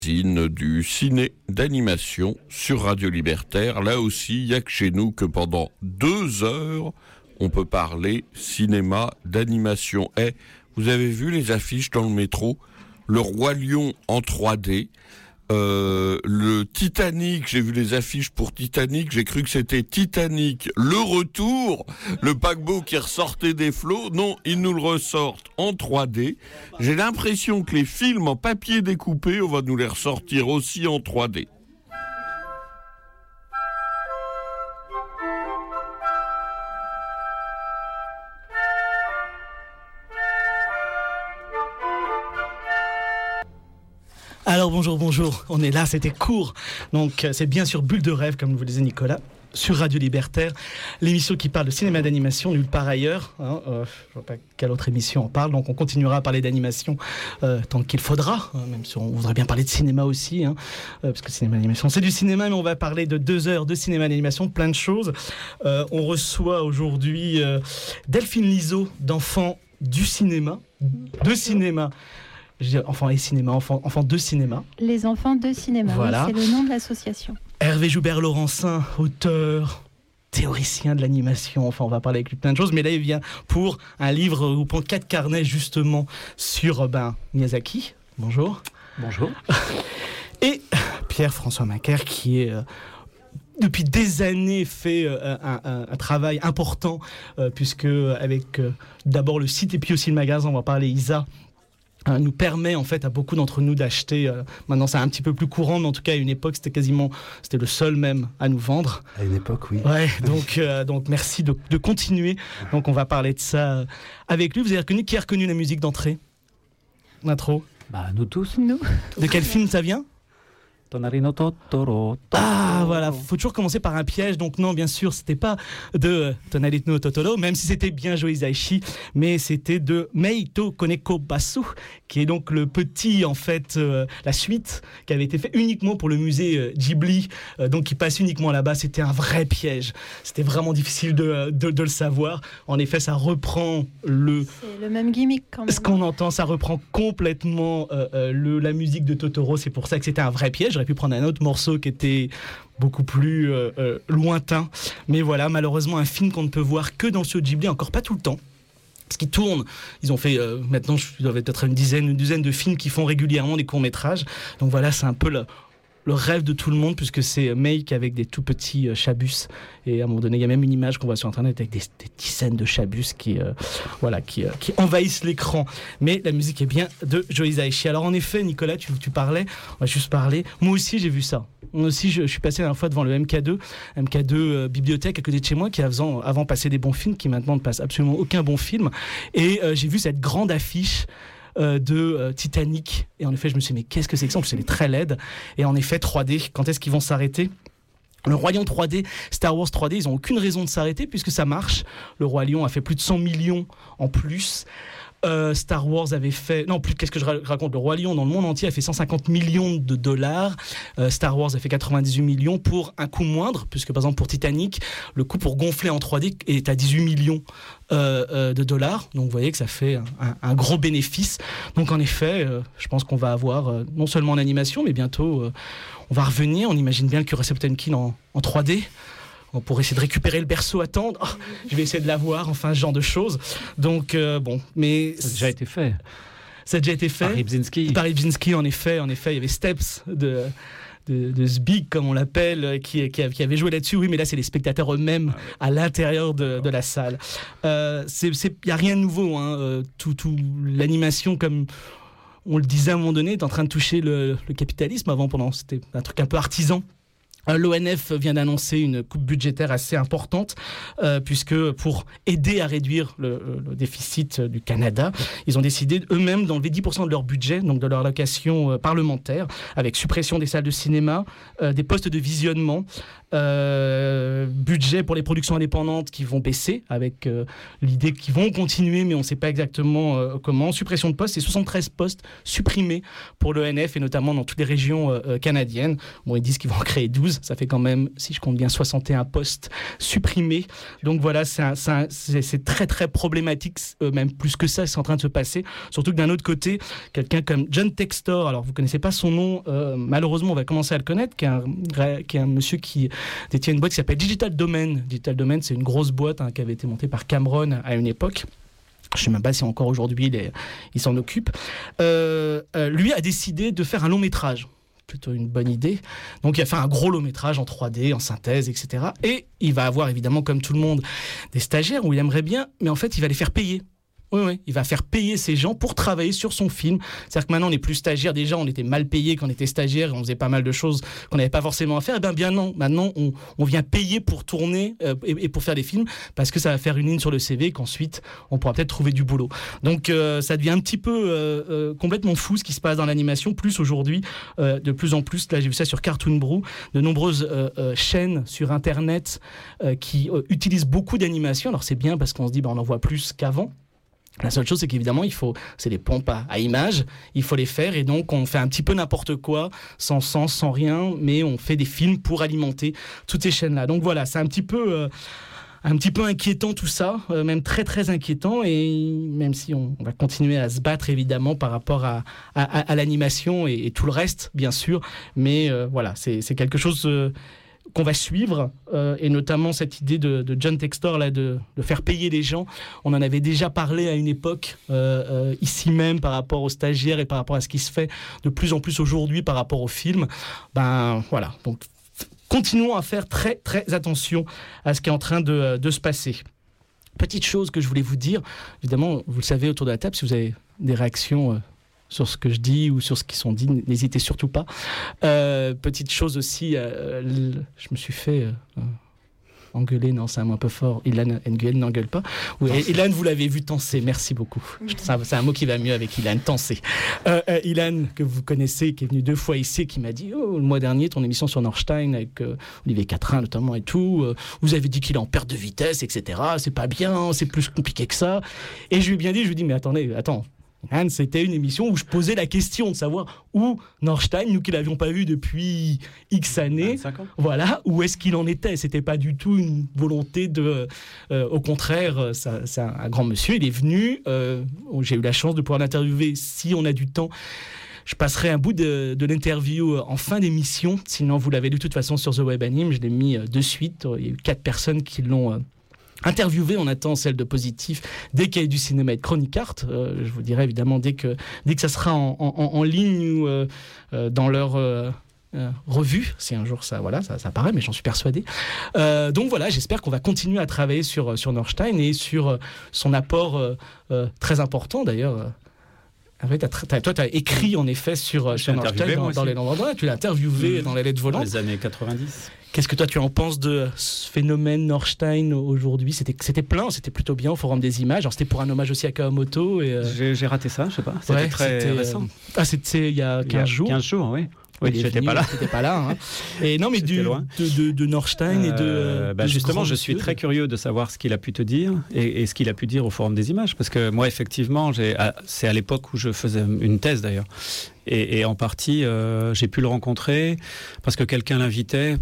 Du ciné d'animation sur Radio Libertaire. Là aussi, il n'y a que chez nous que pendant 2 heures, on peut parler cinéma d'animation. Et vous avez vu les affiches dans le métro ? Le Roi Lion en 3D, le Titanic, j'ai vu les affiches pour Titanic, j'ai cru que c'était Titanic, le retour, le paquebot qui ressortait des flots. Non, ils nous le ressortent en 3D. J'ai l'impression que les films en papier découpé, on va nous les ressortir aussi en 3D. Alors bonjour, on est là, c'était court. Donc c'est bien sûr Bulle de rêve, comme vous le disait Nicolas, sur Radio Libertaire, l'émission qui parle de cinéma d'animation, nulle part ailleurs. Je ne vois pas quelle autre émission en parle, donc on continuera à parler d'animation tant qu'il faudra, même si on voudrait bien parler de cinéma aussi, parce que cinéma d'animation c'est du cinéma, mais on va parler de 2 heures de cinéma d'animation, plein de choses. On reçoit aujourd'hui Delphine Liso d'Enfants du cinéma, de cinéma. Enfants et cinéma, enfants de cinéma. Les enfants de cinéma, voilà. Oui, c'est le nom de l'association. Hervé Joubert-Laurencin, auteur, théoricien de l'animation, enfin on va parler avec lui plein de choses, mais là il vient pour un livre ou pour 4 carnets justement sur Miyazaki. Bonjour. Bonjour. Et Pierre-François Macaire qui est... depuis des années fait un travail important puisque avec d'abord le site et puis aussi le magasin, on va parler ISA, nous permet en fait à beaucoup d'entre nous d'acheter, maintenant c'est un petit peu plus courant, mais en tout cas à une époque c'était le seul même à nous vendre. À une époque, oui. Ouais, donc merci de continuer. Donc on va parler de ça avec lui. Vous avez reconnu, qui a reconnu la musique d'entrée, d'intro? Nous tous. Nous. De quel film ça vient? Tonarino Totoro. Ah voilà, faut toujours commencer par un piège. Donc non, bien sûr, c'était pas de Tonarino Totoro, même si c'était bien Joe Hisaishi, mais c'était de Meito Koneko Basu, qui est donc le petit, en fait, la suite qui avait été fait uniquement pour le musée Ghibli, donc qui passe uniquement là-bas. C'était un vrai piège. C'était vraiment difficile de le savoir. En effet, ça reprend C'est le même gimmick quand même. Ce qu'on entend, ça reprend complètement la musique de Totoro. C'est pour ça que c'était un vrai piège. J'aurais pu prendre un autre morceau qui était beaucoup plus lointain. Mais voilà, malheureusement, un film qu'on ne peut voir que dans le studio Ghibli, encore pas tout le temps. Parce qu'ils tournent, ils ont fait maintenant, il doit être une dizaine de films qui font régulièrement des courts-métrages. Donc voilà, c'est un peu le rêve de tout le monde, puisque c'est Make avec des tout petits chabus. Et à un moment donné, il y a même une image qu'on voit sur Internet avec des dizaines de chabus qui envahissent l'écran. Mais la musique est bien de Joe Hisaishi. Alors en effet, Nicolas, tu parlais, on va juste parler. Moi aussi, j'ai vu ça. Moi aussi, je suis passé la dernière fois devant le MK2 bibliothèque à côté de chez moi, qui avant passait des bons films, qui maintenant ne passe absolument aucun bon film. Et j'ai vu cette grande affiche de Titanic, et en effet je me suis dit mais qu'est-ce que c'est que ça, c'est très laid. Et en effet 3D, quand est-ce qu'ils vont s'arrêter? Le Roi Lion 3D, Star Wars 3D, ils n'ont aucune raison de s'arrêter puisque ça marche. Le Roi Lion a fait plus de 100 millions en plus. Star Wars avait fait... Non, plus, qu'est-ce que je raconte? Le Roi Lion, dans le monde entier, a fait 150 millions de dollars. Star Wars a fait 98 millions pour un coût moindre, puisque par exemple pour Titanic, le coût pour gonfler en 3D est à 18 millions de dollars. Donc vous voyez que ça fait un gros bénéfice. Donc en effet, je pense qu'on va avoir non seulement en animation, mais bientôt on va revenir. On imagine bien le Curiosity Potemkin en 3D. Pour essayer de récupérer le berceau à tendre. Oh, je vais essayer de l'avoir, enfin, ce genre de choses. Donc, mais... Ça a déjà été fait. Ça a déjà été fait. Par Rybczynski, en effet, il y avait Steps de Zbig, comme on l'appelle, qui avait joué là-dessus. Oui, mais là, c'est les spectateurs eux-mêmes à l'intérieur de la salle. Il n'y a rien de nouveau. Tout l'animation, comme... on le disait à un moment donné, est en train de toucher le capitalisme. C'était un truc un peu artisan. L'ONF vient d'annoncer une coupe budgétaire assez importante puisque pour aider à réduire le déficit du Canada, ils ont décidé eux-mêmes d'enlever 10% de leur budget, donc de leur allocation parlementaire, avec suppression des salles de cinéma, des postes de visionnement, budget pour les productions indépendantes qui vont baisser avec l'idée qu'ils vont continuer mais on ne sait pas exactement comment, suppression de postes, c'est 73 postes supprimés pour l'ONF et notamment dans toutes les régions canadiennes. Bon, ils disent qu'ils vont en créer 12 12, ça fait quand même, si je compte bien, 61 postes supprimés. Donc voilà, c'est très très problématique, même plus que ça, c'est en train de se passer. Surtout que d'un autre côté, quelqu'un comme John Textor, alors vous connaissez pas son nom, malheureusement on va commencer à le connaître, qui est un monsieur qui détient une boîte qui s'appelle Digital Domain. Digital Domain, c'est une grosse boîte qui avait été montée par Cameron à une époque. Je ne sais même pas si encore aujourd'hui il s'en occupe. Lui a décidé de faire un long métrage. Plutôt une bonne idée. Donc il a fait un gros long métrage en 3D, en synthèse, etc. Et il va avoir évidemment, comme tout le monde, des stagiaires où il aimerait bien, mais en fait il va les faire payer. Oui, il va faire payer ces gens pour travailler sur son film. C'est-à-dire que maintenant, on n'est plus stagiaire. Déjà, on était mal payé quand on était stagiaire et on faisait pas mal de choses qu'on n'avait pas forcément à faire. Eh bien non. Maintenant, on vient payer pour tourner et pour faire des films parce que ça va faire une ligne sur le CV et qu'ensuite, on pourra peut-être trouver du boulot. Donc, ça devient un petit peu complètement fou ce qui se passe dans l'animation. Plus aujourd'hui, de plus en plus, là, j'ai vu ça sur Cartoon Brew, de nombreuses chaînes sur Internet qui utilisent beaucoup d'animation. Alors, c'est bien parce qu'on se dit, on en voit plus qu'avant. La seule chose, c'est qu'évidemment, c'est des pompes à images, il faut les faire, et donc on fait un petit peu n'importe quoi, sans sens, sans rien, mais on fait des films pour alimenter toutes ces chaînes-là. Donc voilà, c'est un petit peu inquiétant tout ça, même très très inquiétant, et même si on va continuer à se battre évidemment par rapport à l'animation et tout le reste, bien sûr, mais voilà, c'est quelque chose qu'on va suivre, et notamment cette idée de John Textor là, de faire payer les gens. On en avait déjà parlé à une époque ici même par rapport aux stagiaires et par rapport à ce qui se fait de plus en plus aujourd'hui par rapport aux films. Voilà, donc continuons à faire très très attention à ce qui est en train de se passer. Petite chose que je voulais vous dire, évidemment vous le savez autour de la table, si vous avez des réactions sur ce que je dis ou sur ce qui sont dit, n'hésitez surtout pas. Petite chose aussi, je me suis fait engueuler, non, c'est un mot un peu fort. Ilan Nguyen n'engueule pas. Oui, Ilan, vous l'avez vu tancer, merci beaucoup. C'est un mot qui va mieux avec Ilan, tancer. Ilan, que vous connaissez, qui est venu 2 fois ici, qui m'a dit, le mois dernier, ton émission sur Norstein, avec Olivier Quatrain notamment et tout, vous avez dit qu'il est en perte de vitesse, etc. C'est pas bien, c'est plus compliqué que ça. Et je lui ai bien dit, mais attends. Anne, c'était une émission où je posais la question de savoir où Norstein, nous qui l'avions pas vu depuis X années, 25 ans. Voilà, où est-ce qu'il en était. C'était pas du tout une volonté au contraire, c'est un grand monsieur, il est venu, j'ai eu la chance de pouvoir l'interviewer si on a du temps. Je passerai un bout de l'interview en fin d'émission, sinon vous l'avez de toute façon sur The Web Anime, je l'ai mis de suite, il y a eu 4 personnes qui l'ont interviewé, on attend celle de Positif dès qu'il y a du cinéma et de Chronic Art. Je vous dirai évidemment dès que ça sera en ligne ou dans leur revue, si un jour ça paraît, mais j'en suis persuadé. Donc voilà, j'espère qu'on va continuer à travailler sur Norstein et sur son apport très important d'ailleurs. Toi, tu as écrit en effet sur Norstein dans les Landres. Tu l'as interviewé dans les lettres volantes. Dans les années 90. Qu'est-ce que toi tu en penses de ce phénomène Norstein aujourd'hui ? C'était plein, c'était plutôt bien au Forum des Images. Alors c'était pour un hommage aussi à Kawamoto. J'ai raté ça, je sais pas. C'était très récent. C'était il y a 15 jours. 15 jours, oui. Oui, j'étais pas là. T'étais pas là. Hein. Et non, mais de Norstein et de. Justement, je suis très curieux de savoir ce qu'il a pu te dire et ce qu'il a pu dire au Forum des Images, parce que moi, effectivement, c'est à l'époque où je faisais une thèse d'ailleurs, et en partie, j'ai pu le rencontrer parce que quelqu'un l'invitait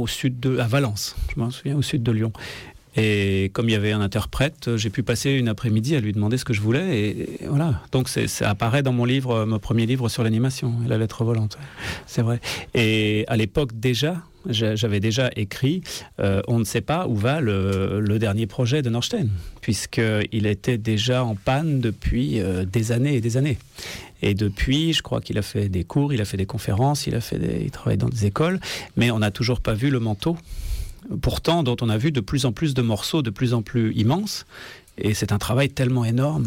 à Valence. Je m'en souviens, au sud de Lyon. Et comme il y avait un interprète, j'ai pu passer une après-midi à lui demander ce que je voulais. Et voilà. Donc ça apparaît dans mon premier livre sur l'animation, La lettre volante. C'est vrai. Et à l'époque déjà, j'avais déjà écrit on ne sait pas où va le dernier projet de Norstein, puisqu'il était déjà en panne depuis des années et des années. Et depuis, je crois qu'il a fait des cours, il a fait des conférences, il travaille dans des écoles, mais on n'a toujours pas vu le manteau. Pourtant, dont on a vu de plus en plus de morceaux, de plus en plus immenses. Et c'est un travail tellement énorme.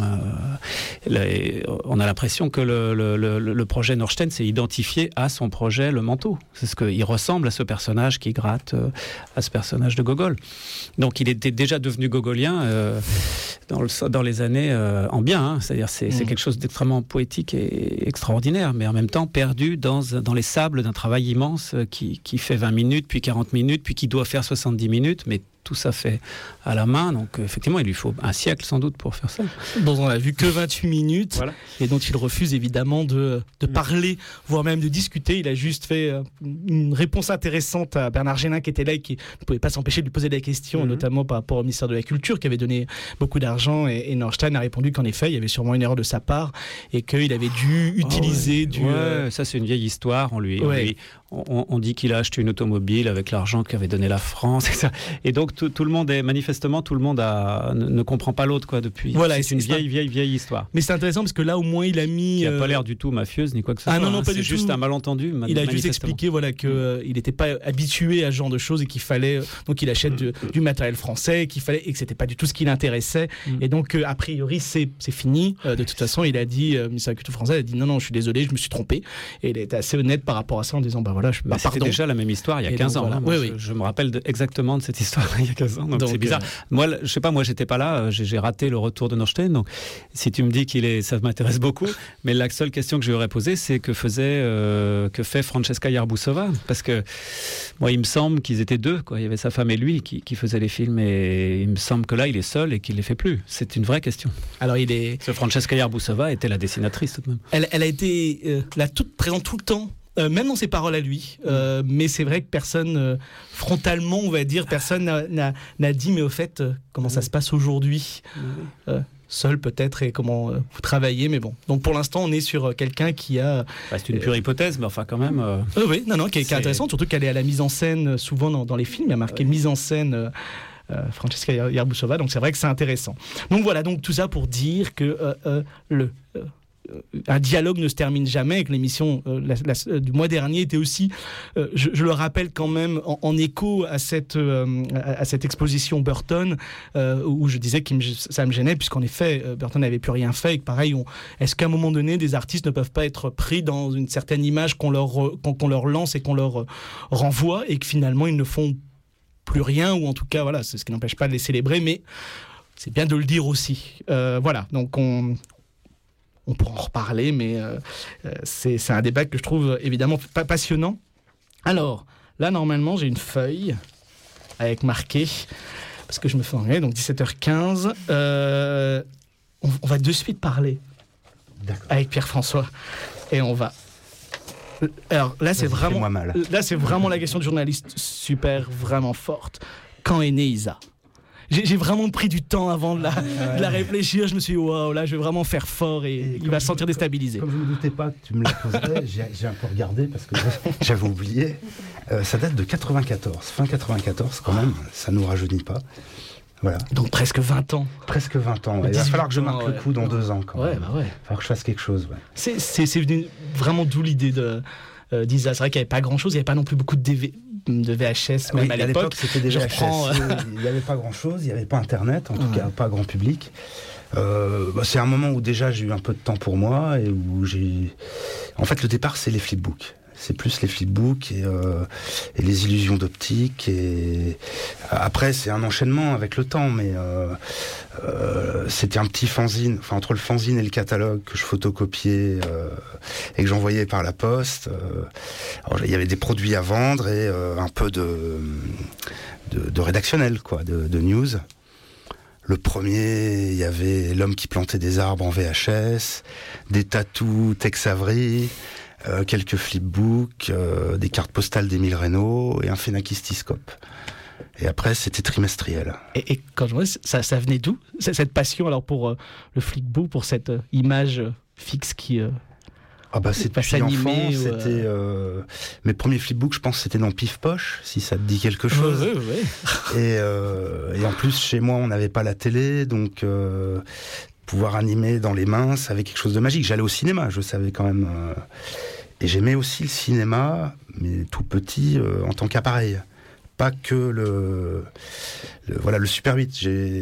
On a l'impression que le projet Norstein s'est identifié à son projet Le Manteau. C'est ce qu'il ressemble à ce personnage qui gratte, à ce personnage de Gogol. Donc il était déjà devenu gogolien dans les années en bien. Hein. C'est-à-dire c'est quelque chose d'extrêmement poétique et extraordinaire, mais en même temps perdu dans les sables d'un travail immense qui fait 20 minutes, puis 40 minutes, puis qui doit faire 70 minutes, mais tout ça fait à la main. Donc effectivement, il lui faut un siècle sans doute pour faire ça. Dont on n'a vu que 28 minutes, voilà. Et dont il refuse évidemment de parler, voire même de discuter. Il a juste fait une réponse intéressante à Bernard Génin qui était là et qui ne pouvait pas s'empêcher de lui poser des questions, notamment par rapport au ministère de la Culture qui avait donné beaucoup d'argent, et Norstein a répondu qu'en effet, il y avait sûrement une erreur de sa part et qu'il avait dû utiliser ça c'est une vieille histoire. On dit qu'il a acheté une automobile avec l'argent qu'avait donné la France, etc. Et donc tout le monde manifestement tout le monde ne comprend pas l'autre quoi depuis. Voilà, c'est une vieille histoire. Mais c'est intéressant parce que là au moins il a mis. Il n'a pas l'air du tout mafieuse ni quoi que ce soit. Non, pas du tout. C'est juste un malentendu. Il a juste expliqué qu'il n'était pas habitué à ce genre de choses et qu'il fallait donc il achète du matériel français, et que c'était pas du tout ce qui l'intéressait. Et donc a priori c'est fini. De toute façon il a dit, le ministère de la Culture français a dit non je suis désolé, je me suis trompé. Et il était assez honnête par rapport à ça en disant c'était déjà la même histoire il y a 15 ans. Voilà. Je me rappelle exactement de cette histoire il y a 15 ans. Donc c'est bizarre. Moi, je sais pas, j'étais pas là, j'ai raté le retour de Norstein. Donc si tu me dis ça m'intéresse beaucoup. Mais la seule question que je lui aurais posée, c'est que fait Francesca Yarbusova, parce que moi il me semble qu'ils étaient deux, quoi. Il y avait sa femme et lui qui faisaient les films, et il me semble que là il est seul et qu'il les fait plus. C'est une vraie question. Alors Francesca Yarbusova était la dessinatrice tout de même. Elle a été présente tout le temps. Même dans ses paroles à lui, mais c'est vrai que personne, frontalement, on va dire, personne n'a dit, mais au fait, comment ça se passe aujourd'hui, seul peut-être, et comment vous travaillez, mais bon. Donc pour l'instant, on est sur quelqu'un qui a... c'est une pure hypothèse, mais enfin quand même... Oui, qui est intéressante, surtout qu'elle est à la mise en scène, souvent dans les films, il y a marqué mise en scène... Francesca Yarbusova, donc c'est vrai que c'est intéressant. Donc voilà, donc tout ça pour dire que un dialogue ne se termine jamais, et que l'émission du mois dernier était aussi, je le rappelle quand même, en écho à cette exposition Burton, où je disais que ça me gênait, puisqu'en effet, Burton n'avait plus rien fait, et que pareil, est-ce qu'à un moment donné, des artistes ne peuvent pas être pris dans une certaine image qu'on leur lance et qu'on leur renvoie, et que finalement, ils ne font plus rien, ou en tout cas, voilà, c'est ce qui n'empêche pas de les célébrer, mais c'est bien de le dire aussi. Voilà, donc on pourra en reparler, mais c'est un débat que je trouve évidemment passionnant. Alors, là, normalement, j'ai une feuille avec marqué, parce que je me fais enlever, donc 17h15. On va de suite parler avec Pierre-François, et on va... Alors là, c'est vraiment la question du journaliste super, vraiment forte. Quand est née Isa ? J'ai vraiment pris du temps avant de la réfléchir. Je me suis dit, waouh, là, je vais vraiment faire fort, et il va se sentir déstabilisé. Comme je ne me doutais pas que tu me la poserais, j'ai un peu regardé parce que j'avais oublié. Ça date de 94, fin 94 quand même, ça ne nous rajeunit pas. Voilà. Donc presque 20 ans. Presque 20 ans, ouais. Il va falloir que je marque le coup dans 2 ans quand même. Il va falloir que je fasse quelque chose. Ouais. C'est venu vraiment d'où l'idée d'Isa. C'est vrai qu'il n'y avait pas grand-chose, il n'y avait pas non plus beaucoup de VHS, même à l'époque. C'était des VHS. Il n'y avait pas grand-chose, il n'y avait pas Internet, en tout cas pas grand public. C'est un moment où déjà j'ai eu un peu de temps pour moi, et où En fait, le départ, c'est les flipbooks. C'est plus les flipbooks et les illusions d'optique. Et après, c'est un enchaînement avec le temps, mais c'était un petit fanzine, enfin entre le fanzine et le catalogue que je photocopiais et que j'envoyais par la poste. Alors, il y avait des produits à vendre et un peu de rédactionnel, quoi, de news. Le premier, il y avait L'homme qui plantait des arbres en VHS, des tatous Tex Avery, quelques flipbooks, des cartes postales d'Émile Reynaud et un phénakistiscope. Et après, c'était trimestriel. Et quand je vois, ça venait d'où, cette passion alors pour le flipbook, pour cette image fixe qui... c'est depuis enfant, c'était... mes premiers flipbooks, je pense, c'était dans Pif Poche, si ça te dit quelque chose. Oui. Et en plus, chez moi, on n'avait pas la télé, donc pouvoir animer dans les mains, ça avait quelque chose de magique. J'allais au cinéma, je savais quand même... et j'aimais aussi le cinéma, mais tout petit, en tant qu'appareil. Pas que le Super 8.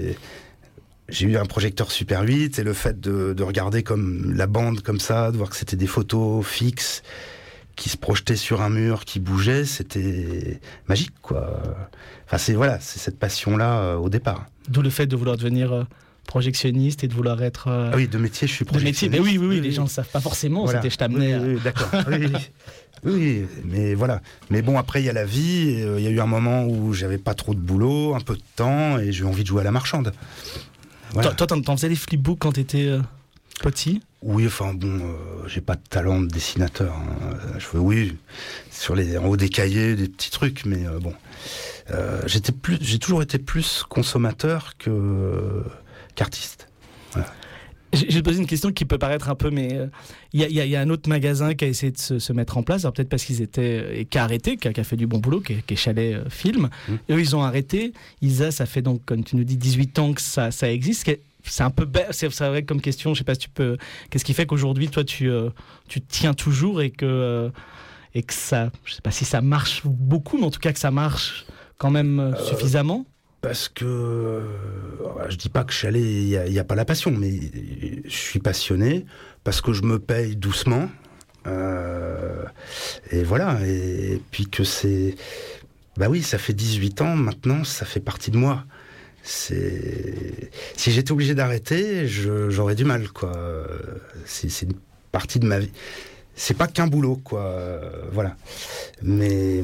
J'ai eu un projecteur Super 8, et le fait de regarder comme la bande comme ça, de voir que c'était des photos fixes qui se projetaient sur un mur, qui bougeaient, c'était magique, quoi. Enfin, c'est cette passion-là au départ. D'où le fait de vouloir devenir projectionniste et de vouloir être... Ah oui, de métier, je suis projectionniste. Oui, les gens ne le savent pas forcément, c'était je t'amenais d'accord. Oui. Oui, mais voilà. Mais bon, après, il y a la vie. Il y a eu un moment où j'avais pas trop de boulot, un peu de temps, et j'ai eu envie de jouer à la marchande. Voilà. Toi, t'en faisais des flipbooks quand t'étais petit ? Oui, enfin bon, j'ai pas de talent de dessinateur. Hein. Je fais, oui, en haut des cahiers, des petits trucs, mais bon. J'ai toujours été plus consommateur qu'artiste. Voilà. Je vais te poser une question qui peut paraître un peu, mais il y a un autre magasin qui a essayé de se mettre en place, alors peut-être parce qu'ils étaient, qui a arrêté, qui a fait du bon boulot, qui est Chalet Film. Et eux, ils ont arrêté. Isa, ça fait donc, comme tu nous dis, 18 ans que ça existe. C'est un peu bête, c'est vrai comme question, je sais pas si tu peux... Qu'est-ce qui fait qu'aujourd'hui, toi, tu tiens toujours et que ça... Je sais pas si ça marche beaucoup, mais en tout cas que ça marche quand même suffisamment. Parce que... je dis pas que Chalet, il n'y a pas la passion, mais je suis passionné parce que je me paye doucement. Et voilà. Et puis que c'est... Bah oui, ça fait 18 ans, maintenant, ça fait partie de moi. Si j'étais obligé d'arrêter, j'aurais du mal, quoi. C'est une partie de ma vie. C'est pas qu'un boulot, quoi. Voilà. Mais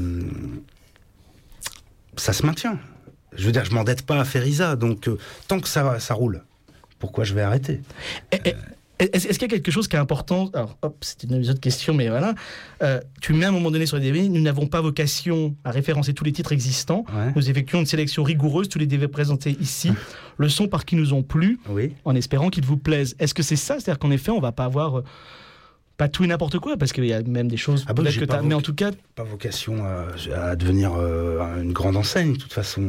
ça se maintient. Je veux dire, je m'endette pas à faire Isa, donc tant que ça roule, pourquoi je vais arrêter ? Est-ce qu'il y a quelque chose qui est important ? Alors, c'est une autre question, mais voilà. Tu mets à un moment donné sur les DVD, nous n'avons pas vocation à référencer tous les titres existants. Ouais. Nous effectuons une sélection rigoureuse, tous les DVD présentés ici le sont par qui nous ont plu, en espérant qu'ils vous plaisent. Est-ce que c'est ça ? C'est-à-dire qu'en effet, on va pas avoir... Pas tout et n'importe quoi, parce qu'il y a même des choses que tu as... Mais en tout cas... Pas vocation à devenir une grande enseigne, de toute façon...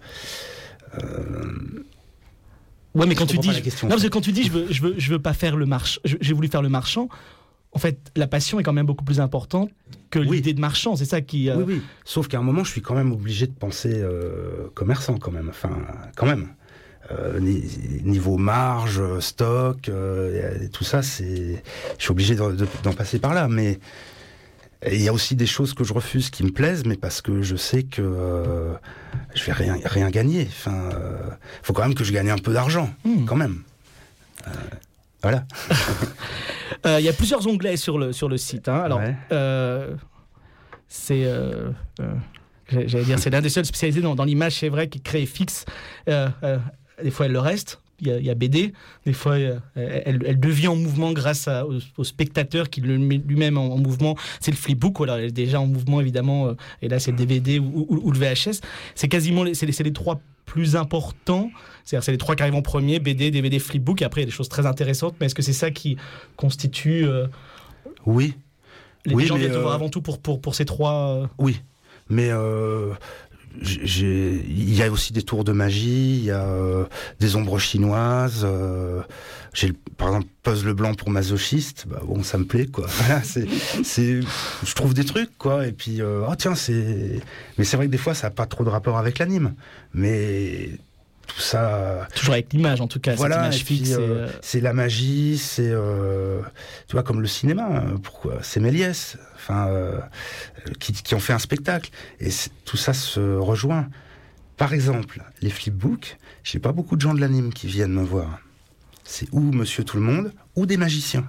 Ouais, mais quand tu dis... Non, parce que quand tu dis je veux pas faire le marchand... J'ai voulu faire le marchand, en fait, la passion est quand même beaucoup plus importante que l'idée de marchand, c'est ça qui... Oui. Sauf qu'à un moment, je suis quand même obligé de penser commerçant, quand même. Enfin, quand même. Niveau marge, stock, tout ça, je suis obligé d'en passer par là. Mais il y a aussi des choses que je refuse qui me plaisent, mais parce que je sais que je vais rien gagner. Enfin, faut quand même que je gagne un peu d'argent, quand même. Voilà. Il y a plusieurs onglets sur le site. Hein. Alors, c'est... j'allais dire, c'est l'un des seuls spécialisés dans l'image, c'est vrai, qui crée fixe. Des fois, elle le reste. Il y a BD. Des fois, elle devient en mouvement grâce au spectateur qui le met lui-même en mouvement. C'est le flipbook. Alors, elle est déjà en mouvement, évidemment. Et là, c'est le DVD ou le VHS. C'est quasiment c'est les trois plus importants. C'est-à-dire, c'est les trois qui arrivent en premier. BD, DVD, flipbook. Et après, il y a des choses très intéressantes. Mais est-ce que c'est ça qui constitue... Oui. Les gens viennent te voir avant tout pour ces trois... Oui. Mais... il y a aussi des tours de magie, il y a des ombres chinoises, j'ai par exemple Puzzle blanc pour masochiste, bon ça me plaît quoi. Voilà, je trouve des trucs quoi, et puis mais c'est vrai que des fois ça n'a pas trop de rapport avec l'anime, mais tout ça... Toujours avec l'image en tout cas, voilà, cette image fixe. C'est la magie, c'est... tu vois, comme le cinéma, pourquoi c'est Méliès, qui ont fait un spectacle. Et tout ça se rejoint. Par exemple, les flipbooks, j'ai pas beaucoup de gens de l'anime qui viennent me voir. C'est ou Monsieur Tout-le-Monde, ou des magiciens.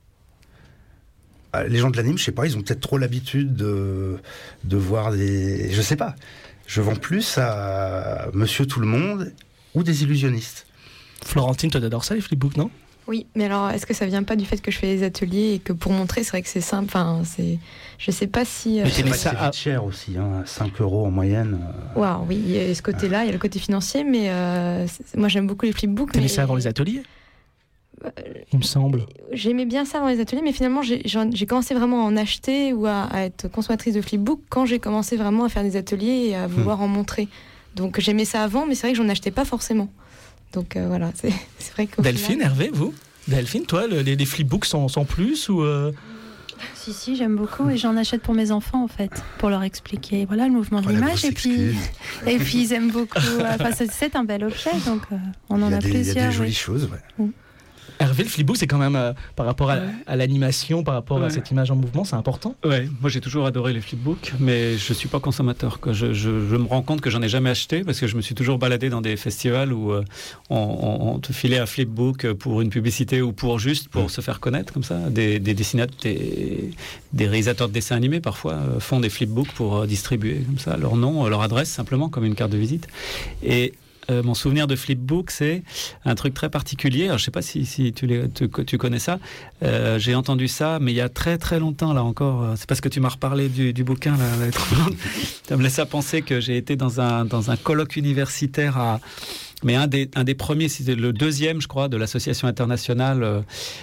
Les gens de l'anime, je sais pas, ils ont peut-être trop l'habitude de voir des... Je sais pas. Je vends plus à Monsieur Tout-le-monde ou des illusionnistes. Florentine, toi t'adores ça les flipbooks, non ? Oui, mais alors est-ce que ça vient pas du fait que je fais les ateliers et que pour montrer, c'est vrai que c'est simple. Enfin, je sais pas si. Mais c'est vite cher aussi, hein, 5 € en moyenne. Waouh, oui, il y a ce côté-là, il y a le côté financier, mais moi j'aime beaucoup les flipbooks. T'aimais ça avant les ateliers ? Il me semble. J'aimais bien ça avant les ateliers, mais finalement j'ai commencé vraiment à en acheter ou à être consommatrice de flipbooks quand j'ai commencé vraiment à faire des ateliers et à vouloir en montrer. Donc j'aimais ça avant, mais c'est vrai que j'en achetais pas forcément. Donc voilà, c'est vrai que... Delphine, Hervé, vous ? Delphine, toi, les flipbooks sont plus ou Si, j'aime beaucoup et j'en achète pour mes enfants en fait, pour leur expliquer voilà le mouvement de l'image et puis ils aiment beaucoup. C'est un bel objet, donc on en a plusieurs. Il y a des jolies choses, ouais. Hervé, le flipbook, c'est quand même par rapport à l'animation, par rapport à cette image en mouvement, c'est important. Ouais, moi j'ai toujours adoré les flipbooks, mais je suis pas consommateur. Je me rends compte que j'en ai jamais acheté parce que je me suis toujours baladé dans des festivals où on te filait un flipbook pour une publicité ou pour se faire connaître comme ça. Des dessinateurs, des réalisateurs de dessins animés parfois font des flipbooks pour distribuer comme ça leur nom, leur adresse simplement comme une carte de visite. Et mon souvenir de flipbook, c'est un truc très particulier. Alors, je ne sais pas si tu connais ça. J'ai entendu ça, mais il y a très très longtemps, là encore. C'est parce que tu m'as reparlé du bouquin. Là, ça me laisse à penser que j'ai été dans un colloque universitaire mais un des premiers, c'était le deuxième, je crois, de l'association internationale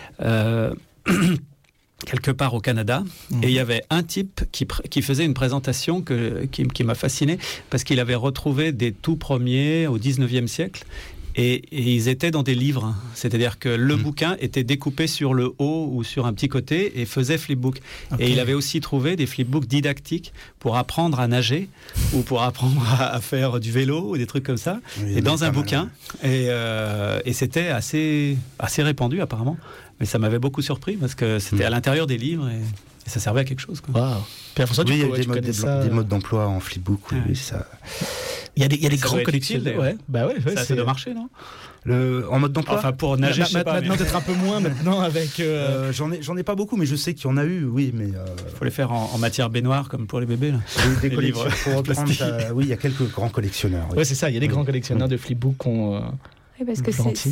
quelque part au Canada, et il y avait un type qui faisait une présentation qui m'a fasciné, parce qu'il avait retrouvé des tout premiers au 19e siècle, et ils étaient dans des livres, c'est-à-dire que le bouquin était découpé sur le haut ou sur un petit côté et faisait flipbook. Okay. Et il avait aussi trouvé des flipbooks didactiques pour apprendre à nager ou pour apprendre à faire du vélo ou des trucs comme ça, et dans un bouquin, et c'était assez répandu apparemment. Mais ça m'avait beaucoup surpris parce que c'était à l'intérieur des livres et ça servait à quelque chose. Wow. Puis François, il y a des modes d'emploi en flipbook. Oui, ça... Il y a des grands collectionneurs. Ça doit marcher, non en mode d'emploi. Enfin, pour nager, maintenant peut-être un peu moins maintenant avec. J'en ai pas beaucoup, mais je sais qu'il y en a eu, oui. Mais il faut les faire en matière baignoire comme pour les bébés. Là. Des livres pour reprendre. Oui, il y a quelques grands collectionneurs. Oui, c'est ça. Il y a des grands collectionneurs de flipbook qu'on. Oui, parce que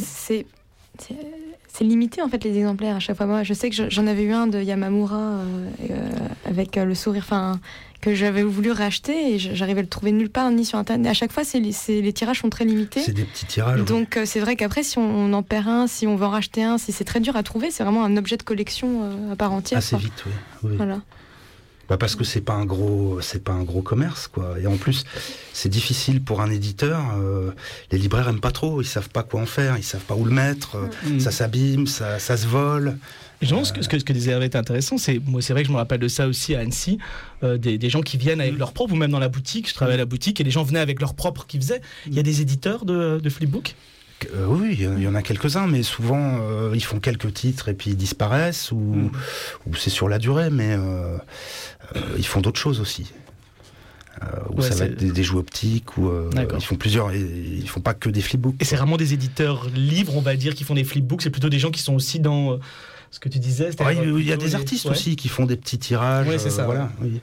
c'est limité en fait les exemplaires à chaque fois. Moi, je sais que j'en avais eu un de Yamamura avec le sourire, que j'avais voulu racheter et j'arrivais à le trouver nulle part ni sur internet. À chaque fois, les tirages sont très limités. C'est des petits tirages. Donc c'est vrai qu'après, si on en perd un, si on veut en racheter un, si c'est très dur à trouver, c'est vraiment un objet de collection à part entière. Assez vite, oui. Voilà. Parce que c'est pas un gros commerce, quoi. Et en plus, c'est difficile pour un éditeur. Les libraires aiment pas trop. Ils savent pas quoi en faire. Ils savent pas où le mettre. Ça s'abîme, ça se vole. Je pense que ce que disait Hervé est intéressant. C'est vrai que je me rappelle de ça aussi à Annecy. Des gens qui viennent avec leur propre, ou même dans la boutique. Je travaillais à la boutique et les gens venaient avec leur propre qui faisaient. Il y a des éditeurs de flipbook. Oui, il y en a quelques-uns, mais souvent ils font quelques titres et puis ils disparaissent ou c'est sur la durée, mais ils font d'autres choses aussi. Ça va être des jouets optiques ou ils font plusieurs, ils font pas que des flipbooks. Et c'est vraiment des éditeurs livres, on va dire, qui font des flipbooks. C'est plutôt des gens qui sont aussi dans ce que tu disais. Il y a des artistes aussi qui font des petits tirages. Oui, c'est ça. Voilà. Oui.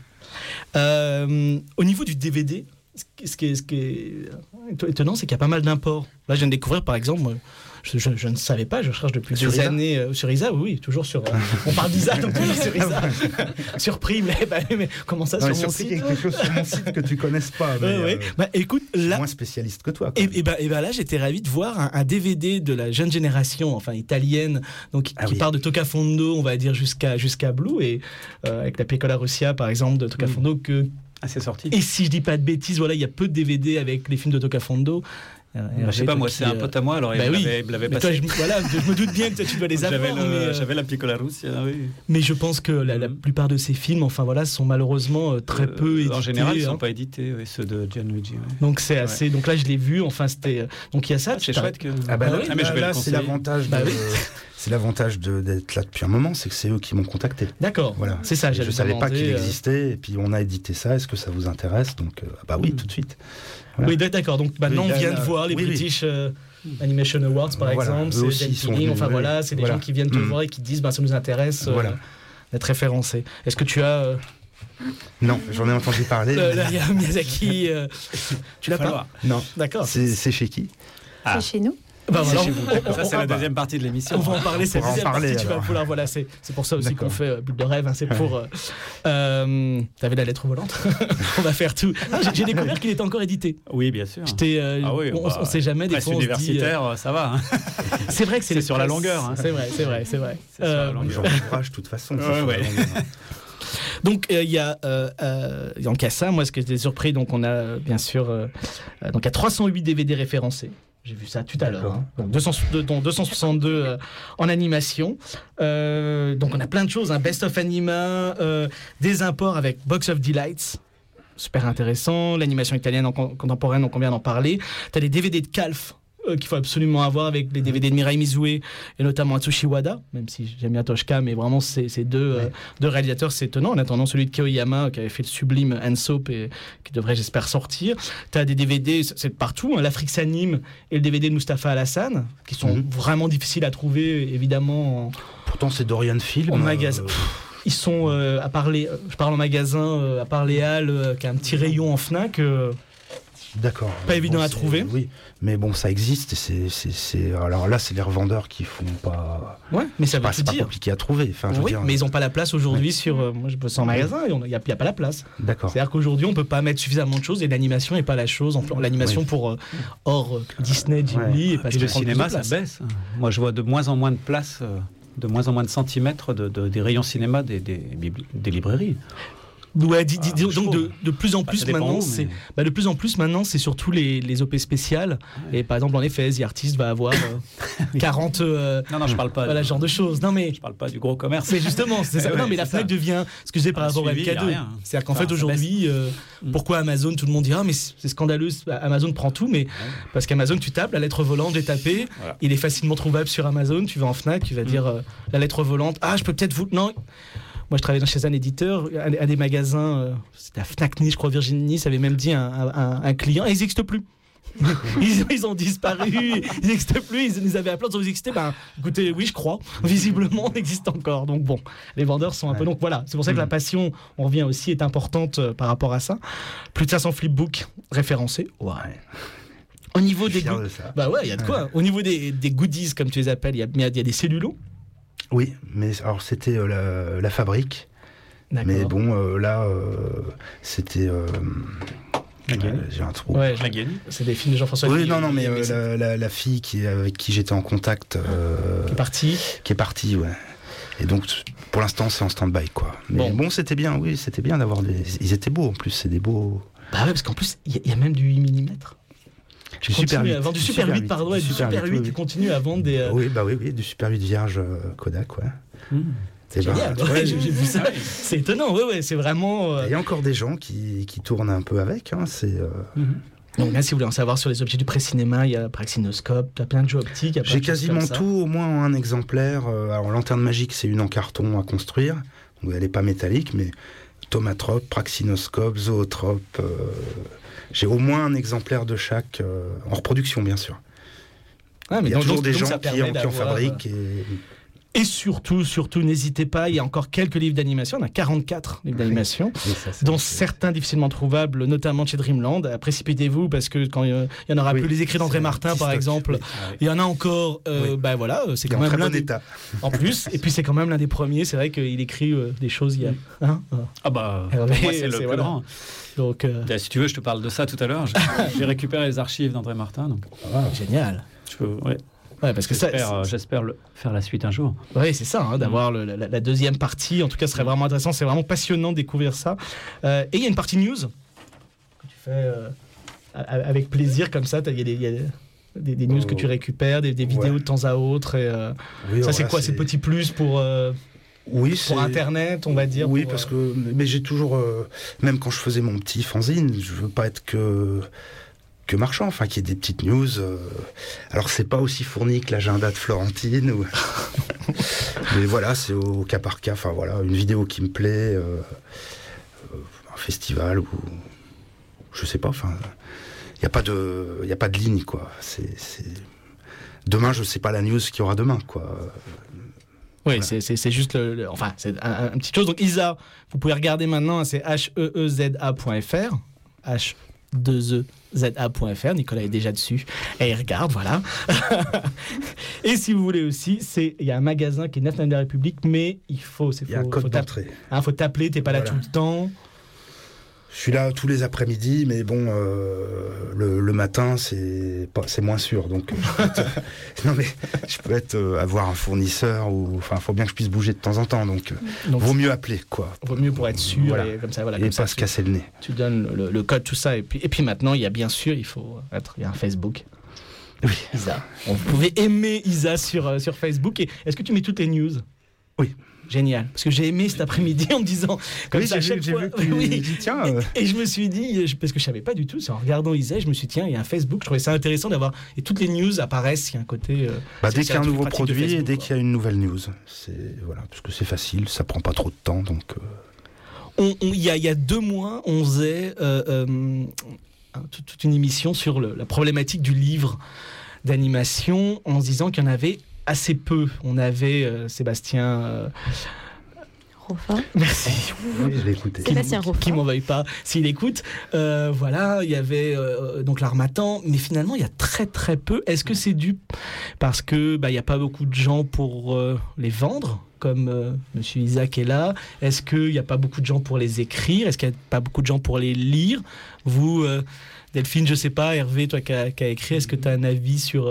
Au niveau du DVD. Ce qui est étonnant, c'est qu'il y a pas mal d'imports. Là, je viens de découvrir, par exemple, je ne savais pas, je cherche depuis des années sur ISA, oui, toujours sur... on parle d'ISA, donc toujours sur ISA. Surpris, mais comment ça, sur mon site? Quelque chose sur mon site que tu connaisses pas. Mais, écoute, là... Je suis moins spécialiste que toi. Et là, j'étais ravi de voir un DVD de la jeune génération, enfin italienne, donc qui part de Tocafondo, on va dire, jusqu'à Blue, et avec la Piccola Russia, par exemple, de Tocafondo, c'est sorti. Et si je dis pas de bêtises, voilà, il y a peu de DVD avec les films de Tocafondo. Je sais pas, moi c'est un pote à moi, alors il l'avait passé. Toi, je me doute bien que tu dois les avoir. J'avais la Piccola Russia, oui. Mais je pense que la plupart de ces films, enfin voilà, sont malheureusement très peu édités. En général, ils sont pas édités, ceux de Gianluigi. Ouais. Donc c'est assez. Donc là, je l'ai vu. Enfin, c'était. Donc il y a ça. C'est chouette que. Là, c'est l'avantage. C'est l'avantage d'être là depuis un moment, c'est que c'est eux qui m'ont contacté. D'accord. Voilà. C'est ça. Je ne savais pas qu'il existait, et puis on a édité ça. Est-ce que ça vous intéresse? Donc, oui, tout de suite. Voilà. Oui, d'accord. Donc maintenant, on vient de voir les British Animation Awards, par exemple. C'est Dead Enfin voilà, c'est des gens qui viennent te voir et qui disent, ça nous intéresse d'être référencés. Est-ce que tu as Non, j'en ai entendu parler. Miyazaki, tu l'as pas? Non. D'accord. C'est chez qui? C'est chez nous. C'est chez vous. Ça, c'est la deuxième partie de l'émission. On va en parler, c'est la deuxième partie. Tu vas pouvoir, voilà, c'est pour ça aussi qu'on fait Bulle de rêve. C'est pour. T'avais la lettre volante. On va faire tout. J'ai découvert qu'il était encore édité. Oui, bien sûr. On sait jamais. Des fois, universitaire, ça va. C'est vrai que c'est sur la longueur. C'est vrai. J'encourage de toute façon. Donc il y a à ça, moi ce que j'étais surpris, donc on a bien sûr donc il y a 308 DVD référencés. J'ai vu ça tout à l'heure. Donc 262 en animation. Donc on a plein de choses, Best of Anima, des imports avec Box of Delights. Super intéressant, l'animation italienne contemporaine, donc on vient d'en parler. T'as les DVD de Calf qu'il faut absolument avoir avec les DVD de Mirai Mizue et notamment Atsushi Wada, même si j'aime bien Toshika, mais vraiment ces deux réalisateurs, c'est étonnant. En attendant celui de Kiyoyama qui avait fait le sublime Hansoap et qui devrait, j'espère, sortir. Tu as des DVD, c'est partout, hein, l'Afrique s'anime et le DVD de Mustapha Alassane, qui sont vraiment difficiles à trouver, évidemment. Pourtant, c'est Dorian Film. En magasin. Ils sont, à part je parle en magasin, à part les Halles, qui a un petit rayon en Fnac. D'accord. Pas évident à trouver. Oui, mais bon, ça existe. Alors là, c'est les revendeurs qui font pas. Ouais, mais ça veut c'est tout pas dire. compliqué à trouver. Enfin, je veux dire, mais ils n'ont pas la place aujourd'hui sur. Moi, je bosse en magasin et il n'y a pas la place. D'accord. C'est-à-dire qu'aujourd'hui, on ne peut pas mettre suffisamment de choses et l'animation n'est pas la chose. L'animation pour hors Disney, Ghibli. Et le cinéma, ça baisse. Moi, je vois de moins en moins de place, de moins en moins de centimètres des rayons cinéma des librairies. Ouais, donc de plus en plus maintenant, de plus en plus maintenant, c'est surtout les OP spéciales. Et par exemple, en effet, The Artist va avoir 40. Non, je parle pas. Voilà, genre de choses. Non, mais je parle pas du gros commerce. Mais justement, c'est ça. Non, mais la Fnac devient ce que j'ai par rapport à MK2. C'est-à-dire qu'en fait, aujourd'hui, pourquoi Amazon, tout le monde dit mais c'est scandaleux, Amazon prend tout, mais parce qu'Amazon, tu tapes la lettre volante, j'ai tapé, il est facilement trouvable sur Amazon. Tu vas en Fnac, tu vas dire la lettre volante. Je peux peut-être vous. Non. Moi, je travaillais chez un éditeur, un des magasins, c'était à Fnac Nice, je crois, Virgin Nice, avait même dit à un client, ils n'existent plus. ils ont disparu, ils n'existent plus, ils avaient appelé, ils ont existé. Écoutez, oui, je crois, visiblement, on existe encore. Donc bon, les vendeurs sont un peu. Donc voilà, c'est pour ça que la passion, on revient aussi, est importante par rapport à ça. Plus de 500 flipbooks référencés. Ouais. Au niveau des goodies, il y a de quoi. Au niveau des goodies, comme tu les appelles, il y a des cellulos. Oui, mais alors c'était la fabrique. D'accord. Mais bon, là, c'était. J'ai un trou. Ouais, c'est des films de Jean-François. Oui, non, mais la fille avec qui j'étais en contact. Qui est partie, ouais. Et donc, pour l'instant, c'est en stand-by, quoi. Mais bon, c'était bien, d'avoir des. Ils étaient beaux, en plus, c'est des beaux. Bah ouais, parce qu'en plus, il y a même du 8 mm. Du Super 8, du Super 8, pardon, du Super 8, tu continues à vendre des... Oui, du Super 8 vierge Kodak, ouais. C'est génial, j'ai vu ça, c'est étonnant, c'est vraiment... Il y a encore des gens qui tournent un peu avec, c'est... Donc là, si vous voulez en savoir sur les objets du pré-cinéma, il y a Praxinoscope, il y a plein de jeux optiques. J'ai quasiment tout, au moins un exemplaire. Alors, Lanterne Magique, c'est une en carton à construire, donc elle n'est pas métallique, mais Tomatrope, Praxinoscope, Zootrope... J'ai au moins un exemplaire de chaque, en reproduction, bien sûr. Mais il y a toujours des gens qui en fabriquent. Et surtout, n'hésitez pas, il y a encore quelques livres d'animation, on a 44 livres d'animation, dont certains difficilement trouvables, notamment chez Dreamland. Précipitez-vous, parce que quand il y en aura plus, les écrits d'André Martin, par exemple, il y en a encore, c'est quand même l'un des... En plus, et puis c'est quand même l'un des premiers, c'est vrai qu'il écrit des choses, il y a... moi, c'est le plus grand. Donc, si tu veux, je te parle de ça tout à l'heure. J'ai récupéré les archives d'André Martin. Donc... Génial. Parce que j'espère faire la suite un jour. Oui, c'est ça, d'avoir la deuxième partie. En tout cas, ce serait vraiment intéressant. C'est vraiment passionnant de découvrir ça. Et il y a une partie news que tu fais avec plaisir, comme ça. Il y a des news que tu récupères, des vidéos de temps à autre. Et, ça, c'est quoi? C'est petit plus pour... pour Internet, on va dire. Oui, parce que mais j'ai toujours, même quand je faisais mon petit fanzine, je veux pas être que marchand, enfin qu'il y ait des petites news. Alors c'est pas aussi fourni que l'agenda de Florentine, mais voilà, c'est au cas par cas. Enfin voilà, une vidéo qui me plaît, un festival ou je sais pas. Enfin, il y a pas de ligne, quoi. Demain, je sais pas la news qu'il y aura demain, quoi. Oui, voilà. C'est juste c'est un petite chose. Donc ISA, vous pouvez regarder maintenant, c'est heeza.fr, h2eza.fr. Nicolas est déjà dessus et il regarde, voilà. Et si vous voulez aussi, il y a un magasin qui est 9 de la République, mais il y a un code d'entrée. Faut t'appeler, t'es pas là tout le temps. Je suis là tous les après-midi, mais bon, le matin, c'est moins sûr. Donc, je peux avoir un fournisseur, faut bien que je puisse bouger de temps en temps. Donc vaut mieux appeler, quoi. Vaut mieux pour être sûr, voilà. Et comme ça, voilà. Et pas se casser le nez. Tu donnes le code, tout ça. Et puis maintenant, il y a bien sûr, il y a un Facebook. Oui, Isa. Vous pouvez aimer Isa sur Facebook. Et est-ce que tu mets toutes les news? Oui. génial. Parce que j'ai aimé cet après-midi en me disant, comme oui, ça, à chaque fois. Vu que tu dis, tiens. Et je me suis dit, parce que je savais pas du tout, c'est en regardant Isée, je me suis dit, tiens, il y a un Facebook, je trouvais ça intéressant d'avoir. Et toutes les news apparaissent, il y a un côté. Dès qu'il y a un nouveau produit Facebook, et dès qu'il y a une nouvelle news. Voilà, parce que c'est facile, ça prend pas trop de temps. Donc. Il y a 2 mois, on faisait toute une émission sur la problématique du livre d'animation en se disant qu'il y en avait assez peu. On avait Sébastien Rofa. Merci. Oui, je l'ai écouté. Sébastien Rofa. Qui m'en veuille pas s'il écoute. Voilà, il y avait donc l'Harmattan, mais finalement il y a très très peu. Est-ce que c'est dû parce que il y a pas beaucoup de gens pour les vendre, comme Monsieur Isaac est là? Est-ce qu'il n'y a pas beaucoup de gens pour les écrire? Est-ce qu'il n'y a pas beaucoup de gens pour les lire? Vous, Delphine, je sais pas, Hervé, toi qui as écrit, est-ce que tu as un avis sur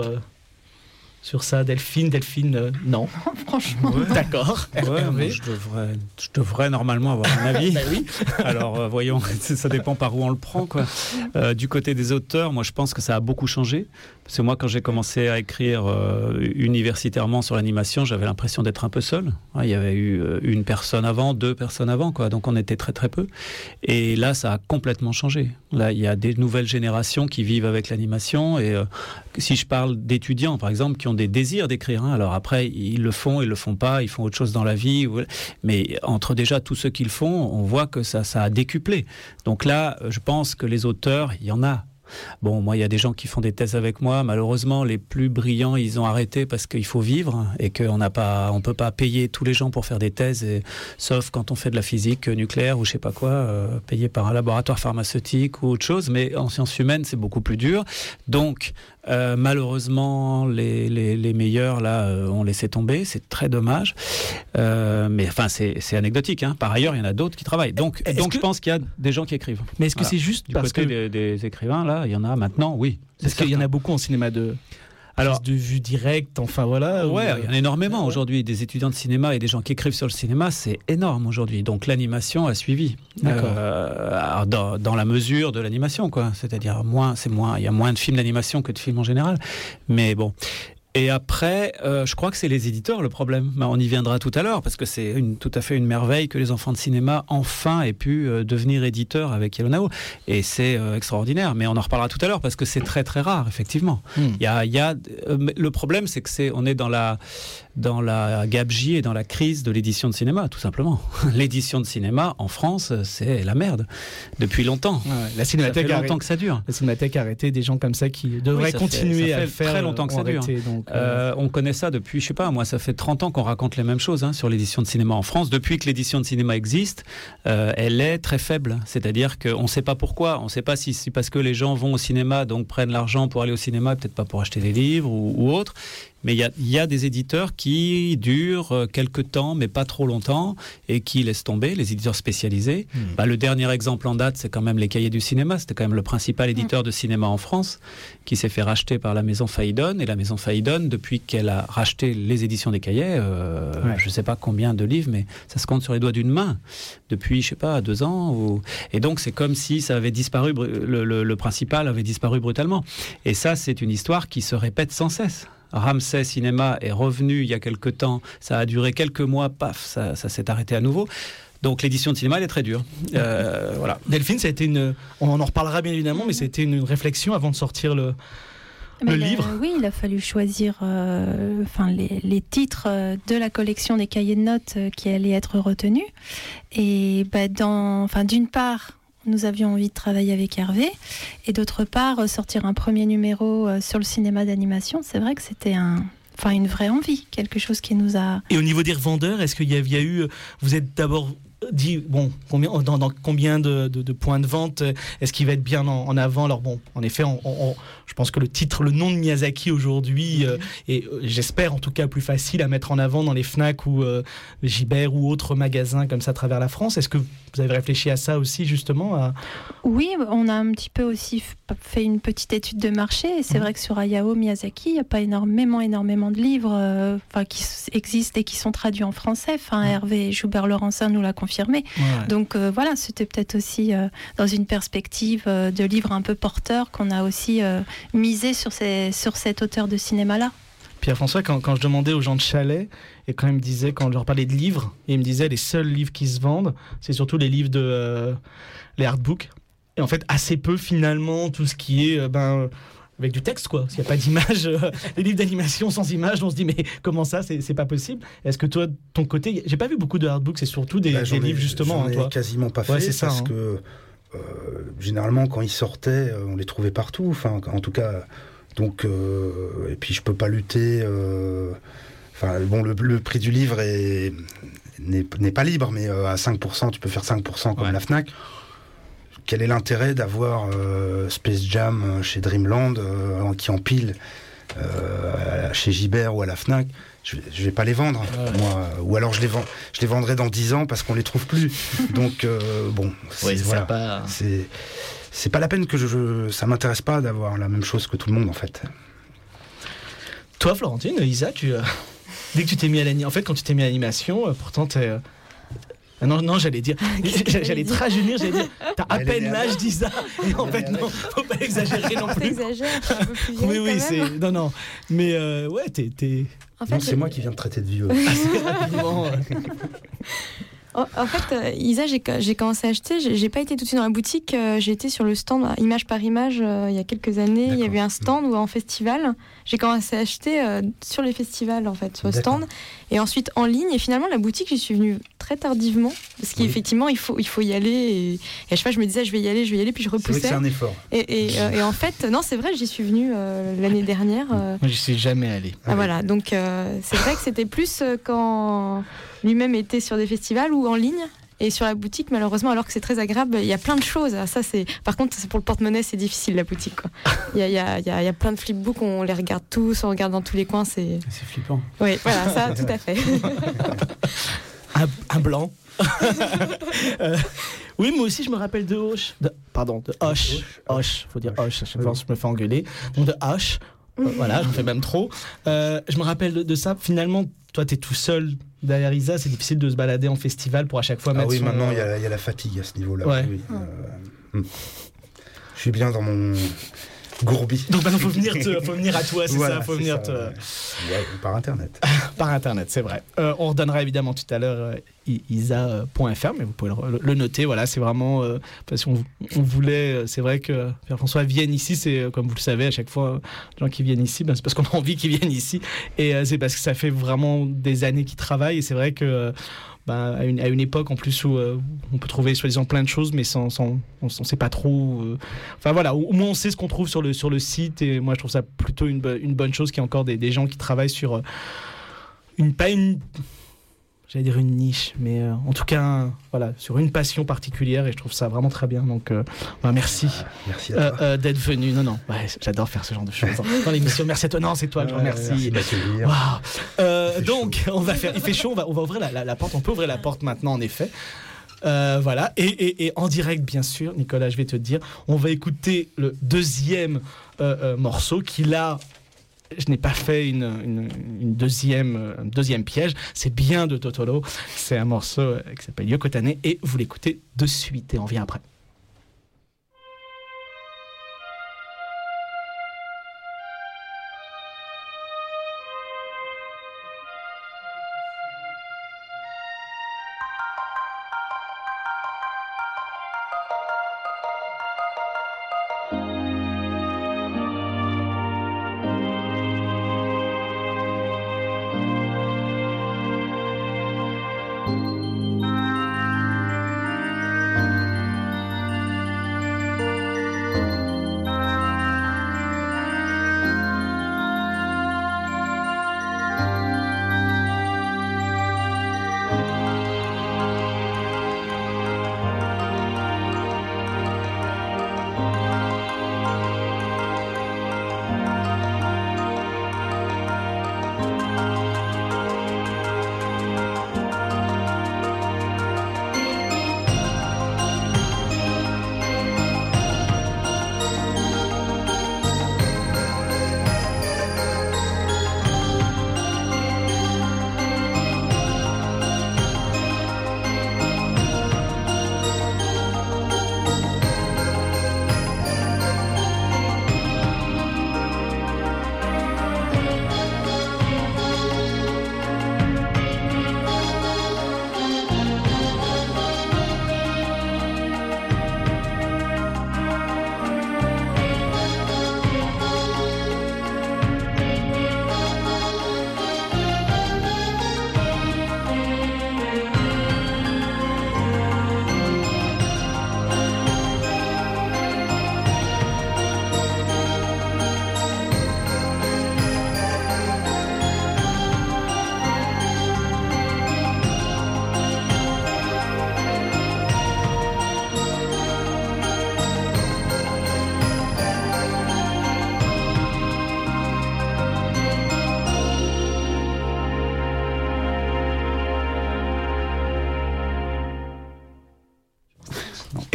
ça? Delphine, non. Franchement. Ouais. D'accord. Ouais, je devrais normalement avoir un avis. Oui. Alors, voyons, ça dépend par où on le prend, quoi. Du côté des auteurs, moi, je pense que ça a beaucoup changé. Parce que moi, quand j'ai commencé à écrire universitairement sur l'animation, j'avais l'impression d'être un peu seul. Il y avait eu 1 personne avant, 2 personnes avant, quoi. Donc, on était très, très peu. Et là, ça a complètement changé. Là, il y a des nouvelles générations qui vivent avec l'animation. Et si je parle d'étudiants, par exemple, qui ont des désirs d'écrire, alors après, ils le font pas, ils font autre chose dans la vie. Mais entre déjà tous ceux qui le font, on voit que ça a décuplé. Donc là, je pense que les auteurs, il y en a. Bon, moi, il y a des gens qui font des thèses avec moi. Malheureusement, les plus brillants, ils ont arrêté parce qu'il faut vivre et qu'on peut pas payer tous les gens pour faire des thèses, sauf quand on fait de la physique nucléaire ou je sais pas quoi, payé par un laboratoire pharmaceutique ou autre chose. Mais en sciences humaines, c'est beaucoup plus dur. Donc, malheureusement, les meilleurs là ont laissé tomber. C'est très dommage. Mais enfin, c'est anecdotique. Par ailleurs, il y en a d'autres qui travaillent. Donc, je pense qu'il y a des gens qui écrivent. Mais est-ce que c'est juste parce que des écrivains là, il y en a maintenant, oui. Parce qu'il y en a beaucoup en cinéma de vue directe, enfin voilà. Ouais, il y en a énormément aujourd'hui, des étudiants de cinéma et des gens qui écrivent sur le cinéma, c'est énorme aujourd'hui. Donc l'animation a suivi. Dans la mesure de l'animation, quoi. C'est-à-dire il y a moins de films d'animation que de films en général. Mais bon. Et après, je crois que c'est les éditeurs le problème. On y viendra tout à l'heure, parce que c'est tout à fait une merveille que les enfants de cinéma enfin aient pu devenir éditeurs avec Yellow Now. Et c'est extraordinaire. Mais on en reparlera tout à l'heure, parce que c'est très très rare, effectivement. Le problème, c'est que on est dans la gabegie et dans la crise de l'édition de cinéma, tout simplement. L'édition de cinéma, en France, c'est la merde. Depuis longtemps. Ouais, la Cinémathèque ça fait longtemps que ça dure. La Cinémathèque a arrêté des gens comme ça qui devraient continuer à le faire. Ça fait très longtemps que ça dure. Donc, on connaît ça depuis, je sais pas, moi, ça fait 30 ans qu'on raconte les mêmes choses sur l'édition de cinéma en France. Depuis que l'édition de cinéma existe, elle est très faible. C'est-à-dire qu'on ne sait pas pourquoi. On ne sait pas si c'est parce que les gens vont au cinéma, donc prennent l'argent pour aller au cinéma, peut-être pas pour acheter des livres ou autre. Mais il y a des éditeurs qui durent quelques temps, mais pas trop longtemps, et qui laissent tomber, les éditeurs spécialisés. Le dernier exemple en date, c'est quand même les Cahiers du cinéma. C'était quand même le principal éditeur de cinéma en France, qui s'est fait racheter par la maison Phaidon. Et la maison Phaidon, depuis qu'elle a racheté les éditions des Cahiers, je ne sais pas combien de livres, mais ça se compte sur les doigts d'une main, depuis, je sais pas, 2 ans. Et donc, c'est comme si ça avait disparu, le principal avait disparu brutalement. Et ça, c'est une histoire qui se répète sans cesse. Ramsay Cinéma est revenu il y a quelque temps, ça a duré quelques mois, paf, ça s'est arrêté à nouveau. Donc l'édition de cinéma, elle est très dure. Voilà. Delphine, ça a été on en reparlera bien évidemment, mais ça a été une réflexion avant de sortir le livre. Oui, il a fallu choisir les titres de la collection des cahiers de notes qui allaient être retenus. Et d'une part, nous avions envie de travailler avec Hervé, et d'autre part, sortir un premier numéro sur le cinéma d'animation, c'est vrai que c'était une vraie envie, quelque chose qui nous a... Et au niveau des revendeurs, est-ce qu'il y a eu... Vous êtes d'abord dit, dans combien de points de vente est-ce qu'il va être bien en avant? Alors bon, en effet, je pense que le nom de Miyazaki aujourd'hui est, j'espère en tout cas, plus facile à mettre en avant dans les Fnac ou Gibert ou autres magasins comme ça à travers la France. Est-ce que vous avez réfléchi à ça aussi justement Oui, on a un petit peu aussi fait une petite étude de marché, et c'est vrai que sur Hayao Miyazaki, il n'y a pas énormément de livres qui existent et qui sont traduits en français. Hervé Joubert-Laurencin nous l'a confirmé. Ouais. Donc c'était peut-être aussi dans une perspective de livres un peu porteurs qu'on a aussi misé sur cet auteur de cinéma-là. Pierre-François, quand je demandais aux gens de Chalais, et quand je leur parlais de livres, ils me disaient les seuls livres qui se vendent, c'est surtout les livres les artbooks. Et en fait, assez peu finalement, tout ce qui est avec du texte, quoi. S'il n'y a pas d'image, les livres d'animation sans image, on se dit mais comment ça, c'est pas possible. Est-ce que toi, de ton côté, j'ai pas vu beaucoup de artbooks, c'est surtout des livres justement. J'en ai toi. quasiment pas fait parce que généralement quand ils sortaient, on les trouvait partout. Enfin, en tout cas, donc et puis je peux pas lutter. Le prix du livre n'est pas libre, mais à 5%, tu peux faire 5% comme la Fnac. Quel est l'intérêt d'avoir Space Jam chez Dreamland qui empile chez Gibert ou à la Fnac? Je vais pas les vendre, moi. Ou alors je les vendrai dans 10 ans parce qu'on les trouve plus. Donc c'est pas la peine que ça m'intéresse pas d'avoir la même chose que tout le monde en fait. Toi, Florentine, Isa, dès que tu t'es mis à l'animation, en fait, quand tu t'es mis à l'animation, pourtant t'es non, j'allais dire, j'allais te rajeunir, j'allais dire, t'as à peine l'âge d'Isa. Et en fait, non, faut pas exagérer non plus. T'exagères, je suis un peu plus vieille. Oui, c'est. Non. Mais ouais, t'es. En fait, non, c'est moi qui viens de traiter de vieux. Assez rapidement. En fait, Isa, j'ai commencé à acheter. J'ai pas été tout de suite dans la boutique. J'ai été sur le stand Image par Image il y a quelques années. D'accord. Il y avait un stand où en festival, j'ai commencé à acheter sur les festivals en fait, sur le stand, et ensuite en ligne. Et finalement, la boutique, j'y suis venue très tardivement parce qu'effectivement, il faut y aller. Et à chaque fois, je me disais, je vais y aller, puis je repoussais. C'est vrai que c'est un effort. Et en fait, non, c'est vrai, j'y suis venue l'année dernière. Moi, j'y suis jamais allée. Voilà, donc c'est vrai que c'était plus quand lui-même était sur des festivals ou en ligne. Et sur la boutique, malheureusement, alors que c'est très agréable, il y a plein de choses. Ça, par contre, pour le porte-monnaie, c'est difficile, la boutique, quoi. Il y a plein de flipbooks, on les regarde tous, on regarde dans tous les coins. C'est flippant. Oui, voilà, ça, tout à fait. un blanc. Oui, moi aussi, je me rappelle de Hoche. De Hoche, faut dire Hoche, à chaque fois, je me fais engueuler. Donc de Hoche. Voilà, j'en fais même trop. Je me rappelle de ça. Finalement, toi, t'es tout seul derrière Isa. C'est difficile de se balader en festival pour à chaque fois mettre son... maintenant, il y a la fatigue à ce niveau-là. Ouais. Oui. Je suis bien dans mon gourbi. Donc maintenant, faut venir à toi, c'est ça. Faut venir par Internet. Par Internet, c'est vrai. On redonnera évidemment tout à l'heure isa.fr, mais vous pouvez le noter. Voilà, c'est vraiment parce qu'on voulait. C'est vrai que Pierre-François vienne ici. C'est comme vous le savez, à chaque fois, les gens qui viennent ici, c'est parce qu'on a envie qu'ils viennent ici. Et c'est parce que ça fait vraiment des années qu'ils travaillent. Et c'est vrai que à une époque en plus où on peut trouver soi-disant plein de choses, mais on sait pas trop. Enfin voilà, au moins on sait ce qu'on trouve sur le site. Et moi, je trouve ça plutôt une bonne chose qu'il y ait encore des gens qui travaillent sur j'allais dire une niche, mais en tout cas, voilà, sur une passion particulière, et je trouve ça vraiment très bien. Donc, merci. Merci à toi. D'être venu. Non, j'adore faire ce genre de choses dans l'émission. Merci à toi. Non, c'est toi que je remercie. Merci. Wow. Donc, on va faire. Il fait chaud. On va ouvrir la porte. On peut ouvrir la porte maintenant, en effet. Voilà. Et en direct, bien sûr, Nicolas, je vais te dire, on va écouter le deuxième morceau qui là. Je n'ai pas fait une deuxième piège. C'est bien de Totoro. C'est un morceau qui s'appelle Yokotane et vous l'écoutez de suite et on vient après.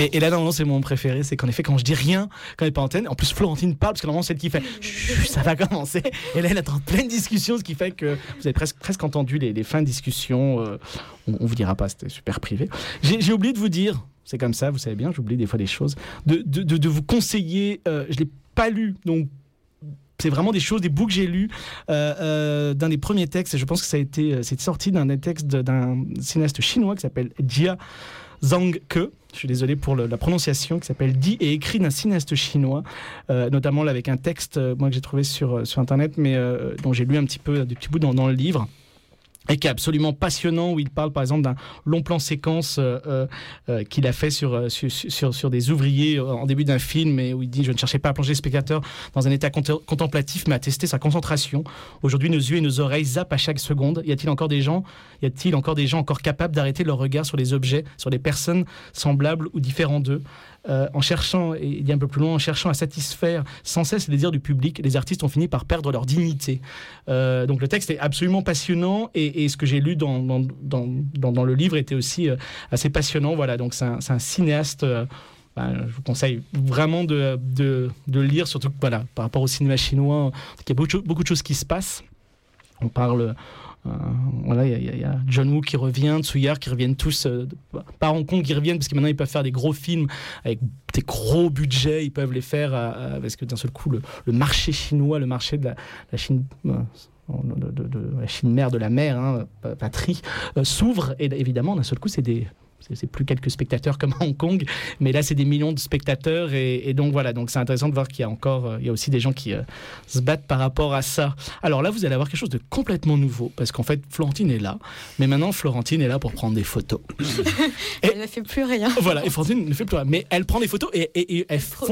Et là, normalement, c'est mon préféré, c'est qu'en effet, quand je dis rien, quand elle n'est pas en antenne, en plus Florentine parle, parce que normalement, c'est elle qui fait « ça va commencer », et là, elle est en pleine discussion, ce qui fait que vous avez presque entendu les fins de discussion, on vous dira pas, c'était super privé. J'ai oublié de vous dire, c'est comme ça, vous savez bien, j'oublie des fois des choses, de vous conseiller, je l'ai pas lu, donc c'est vraiment des choses, des bouts que j'ai lus d'un des premiers textes, et je pense que c'est sorti d'un des textes d'un cinéaste chinois qui s'appelle Jia Zhangke, je suis désolé pour la prononciation, qui s'appelle Dit et écrit d'un cinéaste chinois, notamment là, avec un texte moi que j'ai trouvé sur internet, mais dont j'ai lu un petit peu des petits bouts dans le livre, et qui est absolument passionnant, où il parle par exemple d'un long plan séquence qu'il a fait sur des ouvriers en début d'un film, et où il dit « Je ne cherchais pas à plonger le spectateur dans un état contemplatif, mais à tester sa concentration. Aujourd'hui, nos yeux et nos oreilles zappent à chaque seconde. Y a-t-il encore des gens encore capables d'arrêter leur regard sur les objets, sur les personnes semblables ou différentes d'eux ? En cherchant, et il dit un peu plus loin, en cherchant à satisfaire sans cesse les désirs du public, les artistes ont fini par perdre leur dignité. » Donc le texte est absolument passionnant, et ce que j'ai lu dans le livre était aussi assez passionnant. Voilà, donc c'est un cinéaste. Je vous conseille vraiment de lire, surtout que, voilà, par rapport au cinéma chinois, il y a beaucoup de choses qui se passent. On parle. Voilà, il y a John Woo qui revient, Tsuyar qui reviennent tous, pas Hong Kong qui reviennent parce que maintenant ils peuvent faire des gros films avec des gros budgets, ils peuvent les faire parce que d'un seul coup le marché chinois, le marché de la Chine, de la Chine mère de la mer, patrie, s'ouvre, et évidemment d'un seul coup c'est plus quelques spectateurs comme à Hong Kong, mais là c'est des millions de spectateurs, et donc voilà, donc c'est intéressant de voir qu'il y a aussi des gens qui se battent par rapport à ça. Alors là vous allez avoir quelque chose de complètement nouveau, parce qu'en fait Florentine est là, mais maintenant Florentine est là pour prendre des photos. Elle ne fait plus rien. Voilà, et Florentine ne fait plus rien, mais elle prend des photos, et elles font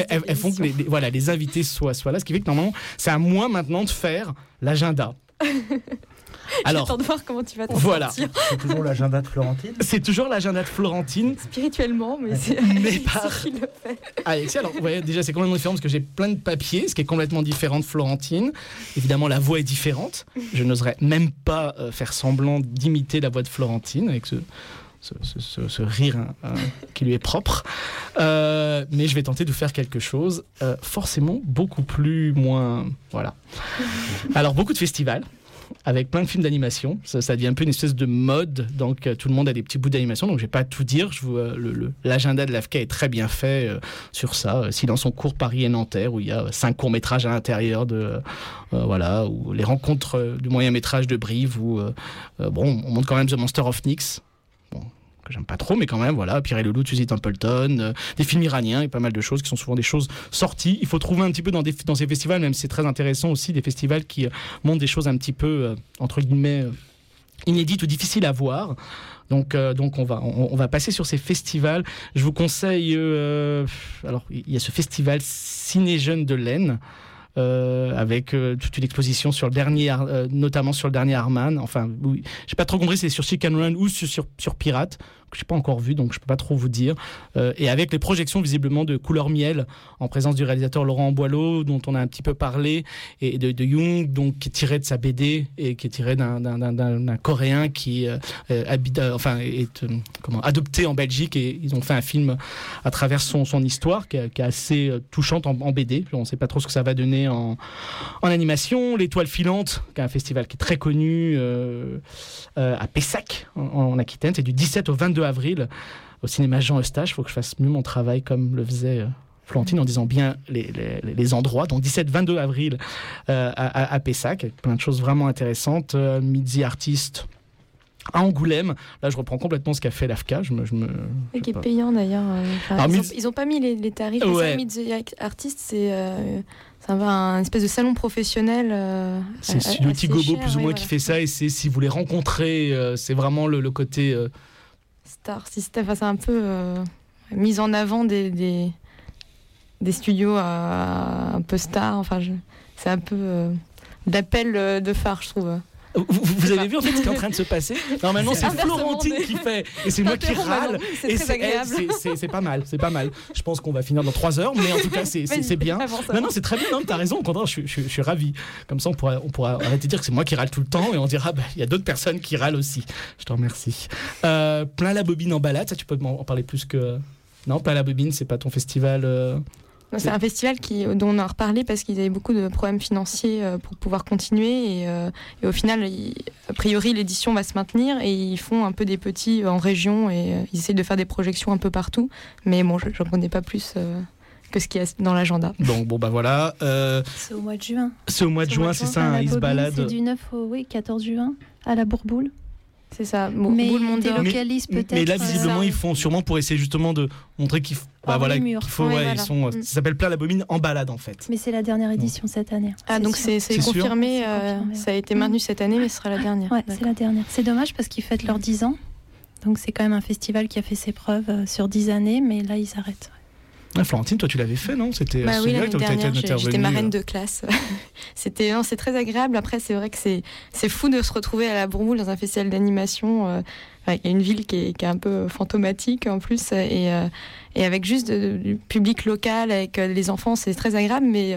que les invités soient là, ce qui fait que normalement c'est à moi maintenant de faire l'agenda. Alors, j'attends de voir comment tu vas t'en voilà. sortir. C'est toujours l'agenda de Florentine. C'est toujours l'agenda de Florentine. Spirituellement, mais c'est Alexis qui le fait. Alexis, alors vous voyez, déjà c'est complètement différent parce que j'ai plein de papiers, ce qui est complètement différent de Florentine. Évidemment, la voix est différente. Je n'oserais même pas faire semblant d'imiter la voix de Florentine avec ce rire qui lui est propre. Mais je vais tenter de faire quelque chose forcément beaucoup moins... Voilà. Alors, beaucoup de festivals, avec plein de films d'animation. Ça devient un peu une espèce de mode, donc tout le monde a des petits bouts d'animation, donc je vais pas tout dire. L'agenda de l'AFCA est très bien fait sur ça. Silence en cours Paris et Nanterre, où il y a 5 courts-métrages à l'intérieur voilà, ou les rencontres du moyen-métrage de Brive, où on montre quand même The Monster of Nyx. Que j'aime pas trop, mais quand même, voilà, Pierre et le loup de Suzy Templeton, des films iraniens et pas mal de choses qui sont souvent des choses sorties. Il faut trouver un petit peu dans ces festivals, même si c'est très intéressant aussi, des festivals qui montrent des choses un petit peu, entre guillemets, inédites ou difficiles à voir. Donc on va passer sur ces festivals. Je vous conseille, alors il y a ce festival Ciné Jeunes de l'Aisne, avec toute une exposition sur le dernier, notamment sur le dernier Arman. Enfin, oui, j'ai pas trop compris, c'est sur Chicken Run ou sur Pirate, que j'ai pas encore vu, donc je peux pas trop vous dire. Et avec les projections visiblement de Couleur Miel, en présence du réalisateur Laurent Boileau, dont on a un petit peu parlé, et de Jung, donc qui est tiré de sa BD et qui est tiré d'un Coréen qui est adopté en Belgique, et ils ont fait un film à travers son histoire qui est assez touchante en BD. On sait pas trop ce que ça va donner en animation. L'Étoile filante, qui est un festival qui est très connu à Pessac en Aquitaine, c'est du 17 au 22 avril au cinéma Jean Eustache. Il faut que je fasse mieux mon travail comme le faisait Florentine en disant bien les endroits. Donc 17-22 avril à Pessac, avec plein de choses vraiment intéressantes. Midi Artiste à Angoulême. Là, je reprends complètement ce qu'a fait l'AFCA. Et qui est payant d'ailleurs. Ils n'ont pas mis les tarifs. Ouais. Midi Artiste, c'est un espèce de salon professionnel. C'est Studio Tigobo plus ou moins qui fait ça, et c'est si vous les rencontrez, c'est vraiment le côté Star System. Enfin, c'est un peu mise en avant des studios un peu stars. Enfin, c'est un peu d'appel de phare, je trouve. Vous avez vu en fait ce qui est en train de se passer. Normalement c'est Florentine qui fait, et c'est moi qui râle, et c'est pas mal, c'est pas mal. Je pense qu'on va finir dans 3 heures, mais en tout cas c'est bien. Non, c'est très bien, non, t'as raison, au contraire, je suis ravi. Comme ça on pourra arrêter de dire que c'est moi qui râle tout le temps, et on dira il y a d'autres personnes qui râlent aussi. Je te remercie. Plein la bobine en balade, ça tu peux en parler plus que Non, pas la bobine, c'est pas ton festival. C'est un festival dont on a reparlé parce qu'ils avaient beaucoup de problèmes financiers pour pouvoir continuer et au final, a priori, l'édition va se maintenir et ils font un peu des petits en région et ils essayent de faire des projections un peu partout. Mais bon, je n'en connais pas plus que ce qu'il y a dans l'agenda. Donc bon, bah voilà. C'est au mois de juin. C'est au mois de juin, c'est ça, ils se baladent. C'est du 9 au 14 juin à la Bourboule. C'est ça. Mais ils délocalisent peut-être. Mais là, visiblement, ils font sûrement pour essayer justement de montrer qu'il faut. Qu'il faut, voilà. Ça s'appelle Plein la Bobine en balade en fait. Mais c'est la dernière édition cette année. Ah, donc c'est confirmé. Ça a été maintenu cette année, mais ce sera la dernière. Ouais, c'est la dernière. C'est dommage parce qu'ils fêtent leurs 10 ans. Donc c'est quand même un festival qui a fait ses preuves sur 10 années, mais là ils arrêtent. Ah, Florentine, toi tu l'avais fait, non? C'était oui, l'année dernière, j'étais marraine de classe. C'est très agréable. Après, c'est vrai que c'est fou de se retrouver à la Bourboule dans un festival d'animation. Il y a une ville qui est un peu fantomatique en plus et avec juste du public local, avec les enfants, c'est très agréable, mais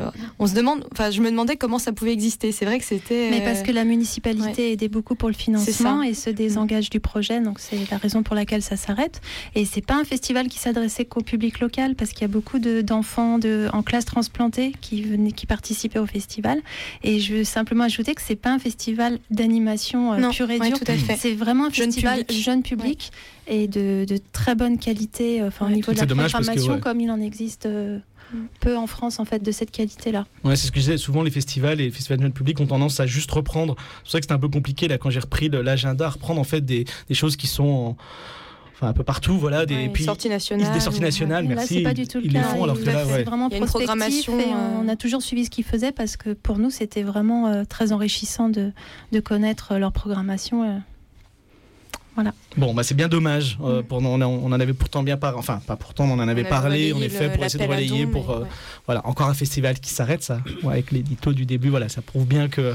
je me demandais comment ça pouvait exister. C'est vrai que c'était... Mais parce que la municipalité aidait beaucoup pour le financement et se désengage du projet, donc c'est la raison pour laquelle ça s'arrête. Et c'est pas un festival qui s'adressait qu'au public local, parce qu'il y a beaucoup d'enfants en classe transplantée qui participaient au festival. Et je veux simplement ajouter que c'est pas un festival d'animation pur et dur. Tout à fait. C'est vraiment un festival jeune public et de très bonne qualité au niveau de la programmation, comme il en existe peu en France en fait de cette qualité-là. Ouais, c'est ce que je disais. Souvent les festivals jeune public ont tendance à juste reprendre. C'est pour ça que c'était un peu compliqué là quand j'ai repris l'agenda, à reprendre en fait des choses qui sont un peu partout, voilà, des sorties nationales. Des sorties nationales, là, merci. C'est pas du tout le ils cas. Les font, alors que là, c'est vraiment prospectif et on a toujours suivi ce qu'ils faisaient parce que pour nous c'était vraiment très enrichissant de connaître leur programmation. Voilà. Bon, c'est bien dommage. On en avait pourtant bien parlé. Enfin, pas pourtant, on en avait parlé, en effet, pour essayer de relayer. Voilà, encore un festival qui s'arrête, ça. Ouais, avec l'édito du début, voilà, ça prouve bien que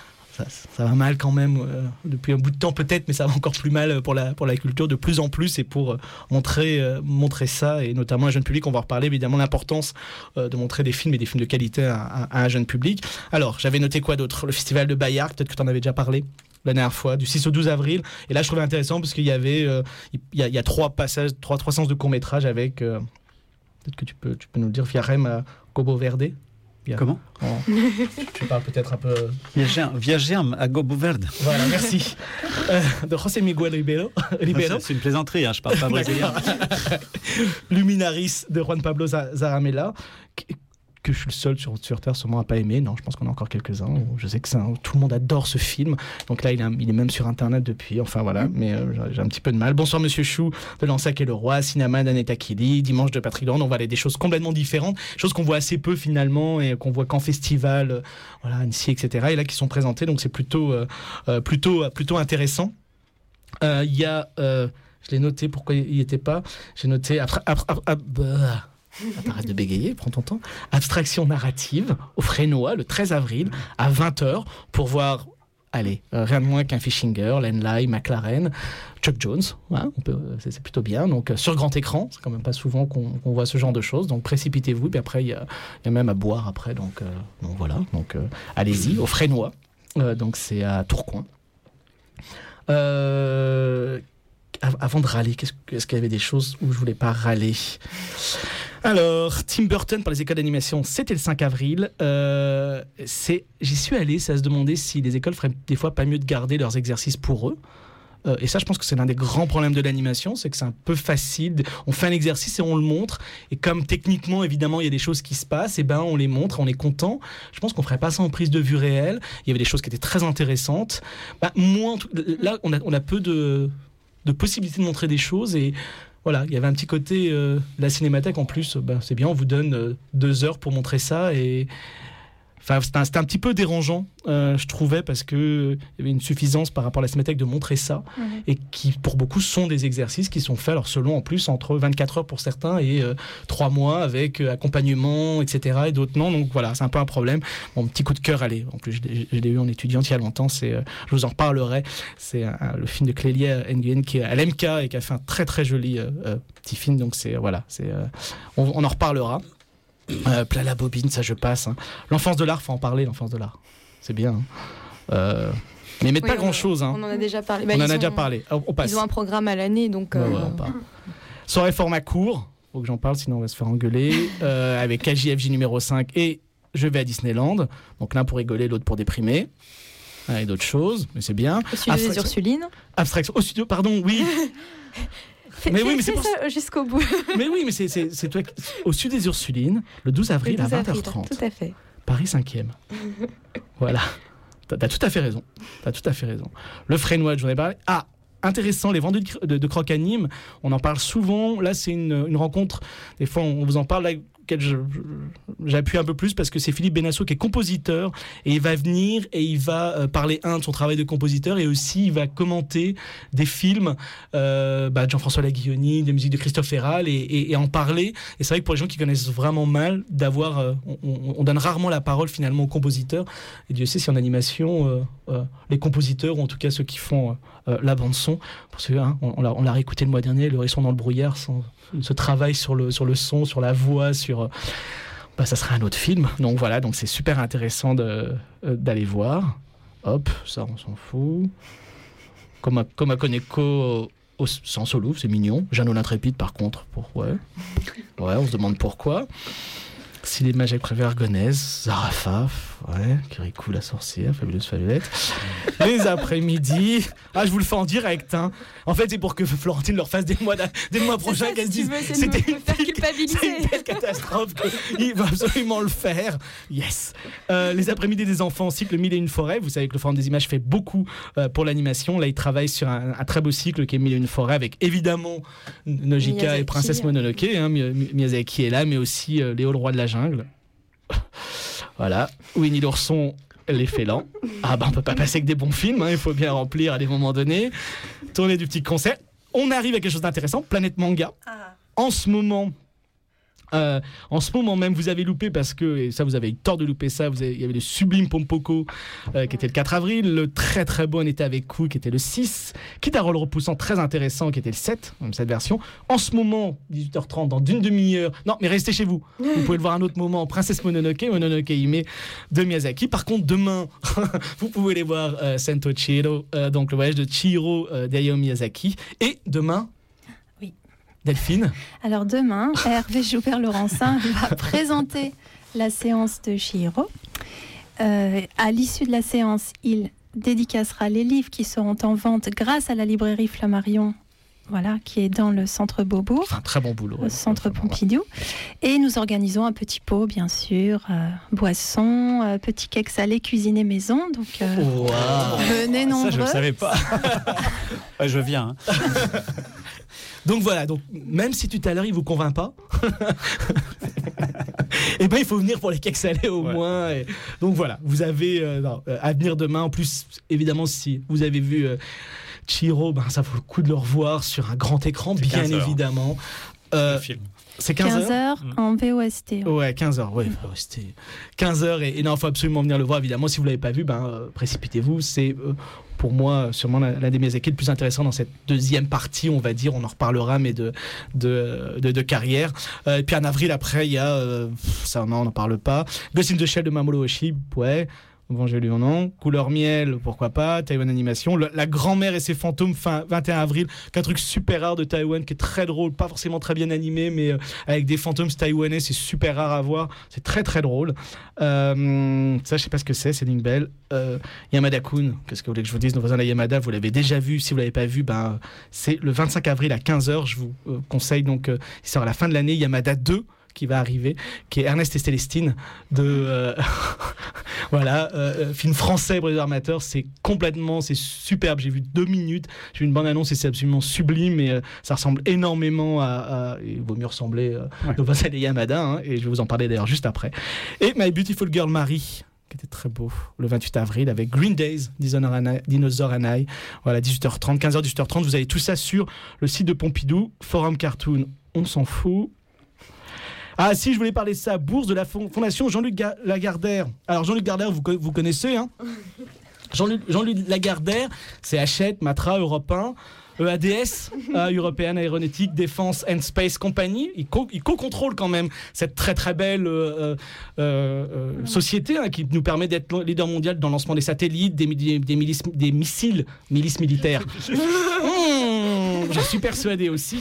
ça va mal quand même depuis un bout de temps peut-être, mais ça va encore plus mal pour la culture de plus en plus et pour montrer ça, et notamment à un jeune public. On va reparler évidemment l'importance de montrer des films et des films de qualité à un jeune public. Alors, j'avais noté quoi d'autre? Le festival de Bayard, peut-être que tu en avais déjà parlé la dernière fois, du 6 au 12 avril. Et là, je trouvais intéressant parce qu'il y avait il y a trois séances de court-métrage avec peut-être que tu peux nous le dire, Viarem à Cabo Verde. Comment Tu parles peut-être un peu... Viagerm à Cabo Verde. Voilà, merci. De José Miguel Ribeiro. C'est une plaisanterie, je parle pas brésilien. Luminaris de Juan Pablo Zaramella, que je suis le seul sur Terre sûrement à pas aimer. Non, je pense qu'on a encore quelques-uns. Je sais que tout le monde adore ce film. Donc là, il est même sur Internet depuis. Enfin voilà, mais j'ai un petit peu de mal. Bonsoir Monsieur Chou de Lansac et le Roi, Cinéma d'Aneta Kili, Dimanche de Patrick Laurent. On va aller des choses complètement différentes, choses qu'on voit assez peu finalement et qu'on voit qu'en festival, voilà, Annecy, etc. Et là, qui sont présentés. Donc c'est plutôt intéressant. Il y a, je l'ai noté. Pourquoi il n'y était pas? J'ai noté Arrête de bégayer, prends ton temps. Abstraction narrative au Frénois le 13 avril à 20h pour voir, rien de moins qu'un Fischinger, Lenlai, McLaren, Chuck Jones. Hein, c'est plutôt bien. Donc sur grand écran, c'est quand même pas souvent qu'on voit ce genre de choses. Donc précipitez-vous. Puis après, il y a même à boire après. Donc voilà. Donc allez-y au Frénois. Donc c'est à Tourcoing. Avant de râler, est-ce qu'il y avait des choses où je voulais pas râler? Alors, Tim Burton par les écoles d'animation, c'était le 5 avril. J'y suis allé, c'est à se demander si les écoles feraient des fois pas mieux de garder leurs exercices pour eux. Et ça, je pense que c'est l'un des grands problèmes de l'animation, c'est que c'est un peu facile. On fait un exercice et on le montre. Et comme techniquement, évidemment, il y a des choses qui se passent, et on les montre, on est content. Je pense qu'on ferait pas ça en prise de vue réelle. Il y avait des choses qui étaient très intéressantes. Là, on a peu de possibilités de montrer des choses, et voilà, il y avait un petit côté la cinémathèque en plus, c'est bien, on vous donne 2 heures pour montrer ça, et c'était un petit peu dérangeant, je trouvais, parce que il y avait une suffisance par rapport à la cinémathèque de montrer ça, et qui pour beaucoup sont des exercices qui sont faits, alors selon en plus entre 24 heures pour certains et 3 mois avec accompagnement, etc., et d'autres non. Donc voilà, c'est un peu un problème. Mon petit coup de cœur, en plus je l'ai eu en étudiante il y a longtemps, je vous en reparlerai, c'est le film de Clélia Nguyen qui est à l'MK et qui a fait un très très joli petit film, donc on en reparlera. Plein la bobine, ça je passe. Hein. L'enfance de l'art, faut en parler, l'enfance de l'art. C'est bien. Hein. Mais ils mettent pas grand-chose. Hein. On en a déjà parlé. On en a déjà parlé. On passe. Ils ont un programme à l'année, donc... Soirée format court. faut que j'en parle, sinon on va se faire engueuler, avec KJFJ numéro 5 et Je vais à Disneyland. Donc l'un pour rigoler, l'autre pour déprimer. Et d'autres choses, mais c'est bien. Au studio des Ursulines. Abstraction. Au studio, pardon, oui. Mais oui, mais c'est pour ça jusqu'au bout. Mais oui, mais c'est toi. Au studio des Ursulines, le 12 avril à 20h30. Tout à fait. Paris 5e. Voilà. T'as tout à fait raison. Le Frénois, j'en ai parlé. Ah, intéressant, les vendus de croque à Nîmes, on en parle souvent. Là, c'est une rencontre. Des fois, on vous en parle. Là, j'appuie un peu plus parce que c'est Philippe Benasso qui est compositeur et il va venir et il va parler de son travail de compositeur et aussi il va commenter des films de Jean-François Laguilloni, des musiques de Christophe Herral et en parler. Et c'est vrai que pour les gens qui connaissent vraiment mal, d'avoir, on donne rarement la parole finalement aux compositeurs. Et Dieu sait si en animation, les compositeurs ou en tout cas ceux qui font la bande son, parce que on l'a réécouté le mois dernier, Le Hérisson dans le brouillard, ce travail sur le son, sur la voix, sur ça serait un autre film. Donc voilà, donc c'est super intéressant d'aller voir. Hop, ça on s'en fout. Comme à Koneko sans solo, c'est mignon. Jeannot l'Intrépide par contre, ouais, on se demande pourquoi. Cinéma Jacques Prévert, Gonesse, Zarafa, ouais, Kirikou la sorcière, Fabuleuse Fabulette. Les après-midi. Ah, je vous le fais en direct, hein. En fait, c'est pour que Florentine leur fasse dès le mois prochain qu'elle se dise c'était une belle catastrophe, qu'il va absolument le faire. Yes. Les après-midi des enfants, cycle 1001 forêts. Vous savez que le Forum des images fait beaucoup pour l'animation. Là, il travaille sur un très beau cycle qui est 1001 forêts avec évidemment Nojika Miyazaki, et Princesse Mononoke. Miyazaki est là, mais aussi Léo le roi de la jungle. Voilà. Winnie l'ourson, les félans. Ah on peut pas passer que des bons films, il faut bien remplir à des moments donnés. Tournée du petit concert. On arrive à quelque chose d'intéressant, Planète Manga. En ce moment même, vous avez loupé parce que, et ça vous avez eu tort de louper ça, il y avait le sublime Pompoko qui était le 4 avril, le très très beau On était avec vous qui était le 6, Kitarol repoussant très intéressant qui était le 7, même cette version. En ce moment, 18h30, dans d'une demi-heure, non mais restez chez vous, vous pouvez le voir un autre moment, Princesse Mononoke Hime de Miyazaki. Par contre demain, vous pouvez les voir Sento Chihiro, donc le voyage de Chihiro d'Hayao Miyazaki, et demain, Delphine. Alors demain, Hervé Joubert-Laurencin va présenter la séance de Chihiro. À l'issue de la séance, il dédicacera les livres qui seront en vente grâce à la librairie Flammarion, voilà, qui est dans le centre Beaubourg. Un très bon boulot. Le centre Pompidou. Et nous organisons un petit pot, bien sûr, boisson, petit cake salé cuisiné maison. Donc venez nombreux. Ça, je ne savais pas. Je viens. Donc voilà, donc même si tout à l'heure il vous convainc pas, et il faut venir pour les cakes salés au moins. Et donc voilà, vous avez à venir demain. En plus, évidemment, si vous avez vu Chihiro, ça vaut le coup de le revoir sur un grand écran, bien évidemment. Le film. C'est 15h en VOST. Ouais, 15h, ouais, VOST. 15h, et non, il faut absolument venir le voir, évidemment. Si vous ne l'avez pas vu, précipitez-vous. C'est pour moi sûrement l'un des Miyazaki le plus intéressant dans cette deuxième partie, on va dire. On en reparlera, mais de carrière. Et puis en avril, après, il y a, ça, non, on n'en parle pas, Ghost in the Shell de Mamoru Oshii, ouais. Bon, j'ai lu mon nom. Couleur miel, pourquoi pas. Taïwan Animation. La grand-mère et ses fantômes, fin 21 avril. Qu'un truc super rare de Taïwan qui est très drôle. Pas forcément très bien animé, mais avec des fantômes taïwanais, c'est super rare à voir. C'est très très drôle. Ça, je sais pas ce que c'est Link Bell. Yamada-kun, qu'est-ce que vous voulez que je vous dise? Nos voisins de la Yamada, vous l'avez déjà vu. Si vous l'avez pas vu, c'est le 25 avril à 15h. Je vous conseille, donc, il sort à la fin de l'année, Yamada 2. Qui va arriver, qui est Ernest et Célestine de voilà, film français pour les amateurs. C'est superbe. J'ai vu 2 minutes, j'ai vu une bande annonce et c'est absolument sublime, et ça ressemble énormément à il vaut mieux ressembler au voisin des Yamada, et je vais vous en parler d'ailleurs juste après. Et My Beautiful Girl Marie, qui était très beau, le 28 avril, avec Green Days, Dinosaur and I, voilà, 18h30, 15h, 18h30, vous avez tout ça sur le site de Pompidou, Forum Cartoon, on s'en fout. Ah si, je voulais parler de ça, bourse de la fondation Jean-Luc Lagardère. Alors Jean-Luc Lagardère, vous connaissez, hein? Jean-Luc Lagardère, c'est Hachette, Matra, Europe 1, EADS, European Aeronautic Defense and Space Company. Il co-contrôle quand même cette très très belle société, qui nous permet d'être leader mondial dans le lancement des satellites, des milices militaires. J'en suis persuadé aussi.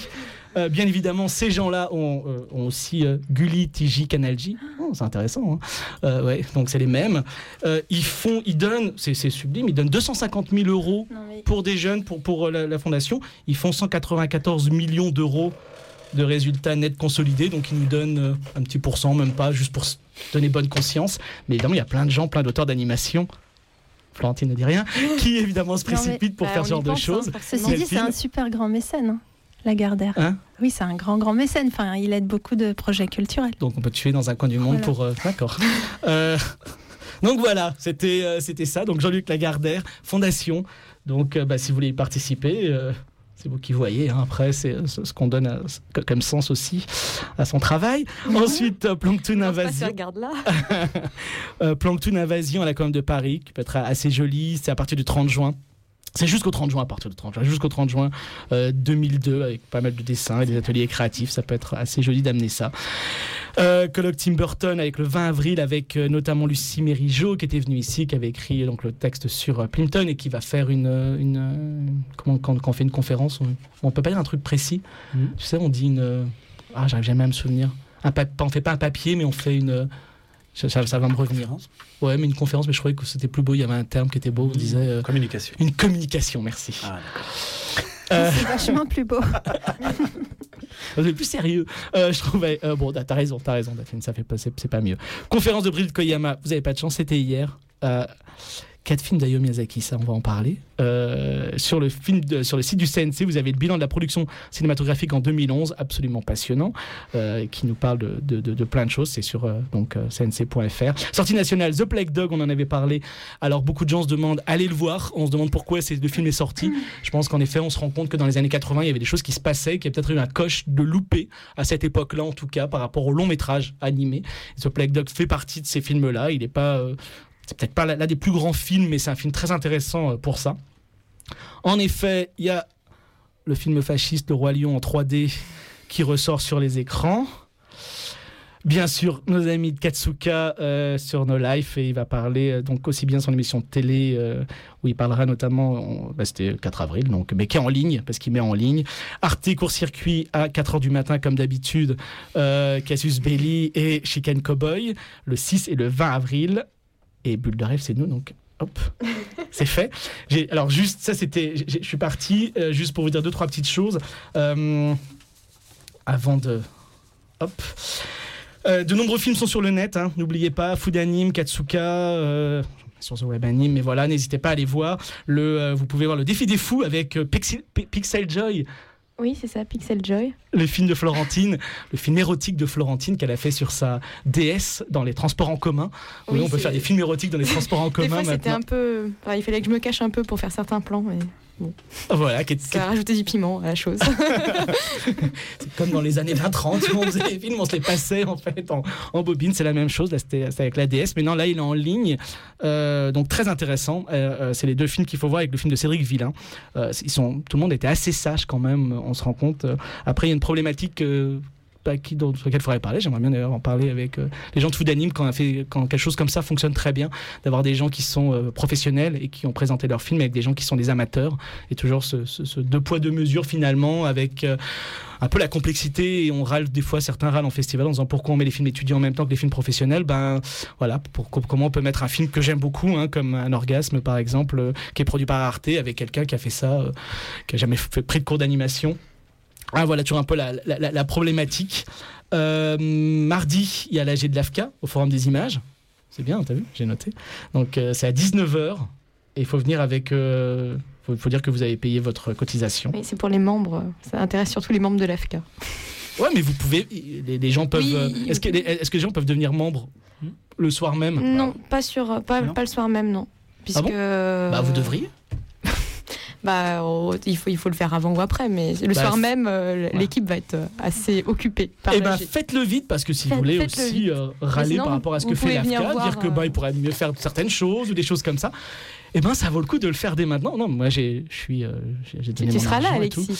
Bien évidemment, ces gens-là ont aussi Gulli, Tiji, Kanal J. Oh, c'est intéressant. Hein. Ouais, donc c'est les mêmes. Ils donnent, c'est sublime, ils donnent 250 000 € pour des jeunes, pour la fondation. Ils font 194 millions d'euros de résultats nets consolidés, donc ils nous donnent un petit pourcent, même pas, juste pour se donner bonne conscience. Mais évidemment, il y a plein de gens, plein d'auteurs d'animation. Florentine ne dit rien, qui évidemment se précipitent pour faire ce genre de choses. Ceci dit, c'est un super grand mécène, hein, Lagardère. Hein, oui, c'est un grand mécène. Enfin, il aide beaucoup de projets culturels. Donc on peut tuer dans un coin du monde pour... D'accord. Donc voilà, c'était ça. Donc Jean-Luc Lagardère, Fondation. Donc si vous voulez y participer... c'est vous qui voyez, hein. Après c'est ce qu'on donne comme sens aussi à son travail. Ensuite, Plankton Invasion. Plankton Invasion à la Colombe de Paris, qui peut être assez jolie, c'est à partir du 30 juin. C'est jusqu'au 30 juin, à partir du 30 juin, jusqu'au 30 juin 2002, avec pas mal de dessins et des ateliers créatifs. Ça peut être assez joli d'amener ça. Colloque Tim Burton avec le 20 avril, avec notamment Lucie Mérigeau, qui était venue ici, qui avait écrit donc, le texte sur Plimpton et qui va faire quand on fait une conférence, on peut pas dire un truc précis. Tu sais, on dit une... j'arrive jamais à me souvenir. On fait pas un papier, mais on fait une... Ça va me revenir. Ouais, mais une conférence, mais je croyais que c'était plus beau. Il y avait un terme qui était beau. On disait communication. Une communication, merci. Ah, c'est vachement plus beau. C'est plus sérieux. Je trouvais. Bon, t'as raison, Daphne. Ça fait pas, c'est pas mieux. Conférence de Brigitte Koyama. Vous avez pas de chance. C'était hier. 4 films d'Hayao Miyazaki, ça on va en parler. Sur le site du CNC, vous avez le bilan de la production cinématographique en 2011, absolument passionnant, qui nous parle de plein de choses. C'est sur cnc.fr. Sortie nationale, The Plague Dog, on en avait parlé. Alors beaucoup de gens se demandent, allez le voir. On se demande pourquoi le film est sorti. Je pense qu'en effet, on se rend compte que dans les années 80, il y avait des choses qui se passaient, qu'il y a peut-être eu un coche de loupé à cette époque-là, en tout cas, par rapport au long métrage animé. The Plague Dog fait partie de ces films-là. Il n'est pas... c'est peut-être pas l'un des plus grands films, mais c'est un film très intéressant pour ça. En effet, il y a le film fasciste Le Roi Lion en 3D qui ressort sur les écrans. Bien sûr, nos amis de Katsuka sur No Life, et il va parler donc aussi bien son émission de télé où il parlera notamment, c'était le 4 avril, donc, mais qui est en ligne, parce qu'il met en ligne. Arte Court-Circuit à 4h du matin, comme d'habitude, Cassius Belli et Chicken Cowboy, le 6 et le 20 avril. Et Bulle de Rêve, c'est nous, donc hop, c'est fait. Alors juste, ça c'était, je suis parti, juste pour vous dire 2-3 petites choses, avant de... Hop. De nombreux films sont sur le net, hein, n'oubliez pas, Food Anime, Katsuka... sur The Web Anime, mais voilà, n'hésitez pas à aller voir. Vous pouvez voir le défi des fous avec Pixel Joy. Oui, c'est ça, Pixel Joy. Le film de Florentine, le film érotique de Florentine qu'elle a fait sur sa DS dans les transports en commun. Oui, on peut faire des films érotiques dans les transports en commun. Des fois, c'était un peu... Enfin, il fallait que je me cache un peu pour faire certains plans, mais bon. Voilà, ça a rajouté du piment à la chose. C'est comme dans les années 20-30, on faisait les films, on se les passait en fait en bobine, c'est la même chose, là c'était avec la DS, mais non, là il est en ligne, donc très intéressant. C'est les 2 films qu'il faut voir avec le film de Cédric Villain. Tout le monde était assez sage quand même, on se rend compte. Après, il y a une problématique sur laquelle il faudrait parler. J'aimerais bien d'ailleurs en parler avec les gens de Food Anime quand quelque chose comme ça fonctionne très bien, d'avoir des gens qui sont professionnels et qui ont présenté leur film avec des gens qui sont des amateurs, et toujours ce 2 poids 2 mesures finalement, avec un peu la complexité, et on râle des fois, certains râlent en festival en disant pourquoi on met les films étudiants en même temps que les films professionnels. Voilà, comment on peut mettre un film que j'aime beaucoup, hein, comme Un Orgasme par exemple, qui est produit par Arte, avec quelqu'un qui a fait ça, qui a jamais pris de cours d'animation. Voilà, toujours un peu la problématique. Mardi, il y a l'AG de l'AFCA au Forum des Images. C'est bien, t'as vu, j'ai noté. Donc c'est à 19h, et il faut venir avec... faut dire que vous avez payé votre cotisation. Oui, c'est pour les membres. Ça intéresse surtout les membres de l'AFCA. Ouais, mais vous pouvez... Les gens peuvent... Oui. Est-ce que les gens peuvent devenir membres le soir même? Non, pas le soir même, non. Puisque... Ah bon? Vous devriez. Il faut le faire avant ou après, mais le soir même, l'équipe va être assez occupée. Faites-le vite, parce que si vous voulez aussi râler par rapport à ce que fait l'AFCA, dire que il pourrait mieux faire certaines choses ou des choses comme ça, ça vaut le coup de le faire dès maintenant. Non, moi j'ai donné mon argent. Tu seras là, et Alexis. Tout.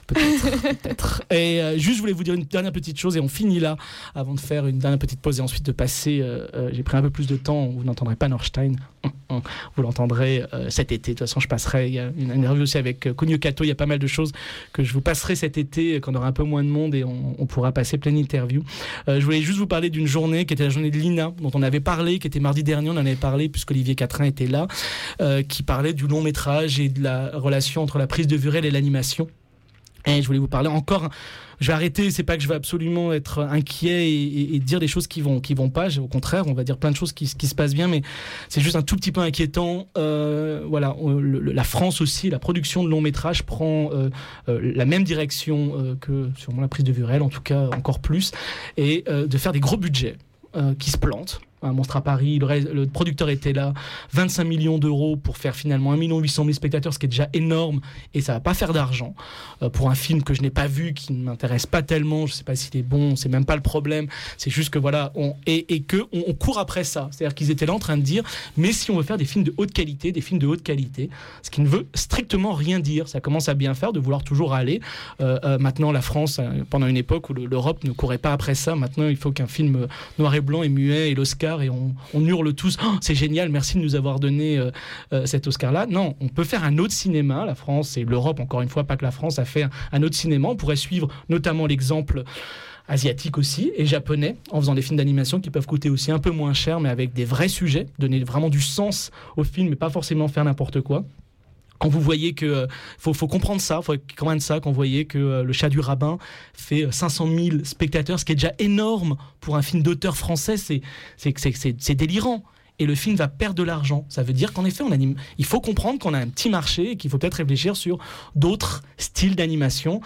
Peut-être. Et juste, je voulais vous dire une dernière petite chose et on finit là avant de faire une dernière petite pause et ensuite de passer. J'ai pris un peu plus de temps. Vous n'entendrez pas Norstein. Vous l'entendrez cet été. De toute façon, je passerai. Il y a une interview aussi avec Kunio Kato. Il y a pas mal de choses que je vous passerai cet été quand on aura un peu moins de monde et on pourra passer plein d'interviews. Je voulais juste vous parler d'une journée qui était la journée de l'INA, dont on avait parlé, qui était mardi dernier. On en avait parlé puisque Olivier Quatrain était là, qui parlait du long métrage et de la relation entre la prise de vue réelle et l'animation. Et je voulais vous parler encore. Je vais arrêter. C'est pas que je vais absolument être inquiet et dire des choses qui vont pas. Au contraire, on va dire plein de choses qui se passent bien, mais c'est juste un tout petit peu inquiétant. La France aussi, la production de long métrage prend la même direction que sûrement la prise de vue réelle, en tout cas encore plus, et de faire des gros budgets qui se plantent. Un Monstre à Paris, le producteur était là, 25 millions d'euros pour faire finalement 1 800 000 spectateurs, ce qui est déjà énorme, et ça va pas faire d'argent pour un film que je n'ai pas vu, qui ne m'intéresse pas tellement. Je sais pas s'il est bon, c'est même pas le problème, c'est juste que voilà, on court après ça. C'est-à-dire qu'ils étaient là en train de dire, mais si on veut faire des films de haute qualité, ce qui ne veut strictement rien dire. Ça commence à bien faire de vouloir toujours aller. Maintenant, la France, pendant une époque où l'Europe ne courait pas après ça, maintenant il faut qu'un film noir et blanc et muet et l'Oscar, et on hurle tous, oh, c'est génial, merci de nous avoir donné cet Oscar-là. Non, on peut faire un autre cinéma. La France et l'Europe, encore une fois, pas que la France, a fait un autre cinéma. On pourrait suivre notamment l'exemple asiatique aussi et japonais, en faisant des films d'animation qui peuvent coûter aussi un peu moins cher, mais avec des vrais sujets, donner vraiment du sens au film et pas forcément faire n'importe quoi. Quand vous voyez que faut comprendre ça, faut comprendre ça. Quand vous voyez que Le Chat du Rabbin fait 500 000 spectateurs, ce qui est déjà énorme pour un film d'auteur français, c'est délirant. Et le film va perdre de l'argent. Ça veut dire qu'en effet, il faut comprendre qu'on a un petit marché et qu'il faut peut-être réfléchir sur d'autres styles d'animation.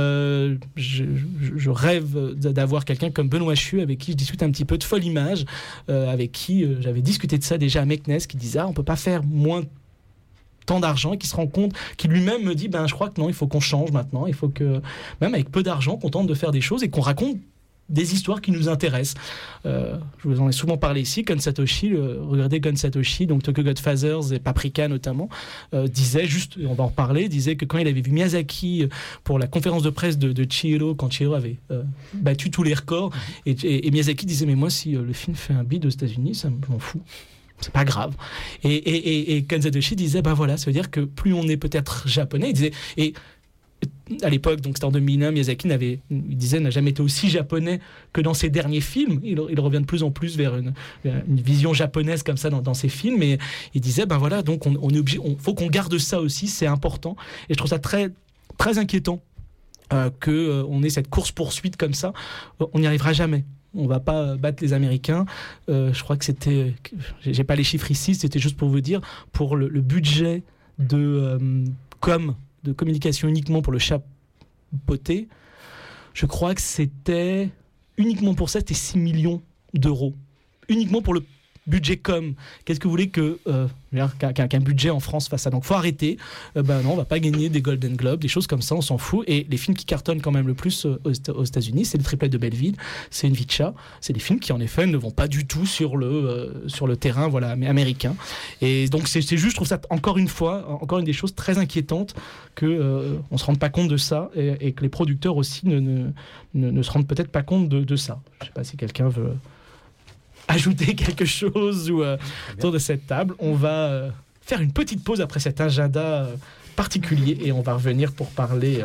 Je rêve d'avoir quelqu'un comme Benoît Chu, avec qui je discute un petit peu de Folle Image, avec qui j'avais discuté de ça déjà à Meknes, qui disait on peut pas faire moins tant d'argent, et qui se rend compte, qui lui-même me dit je crois que non, il faut qu'on change maintenant, il faut que même avec peu d'argent qu'on tente de faire des choses et qu'on raconte des histoires qui nous intéressent. Je vous en ai souvent parlé ici. Gon Satoshi, regardez Gon Satoshi, donc Tokyo Godfathers et Paprika notamment, disait juste, on va en reparler, disait que quand il avait vu Miyazaki pour la conférence de presse de Chihiro, quand Chihiro avait battu tous les records, et Miyazaki disait mais moi si le film fait un bid aux États-Unis, ça m'en fout. C'est pas grave. Et Gon Satoshi disait, voilà, ça veut dire que plus on est peut-être japonais, il disait, et à l'époque, donc c'était en 2001, Miyazaki n'a jamais été aussi japonais que dans ses derniers films. Il revient de plus en plus vers une vision japonaise comme ça dans ses films, et il disait, voilà, donc on est obligé, faut qu'on garde ça aussi, c'est important. Et je trouve ça très, très inquiétant qu'on ait cette course-poursuite comme ça. On n'y arrivera jamais. On va pas battre les Américains. Je crois que c'était, j'ai pas les chiffres ici, c'était juste pour vous dire, pour le budget de communication uniquement pour le chapeauté, je crois que c'était uniquement pour ça, c'était 6 millions d'euros. Uniquement pour le budget com. Qu'est-ce que vous voulez qu'un budget en France fasse ça? Donc faut arrêter. Non, on va pas gagner des Golden Globes, des choses comme ça, on s'en fout. Et les films qui cartonnent quand même le plus aux États-Unis, c'est le Triplet de Belleville, c'est Invicta, c'est des films qui en effet ne vont pas du tout sur le terrain américain. Et donc c'est juste, je trouve ça encore une des choses très inquiétantes que on se rende pas compte de ça et que les producteurs aussi ne se rendent peut-être pas compte de ça. Je sais pas si quelqu'un veut ajouter quelque chose autour de cette table. On va faire une petite pause après cet agenda particulier et on va revenir pour parler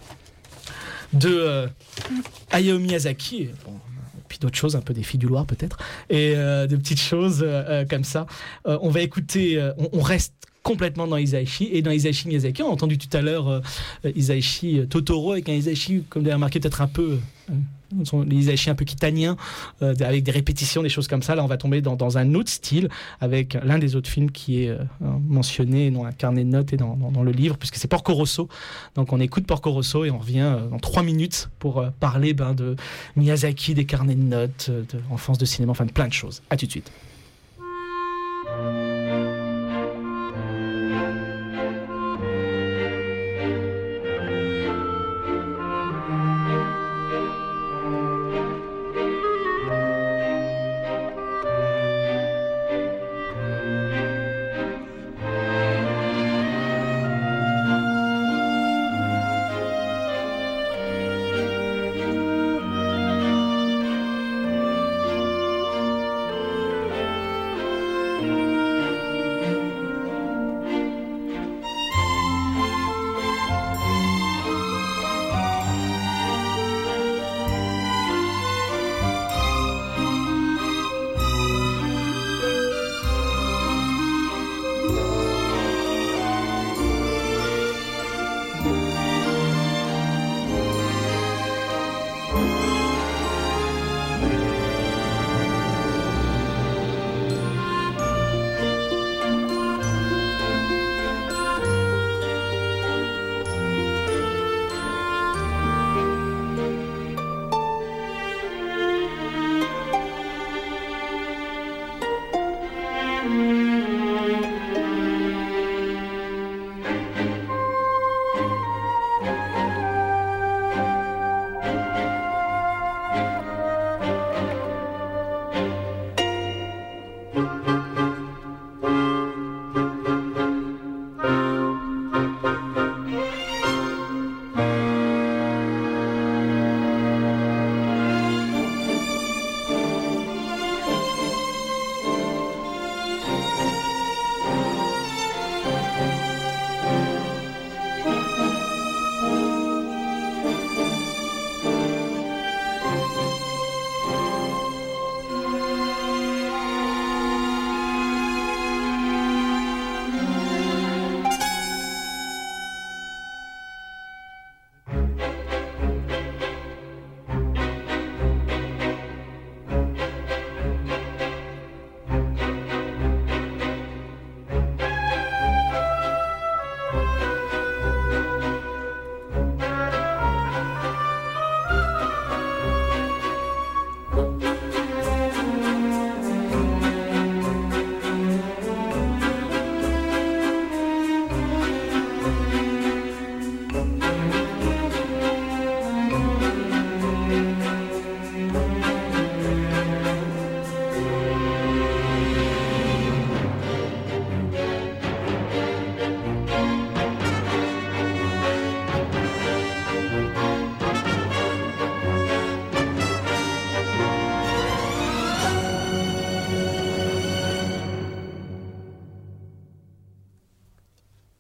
de Hayao Miyazaki, puis d'autres choses, un peu des filles du Loir peut-être, et de petites choses comme ça. On va écouter, on reste complètement dans Hisaishi, et dans Hisaishi Miyazaki, on a entendu tout à l'heure Hisaishi Totoro, avec un Hisaishi, comme vous avez remarqué, peut-être un peu les Hisaishi un peu kitaniens, avec des répétitions, des choses comme ça. Là on va tomber dans un autre style, avec l'un des autres films qui est mentionné dans un carnet de notes et dans le livre, puisque c'est Porco Rosso. Donc on écoute Porco Rosso et on revient dans 3 minutes pour parler de Miyazaki, des carnets de notes, d'enfance, de cinéma, enfin de plein de choses. À tout de suite.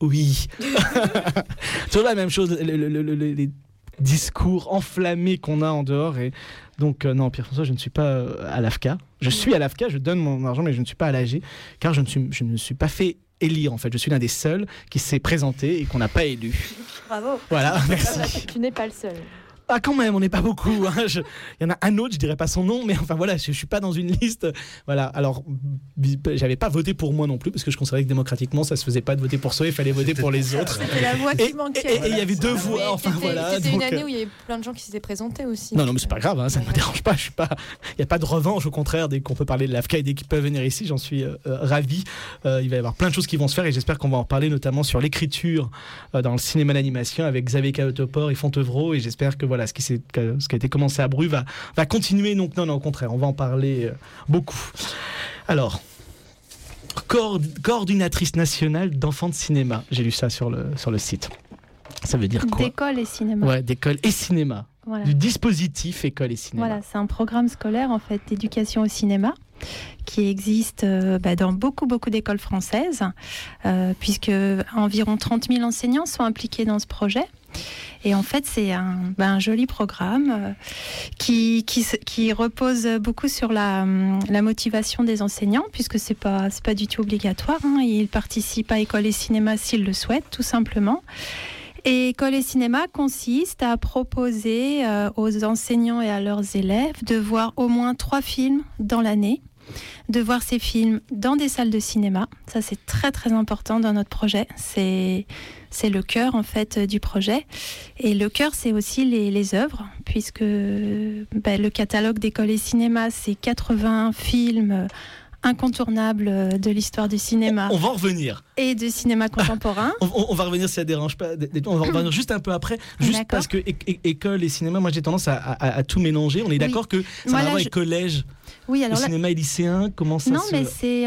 Oui. Toujours la même chose, les discours enflammés qu'on a en dehors. Et donc, non, Pierre-François, je ne suis pas à l'AFCA. Je suis à l'AFCA, je donne mon argent, mais je ne suis pas à l'AG, car je ne me suis pas fait élire, en fait. Je suis l'un des seuls qui s'est présenté et qu'on n'a pas élu. Bravo. Voilà, merci. Tu n'es pas le seul. Ah, quand même, on n'est pas beaucoup. Hein. Il y en a un autre, je dirais pas son nom, mais enfin voilà, je suis pas dans une liste. Voilà. Alors, j'avais pas voté pour moi non plus, parce que je considérais que démocratiquement, ça se faisait pas de voter pour soi, il fallait voter pour les autres. C'était la voix qui manquait. Et il y avait deux voix. Enfin voilà. C'était donc, une année où il y avait plein de gens qui s'étaient présentés aussi. Non, mais c'est pas grave, hein, ça ne me dérange pas. Il n'y a pas de revanche, au contraire, dès qu'on peut parler de l'AFCA et dès qu'ils peuvent venir ici, j'en suis ravi. Il va y avoir plein de choses qui vont se faire et j'espère qu'on va en parler, notamment sur l'écriture dans le cinéma d'animation avec Xavier Caotopor et Fontevraud. Et j'espère que voilà, ce qui a été commencé à Bru va continuer. Donc non, au contraire, on va en parler beaucoup. Alors, coordinatrice nationale d'enfants de cinéma. J'ai lu ça sur le site. Ça veut dire quoi ? D'école et cinéma. Ouais, d'école et cinéma. Voilà. Du dispositif école et cinéma. Voilà, c'est un programme scolaire en fait d'éducation au cinéma qui existe dans beaucoup d'écoles françaises, puisque environ 30 000 enseignants sont impliqués dans ce projet. Et en fait, c'est un joli programme qui repose beaucoup sur la motivation des enseignants, puisque c'est pas du tout obligatoire. Hein. Ils participent à école et cinéma s'ils le souhaitent, tout simplement. Et École et cinéma consiste à proposer aux enseignants et à leurs élèves de voir au moins 3 films dans l'année, de voir ces films dans des salles de cinéma. Ça, c'est très très important dans notre projet. C'est le cœur en fait du projet. Et le cœur, c'est aussi les œuvres, puisque le catalogue d'École et cinéma, c'est 80 films incontournable de l'histoire du cinéma. On va en revenir. Et du cinéma contemporain. On va revenir si ça ne dérange pas. On va revenir juste un peu après. Juste d'accord. Parce que école et cinéma, moi j'ai tendance à tout mélanger. On est d'accord que ça va avoir avec collège. Oui, alors cinéma et lycéen, comment ça non, mais c'est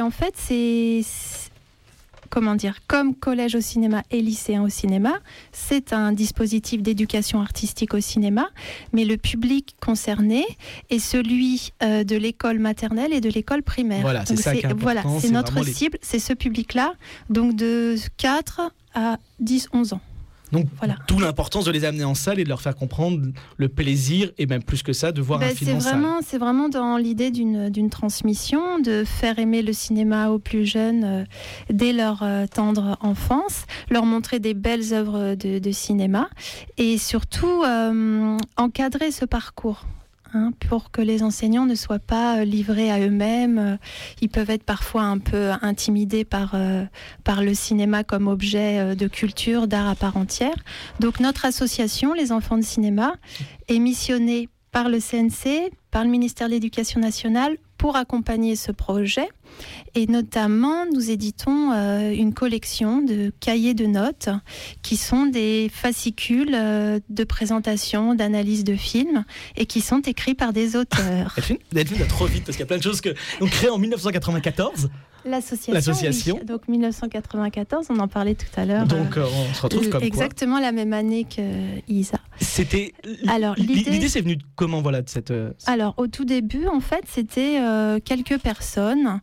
comment dire, comme collège au cinéma et lycéen au cinéma, c'est un dispositif d'éducation artistique au cinéma, mais le public concerné est celui de l'école maternelle et de l'école primaire. Voilà, donc c'est ça qui est important. Voilà, c'est notre cible, c'est ce public-là, donc de 4 à 10-11 ans. Donc, d'où l'importance de les amener en salle et de leur faire comprendre le plaisir, et même plus que ça, de voir un film en salle. C'est vraiment dans l'idée d'une transmission, de faire aimer le cinéma aux plus jeunes dès leur tendre enfance, leur montrer des belles œuvres de cinéma, et surtout encadrer ce parcours. Pour que les enseignants ne soient pas livrés à eux-mêmes. Ils peuvent être parfois un peu intimidés par le cinéma comme objet de culture, d'art à part entière. Donc notre association, les enfants de cinéma, est missionnée par le CNC, par le ministère de l'Éducation nationale, pour accompagner ce projet. Et notamment, nous éditons une collection de cahiers de notes qui sont des fascicules de présentation, d'analyse de films et qui sont écrits par des auteurs. Delphine va trop vite parce qu'il y a plein de choses donc créées en 1994. L'association. Oui. Donc 1994, on en parlait tout à l'heure. Donc on se retrouve comme exactement la même année que Isa. C'était. Alors l'idée c'est venu comment de cette. Alors au tout début en fait c'était quelques personnes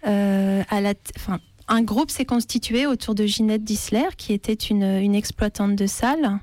un groupe s'est constitué autour de Ginette Dissler, qui était une exploitante de salle.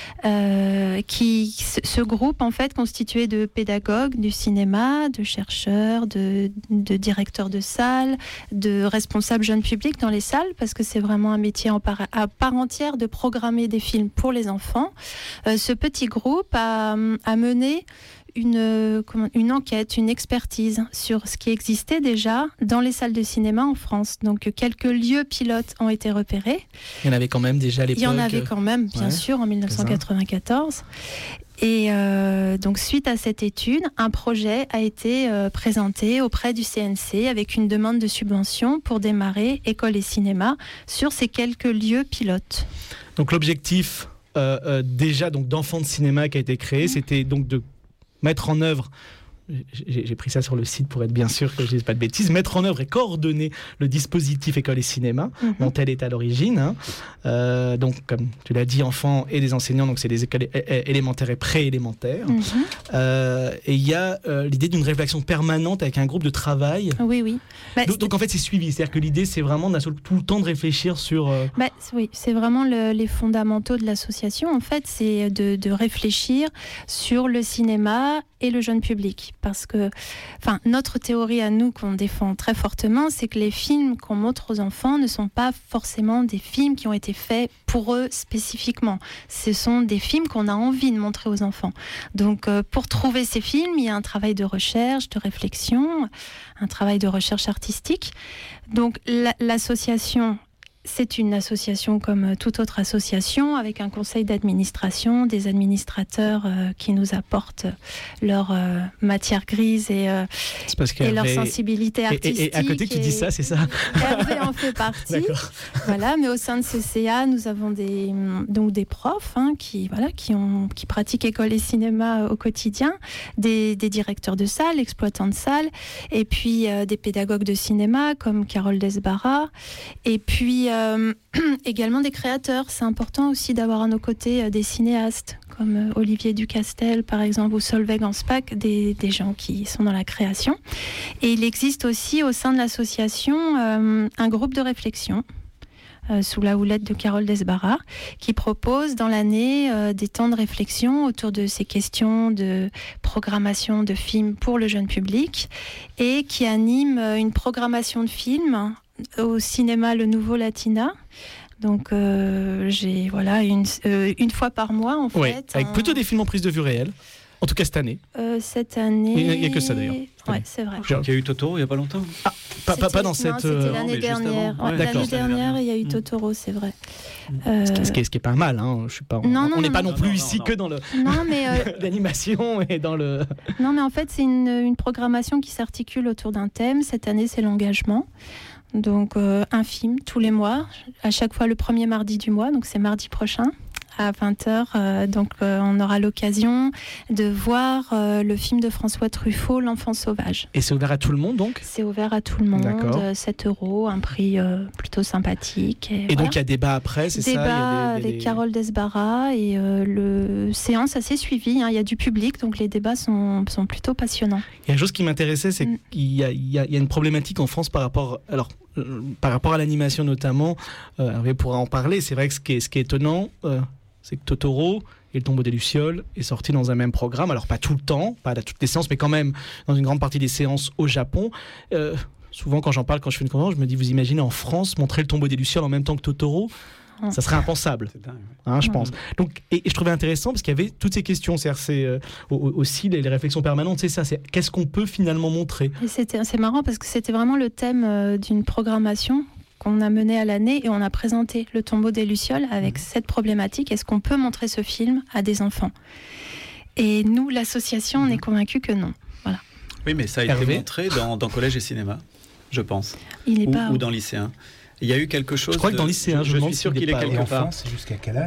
Ce groupe, en fait, constitué de pédagogues du cinéma, de chercheurs, de directeurs de salles, de responsables jeunes publics dans les salles, parce que c'est vraiment un métier à part entière de programmer des films pour les enfants. Ce petit groupe a mené une enquête, une expertise sur ce qui existait déjà dans les salles de cinéma en France. Donc quelques lieux pilotes ont été repérés. Il y en avait quand même déjà à l'époque. Il y en avait quand même, bien sûr, en 1994. Et donc suite à cette étude, un projet a été présenté auprès du CNC avec une demande de subvention pour démarrer école et cinéma sur ces quelques lieux pilotes. Donc l'objectif déjà d'enfants de cinéma qui a été créé, c'était donc de mettre en œuvre j'ai pris ça sur le site pour être bien sûr que je ne dise pas de bêtises, mettre en œuvre et coordonner le dispositif école et cinéma, dont elle est à l'origine. Donc, comme tu l'as dit, enfants et des enseignants, donc c'est des écoles élémentaires et préélémentaires. Et il y a l'idée d'une réflexion permanente avec un groupe de travail. Oui. Donc en fait, c'est suivi. C'est-à-dire que l'idée, c'est vraiment tout le temps de réfléchir sur... Oui, c'est vraiment les fondamentaux de l'association. En fait, c'est de réfléchir sur le cinéma et le jeune public. Parce que notre théorie à nous, qu'on défend très fortement, c'est que les films qu'on montre aux enfants ne sont pas forcément des films qui ont été faits pour eux spécifiquement. Ce sont des films qu'on a envie de montrer aux enfants. Donc, pour trouver ces films, il y a un travail de recherche, de réflexion, un travail de recherche artistique. Donc, l'association... C'est une association comme toute autre association, avec un conseil d'administration, des administrateurs qui nous apportent leur matière grise et leur sensibilité artistique. Et à côté, tu dis ça, c'est ça? Hervé en fait partie. D'accord. Voilà, mais au sein de CCA, nous avons des profs qui pratiquent école et cinéma au quotidien, des directeurs de salles, exploitants de salles, et puis des pédagogues de cinéma comme Carole Desbarras, et puis également des créateurs. C'est important aussi d'avoir à nos côtés des cinéastes comme Olivier Ducastel par exemple, ou Solveig Anspach, des gens qui sont dans la création. Et il existe aussi au sein de l'association un groupe de réflexion sous la houlette de Carole Desbarras, qui propose dans l'année des temps de réflexion autour de ces questions de programmation de films pour le jeune public, et qui anime une programmation de films au cinéma Le Nouveau Latina. Donc j'ai une fois par mois en fait. Avec plutôt des films en prise de vue réelle. En tout cas cette année. Cette année. Il n'y a que ça d'ailleurs. Ouais, c'est vrai. Je crois qu'il y a eu Totoro il n'y a pas longtemps. Pas dans cette. C'était l'année dernière. L'année dernière, il y a eu Totoro, c'est vrai. Ce qui est pas mal. Hein. Je suis pas. On n'est pas non plus ici que dans l'animation et dans le. Non, mais en fait, c'est une programmation qui s'articule autour d'un thème. Cette année, c'est l'engagement. Donc un film tous les mois, à chaque fois le premier mardi du mois, donc c'est mardi prochain à 20h. Donc on aura l'occasion de voir le film de François Truffaut, L'Enfant sauvage. Et c'est ouvert à tout le monde donc ? C'est ouvert à tout le monde, 7 €, un prix plutôt sympathique. Et voilà. Donc il y a débat après, c'est ça ? Débat avec Carole Desbarras et séance assez suivie. Il y a du public, donc les débats sont plutôt passionnants. Il y a une chose qui m'intéressait, c'est qu'il y a une problématique en France par rapport à l'animation notamment. Hervé pourra en parler. C'est vrai que ce qui est étonnant, c'est que Totoro et Le Tombeau des Lucioles est sorti dans un même programme. Alors pas tout le temps, pas à toutes les séances, mais quand même dans une grande partie des séances au Japon. Souvent quand j'en parle, quand je fais une conférence, je me dis, vous imaginez en France montrer Le Tombeau des Lucioles en même temps que Totoro ? Ça serait impensable, je pense. Donc, et je trouvais intéressant parce qu'il y avait toutes ces questions. C'est aussi les réflexions permanentes. C'est ça. C'est qu'est-ce qu'on peut finalement montrer. Et c'est marrant parce que c'était vraiment le thème d'une programmation qu'on a menée à l'année, et on a présenté Le Tombeau des Lucioles avec cette problématique. Est-ce qu'on peut montrer ce film à des enfants ? Et nous, l'association, on est convaincus que non. Voilà. Oui, mais ça a été montré dans collège et cinéma, je pense. Ou dans lycéen. Il y a eu quelque chose. Je crois que dans le lycée, je suis sûr qu'il est quelque part. C'est jusqu'à quel âge ?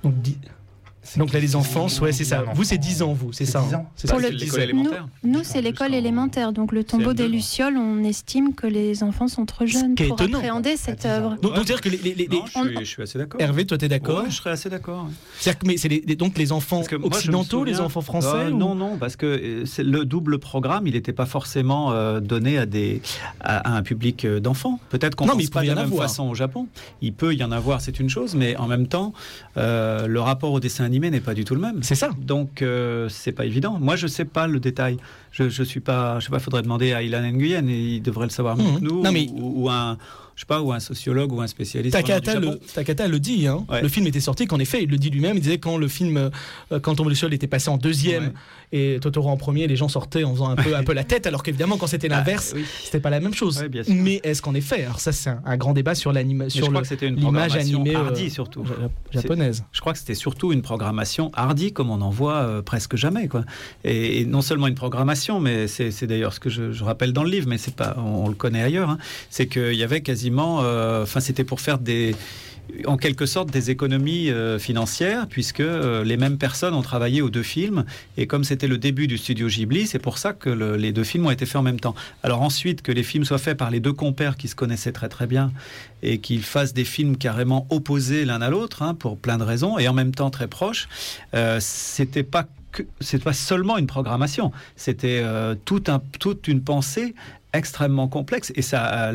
Donc là, les enfants, c'est ça. Vous, c'est 10 ans, vous, c'est ça. 10 ans. C'est l'école élémentaire. Nous, c'est l'école élémentaire. Donc le Tombeau des Lucioles, on estime que les enfants sont trop jeunes pour appréhender cette œuvre. Donc dire que je suis assez d'accord. Hervé, toi, t'es d'accord ? Ouais, je serais assez d'accord. C'est-à-dire que c'est donc les enfants occidentaux, les enfants français Non, parce que le double programme, il n'était pas forcément donné à un public d'enfants. Peut-être qu'on ne pense pas de la même façon au Japon. Il peut y en avoir, c'est une chose, mais en même temps, le rapport au dessin animé n'est pas du tout le même. C'est ça. Donc c'est pas évident. Moi je sais pas le détail. Je sais pas, faudrait demander à Ilan Nguyen, et il devrait le savoir mieux que nous, ou un sociologue ou un spécialiste. Takata le dit, hein. Ouais. Le film était sorti qu'en effet, il le dit lui-même, il disait quand le film quand Le Tombeau des Lucioles était passé en deuxième et Totoro en premier, les gens sortaient en faisant un peu la tête, alors qu'évidemment quand c'était l'inverse, c'était pas la même chose. Ouais, mais est-ce qu'en effet, alors ça c'est un grand débat sur l'image animée hardie surtout japonaise. Je crois que c'était surtout une programmation hardie comme on en voit presque jamais, quoi. Et non seulement une programmation, mais c'est d'ailleurs ce que je rappelle dans le livre, mais c'est pas, on le connaît ailleurs, hein. C'est qu'il y avait quasiment, c'était pour faire en quelque sorte des économies financières, puisque les mêmes personnes ont travaillé aux 2 films, et comme c'était le début du studio Ghibli, c'est pour ça que les 2 films ont été faits en même temps. Alors ensuite, que les films soient faits par les 2 compères qui se connaissaient très très bien, et qu'ils fassent des films carrément opposés l'un à l'autre, hein, pour plein de raisons, et en même temps très proches, c'est pas seulement une programmation, c'était toute une pensée extrêmement complexe, et ça,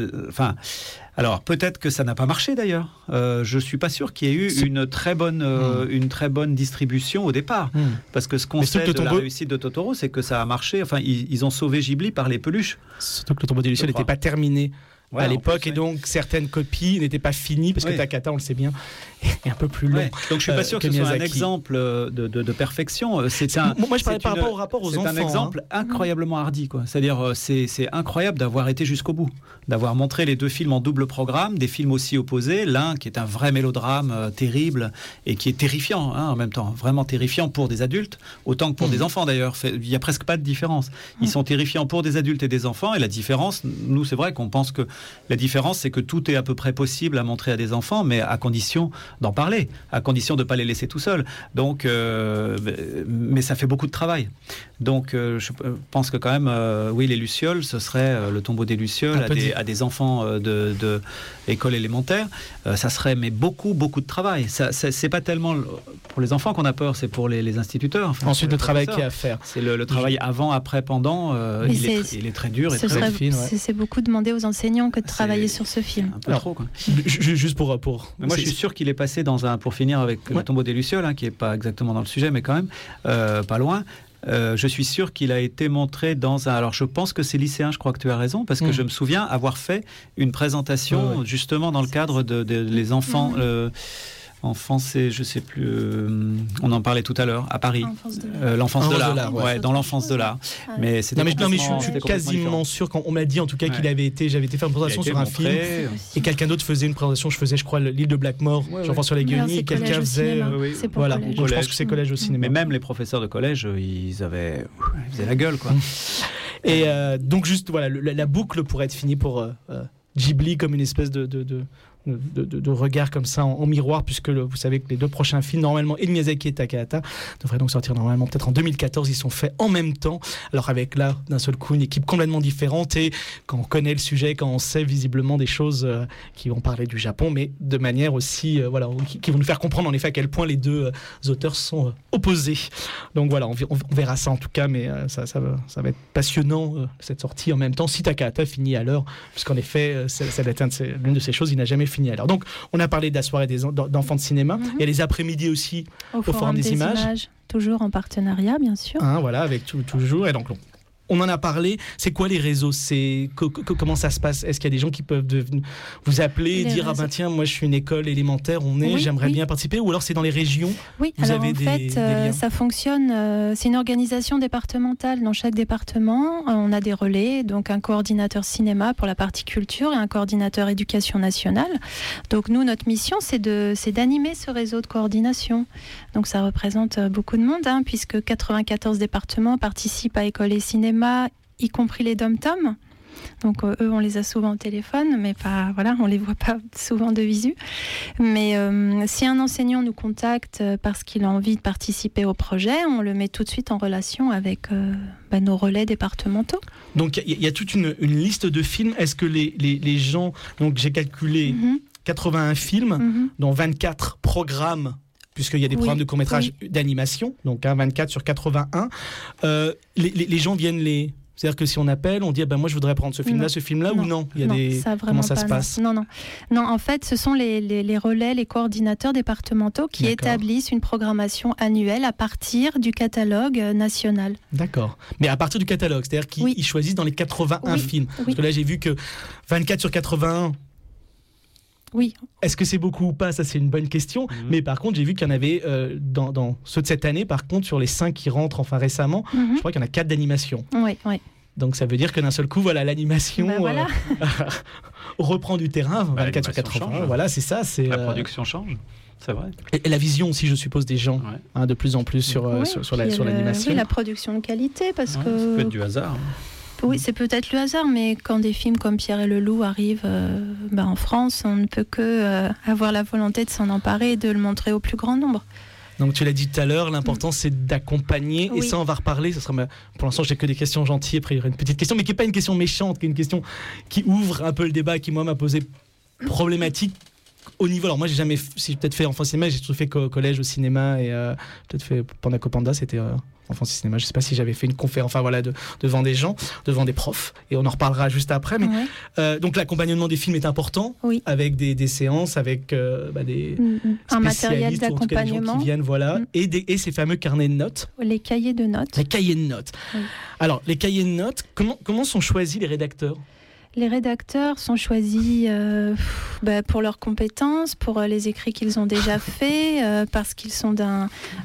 alors peut-être que ça n'a pas marché d'ailleurs. Je suis pas sûr qu'il y ait eu une très bonne distribution au départ, parce que ce qu'on sait de la réussite de Totoro, c'est que ça a marché. Enfin, ils ont sauvé Ghibli par les peluches. Surtout que le Tombeau des Lucioles n'était pas terminé. À l'époque, et donc certaines copies n'étaient pas finies, parce que Takahata, on le sait bien, est un peu plus long. Donc je suis pas sûr que ce soit un exemple de perfection. Moi je parlais par rapport aux enfants. C'est un exemple incroyablement hardi, quoi. C'est-à-dire c'est incroyable d'avoir été jusqu'au bout, d'avoir montré les 2 films en double programme, des films aussi opposés, l'un qui est un vrai mélodrame terrible et qui est terrifiant, hein, en même temps, vraiment terrifiant pour des adultes, autant que pour des enfants d'ailleurs. Il y a presque pas de différence. Ils sont terrifiants pour des adultes et des enfants, et la différence, nous c'est vrai qu'on pense que la différence, c'est que tout est à peu près possible à montrer à des enfants, mais à condition d'en parler, à condition de ne pas les laisser tout seuls. Donc, mais ça fait beaucoup de travail. Donc, je pense que quand même, oui, les Lucioles, ce serait le Tombeau des Lucioles à des enfants de école élémentaire. Ça serait, mais beaucoup de travail. C'est pas tellement pour les enfants qu'on a peur, c'est pour les instituteurs. Enfin, ensuite, le travail qu'il y a à faire. C'est le travail avant, après, pendant. Il est très dur et très difficile. C'est beaucoup demandé aux enseignants que de travailler sur ce film. Un peu trop, quoi. Juste pour... Mais moi, je suis sûr qu'il est passé pour finir avec le Tombeau des Lucioles, hein, qui n'est pas exactement dans le sujet, mais quand même, pas loin. Je suis sûr qu'il a été montré dans un... Alors, je pense que c'est lycéen, je crois que tu as raison, parce que je me souviens avoir fait une présentation, justement, dans le cadre de les enfants... Enfant, c'est, je sais plus, on en parlait tout à l'heure, à Paris. L'enfance de l'art. Dans l'enfance de l'art. Mais c'était je suis quasiment sûr, quand on m'a dit en tout cas qu'il avait été, j'avais été faire une présentation sur un film, et quelqu'un d'autre faisait une présentation, je faisais, je crois, l'île de Blackmore, j'en sur les guenilles, et quelqu'un faisait. Voilà, donc je pense que c'est collège au cinéma. Mais même les professeurs de collège, ils faisaient la gueule, quoi. Et donc, juste, voilà, la boucle pourrait être finie pour Ghibli comme une espèce de regard comme ça en miroir, puisque vous savez que les 2 prochains films, normalement, et Miyazaki et Takahata, devraient donc sortir normalement peut-être en 2014. Ils sont faits en même temps, alors avec là d'un seul coup une équipe complètement différente, et quand on connaît le sujet, quand on sait visiblement des choses qui vont parler du Japon, mais de manière aussi qui vont nous faire comprendre en effet à quel point les 2 auteurs sont opposés. Donc voilà, on verra ça en tout cas, mais ça va être passionnant cette sortie en même temps, si Takahata finit à l'heure, puisqu'en effet ça va être l'une de ces choses, il n'a jamais fini à l'heure. Donc on a parlé de la soirée d'enfants de cinéma, il y a les après-midi aussi au Forum des images, toujours en partenariat bien sûr, voilà, avec toujours, et donc on en a parlé. C'est quoi les réseaux? Comment ça se passe? Est-ce qu'il y a des gens qui peuvent vous appeler et dire réseaux. Tiens, moi je suis une école élémentaire, j'aimerais bien participer, ou alors c'est dans les régions? Oui, alors en fait ça fonctionne, c'est une organisation départementale. Dans chaque département, on a des relais, donc un coordinateur cinéma pour la partie culture et un coordinateur éducation nationale. Donc nous, notre mission, c'est d'animer ce réseau de coordination. Donc ça représente beaucoup de monde, puisque 94 départements participent à École et Cinéma, y compris les dom-toms. Donc eux, on les a souvent au téléphone, mais pas, on les voit pas souvent de visu. Mais si un enseignant nous contacte parce qu'il a envie de participer au projet, on le met tout de suite en relation avec nos relais départementaux. Donc il y a toute une liste de films. Est-ce que les gens... Donc j'ai calculé 81 films, dont 24 programmes, puisqu'il y a des programmes de court-métrage d'animation, donc 24 sur 81. Les gens viennent C'est-à-dire que si on appelle, on dit moi je voudrais prendre ce film-là, ou non? Il y a comment ça se passe? Non, en fait, ce sont les relais, les coordinateurs départementaux qui établissent une programmation annuelle à partir du catalogue national. D'accord. Mais à partir du catalogue, c'est-à-dire qu'ils choisissent dans les 81 films. Parce que là, j'ai vu que 24 sur 81... Oui. Est-ce que c'est beaucoup ou pas? Ça, c'est une bonne question. Mais par contre, j'ai vu qu'il y en avait dans ceux de cette année, par contre, sur les 5 qui rentrent récemment, je crois qu'il y en a 4 d'animation. Oui. Donc ça veut dire que d'un seul coup, l'animation reprend du terrain, 24 sur 80. Voilà, c'est ça. La production change. C'est vrai. Et la vision aussi, je suppose, des gens, de plus en plus sur l'animation. Oui, la production de qualité, parce que... Ça peut être du hasard. Oui, c'est peut-être le hasard, mais quand des films comme Pierre et le Loup arrivent en France, on ne peut que avoir la volonté de s'en emparer et de le montrer au plus grand nombre. Donc tu l'as dit tout à l'heure, l'important c'est d'accompagner, et ça on va reparler. Pour l'instant j'ai que des questions gentilles, après il y aura une petite question, mais qui n'est pas une question méchante, qui est une question qui ouvre un peu le débat, qui moi m'a posé problématique au niveau. Alors moi j'ai peut-être fait enfant cinéma, j'ai surtout fait collège au cinéma, et peut-être fait Panda Copanda, c'était enfant cinéma. Je sais pas si j'avais fait une conférence, devant des gens, devant des profs, et on en reparlera juste après. Mais donc l'accompagnement des films est important, avec des séances, avec des un matériel d'accompagnement, des gens qui viennent, et ces fameux carnets de notes. Les cahiers de notes. Les cahiers de notes. Oui. Alors les cahiers de notes, comment sont choisis les rédacteurs ? Les rédacteurs sont choisis pour leurs compétences, pour les écrits qu'ils ont déjà faits, parce qu'ils sont dans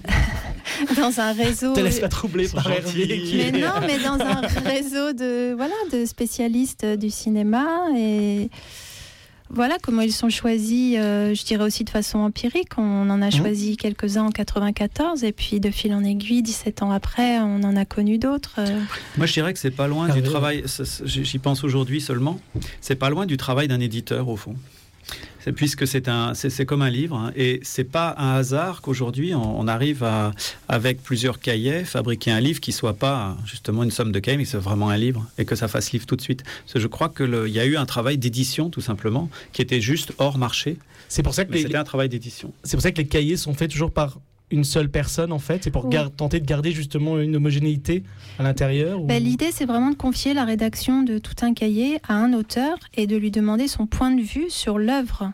un réseau. Te laisse pas troubler par Hervé. Mais non, mais dans un réseau de spécialistes du cinéma, et voilà comment ils sont choisis. Je dirais aussi de façon empirique. On en a choisi quelques-uns en 94, et puis de fil en aiguille, 17 ans après, on en a connu d'autres. Moi, je dirais que c'est pas loin du travail. J'y pense aujourd'hui seulement. C'est pas loin du travail d'un éditeur au fond. Puisque c'est comme un livre, hein, et c'est pas un hasard qu'aujourd'hui on arrive avec plusieurs cahiers, fabriquer un livre qui soit pas justement une somme de cahiers, mais que c'est vraiment un livre, et que ça fasse livre tout de suite. Parce que je crois qu'il y a eu un travail d'édition tout simplement qui était juste hors marché. C'est pour ça que c'était un travail d'édition. C'est pour ça que les cahiers sont faits toujours par une seule personne, en fait, c'est pour tenter de garder justement une homogénéité à l'intérieur ou... L'idée, c'est vraiment de confier la rédaction de tout un cahier à un auteur et de lui demander son point de vue sur l'œuvre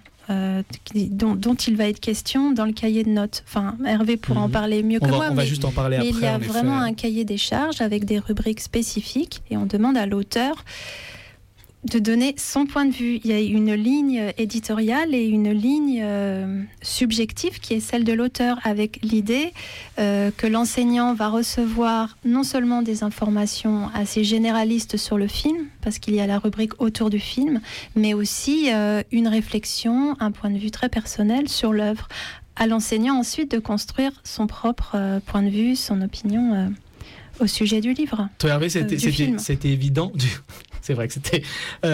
dont il va être question dans le cahier de notes. Enfin, Hervé pourra en parler mieux que moi, on va juste en parler après. Il y a vraiment un cahier des charges avec des rubriques spécifiques, et on demande à l'auteur de donner son point de vue. Il y a une ligne éditoriale et une ligne subjective qui est celle de l'auteur, avec l'idée que l'enseignant va recevoir non seulement des informations assez généralistes sur le film, parce qu'il y a la rubrique autour du film, mais aussi une réflexion, un point de vue très personnel sur l'œuvre. À l'enseignant ensuite de construire son propre point de vue, son opinion au sujet du livre. Toi, Hervé, c'était évident. C'est vrai que c'était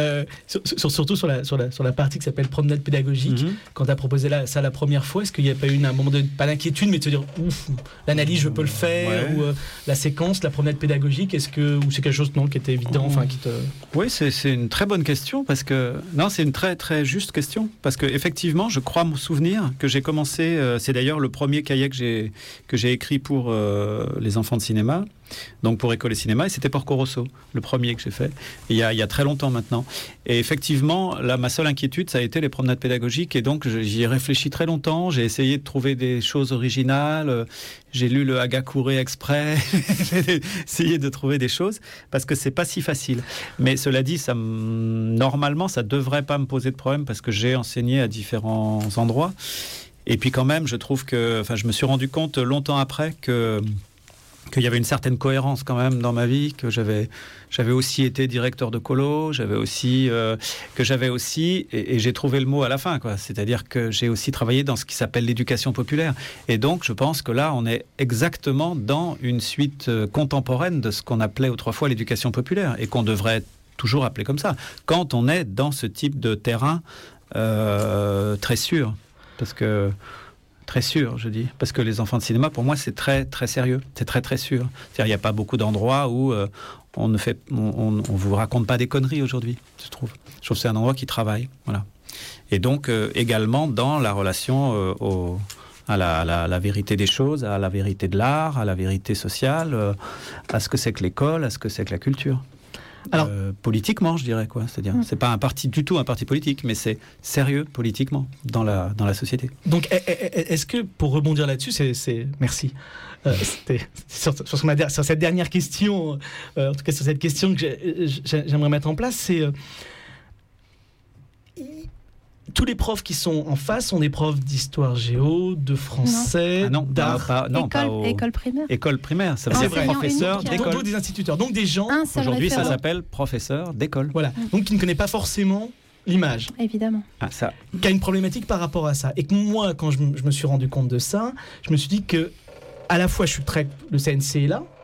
surtout sur la partie qui s'appelle promenade pédagogique. Quand tu as proposé ça la première fois, est-ce qu'il n'y a pas eu un moment pas d'inquiétude, mais de se dire ouf, l'analyse je peux le faire, ou la séquence, la promenade pédagogique, ou c'est quelque chose qui était évident, Oui, c'est une très bonne question, parce que c'est une très très juste question, parce que effectivement, je crois me souvenir que j'ai commencé. C'est d'ailleurs le premier cahier que j'ai écrit pour les enfants de cinéma. Donc pour École et Cinéma, et c'était Porco Rosso, le premier que j'ai fait, il y a très longtemps maintenant. Et effectivement, là, ma seule inquiétude, ça a été les promenades pédagogiques, et donc j'y ai réfléchi très longtemps, j'ai essayé de trouver des choses originales, j'ai lu le Hagakure Express, j'ai essayé de trouver des choses, parce que c'est pas si facile. Mais cela dit, normalement, ça devrait pas me poser de problème, parce que j'ai enseigné à différents endroits. Et puis quand même, je trouve que, je me suis rendu compte longtemps après qu'il y avait une certaine cohérence quand même dans ma vie, que j'avais aussi été directeur de colo, et j'ai trouvé le mot à la fin, quoi. C'est-à-dire que j'ai aussi travaillé dans ce qui s'appelle l'éducation populaire. Et donc, je pense que là, on est exactement dans une suite contemporaine de ce qu'on appelait autrefois l'éducation populaire, et qu'on devrait toujours appeler comme ça, quand on est dans ce type de terrain très sûr. Parce que... Très sûr, je dis. Parce que les enfants de cinéma, pour moi, c'est très, très sérieux. C'est très, très sûr. C'est-à-dire, il n'y a pas beaucoup d'endroits où on vous raconte pas des conneries aujourd'hui, je trouve. Je trouve que c'est un endroit qui travaille. Voilà. Et donc, également dans la relation à la vérité des choses, à la vérité de l'art, à la vérité sociale, à ce que c'est que l'école, à ce que c'est que la culture. Alors, politiquement, je dirais, quoi. C'est-à-dire, c'est pas du tout un parti politique, mais c'est sérieux politiquement dans la société. Donc, est-ce que, pour rebondir là-dessus, merci. C'était sur cette dernière question, en tout cas sur cette question que j'aimerais mettre en place, c'est tous les profs qui sont en face sont des profs d'histoire géo, de français, d'art. École primaire. École primaire, ça veut dire professeur d'école. Donc des instituteurs, donc des gens. Aujourd'hui, ça s'appelle professeur d'école. Voilà. Donc qui ne connaît pas forcément l'image. Évidemment. Ça. Qui a une problématique par rapport à ça. Et que moi, quand je me suis rendu compte de ça, je me suis dit que à la fois le CNC est là,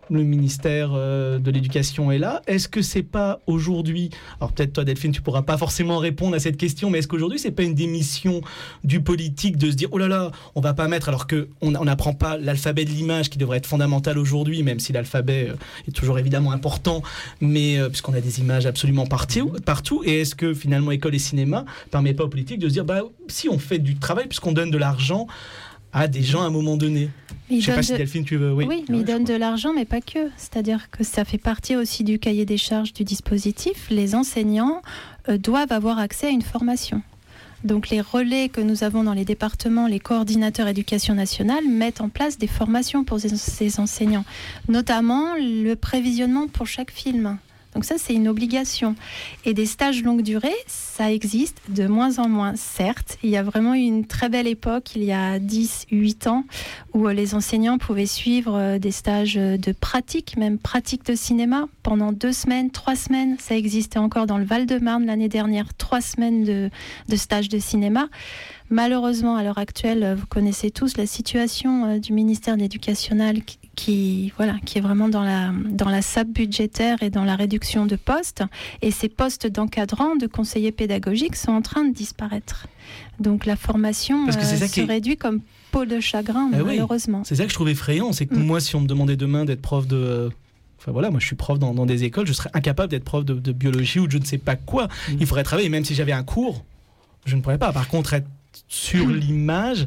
le ministère de l'Éducation est là. Est-ce que c'est pas aujourd'hui, alors peut-être toi Delphine tu pourras pas forcément répondre à cette question, mais est-ce qu'aujourd'hui c'est pas une démission du politique de se dire oh là là, on va pas mettre, alors qu'on n'apprend pas l'alphabet de l'image qui devrait être fondamental aujourd'hui, même si l'alphabet est toujours évidemment important, mais puisqu'on a des images absolument partout, et est-ce que finalement école et cinéma permet pas aux politiques de se dire si on fait du travail puisqu'on donne de l'argent à des gens à un moment donné. Je ne sais pas si Delphine, tu veux... Oui, mais ils donnent de l'argent, mais pas que. C'est-à-dire que ça fait partie aussi du cahier des charges du dispositif. Les enseignants doivent avoir accès à une formation. Donc les relais que nous avons dans les départements, les coordinateurs éducation nationale, mettent en place des formations pour ces enseignants. Notamment le prévisionnement pour chaque film. Donc ça, c'est une obligation. Et des stages longue durée, ça existe de moins en moins. Certes, il y a vraiment eu une très belle époque, il y a 10-8 ans, où les enseignants pouvaient suivre des stages de pratique, même pratique de cinéma, pendant 2 semaines, 3 semaines. Ça existait encore dans le Val-de-Marne l'année dernière, 3 semaines de stages de cinéma. Malheureusement, à l'heure actuelle, vous connaissez tous la situation du ministère de l'Éducation nationale qui est vraiment dans la sape budgétaire et dans la réduction de postes. Et ces postes d'encadrant, de conseillers pédagogiques sont en train de disparaître. Donc la formation se réduit comme peau de chagrin, malheureusement. Oui. C'est ça que je trouve effrayant, c'est que moi, si on me demandait demain d'être prof de... Enfin voilà, moi je suis prof dans des écoles, je serais incapable d'être prof de biologie ou de je ne sais pas quoi. Il faudrait travailler, même si j'avais un cours, je ne pourrais pas. Par contre, être sur l'image,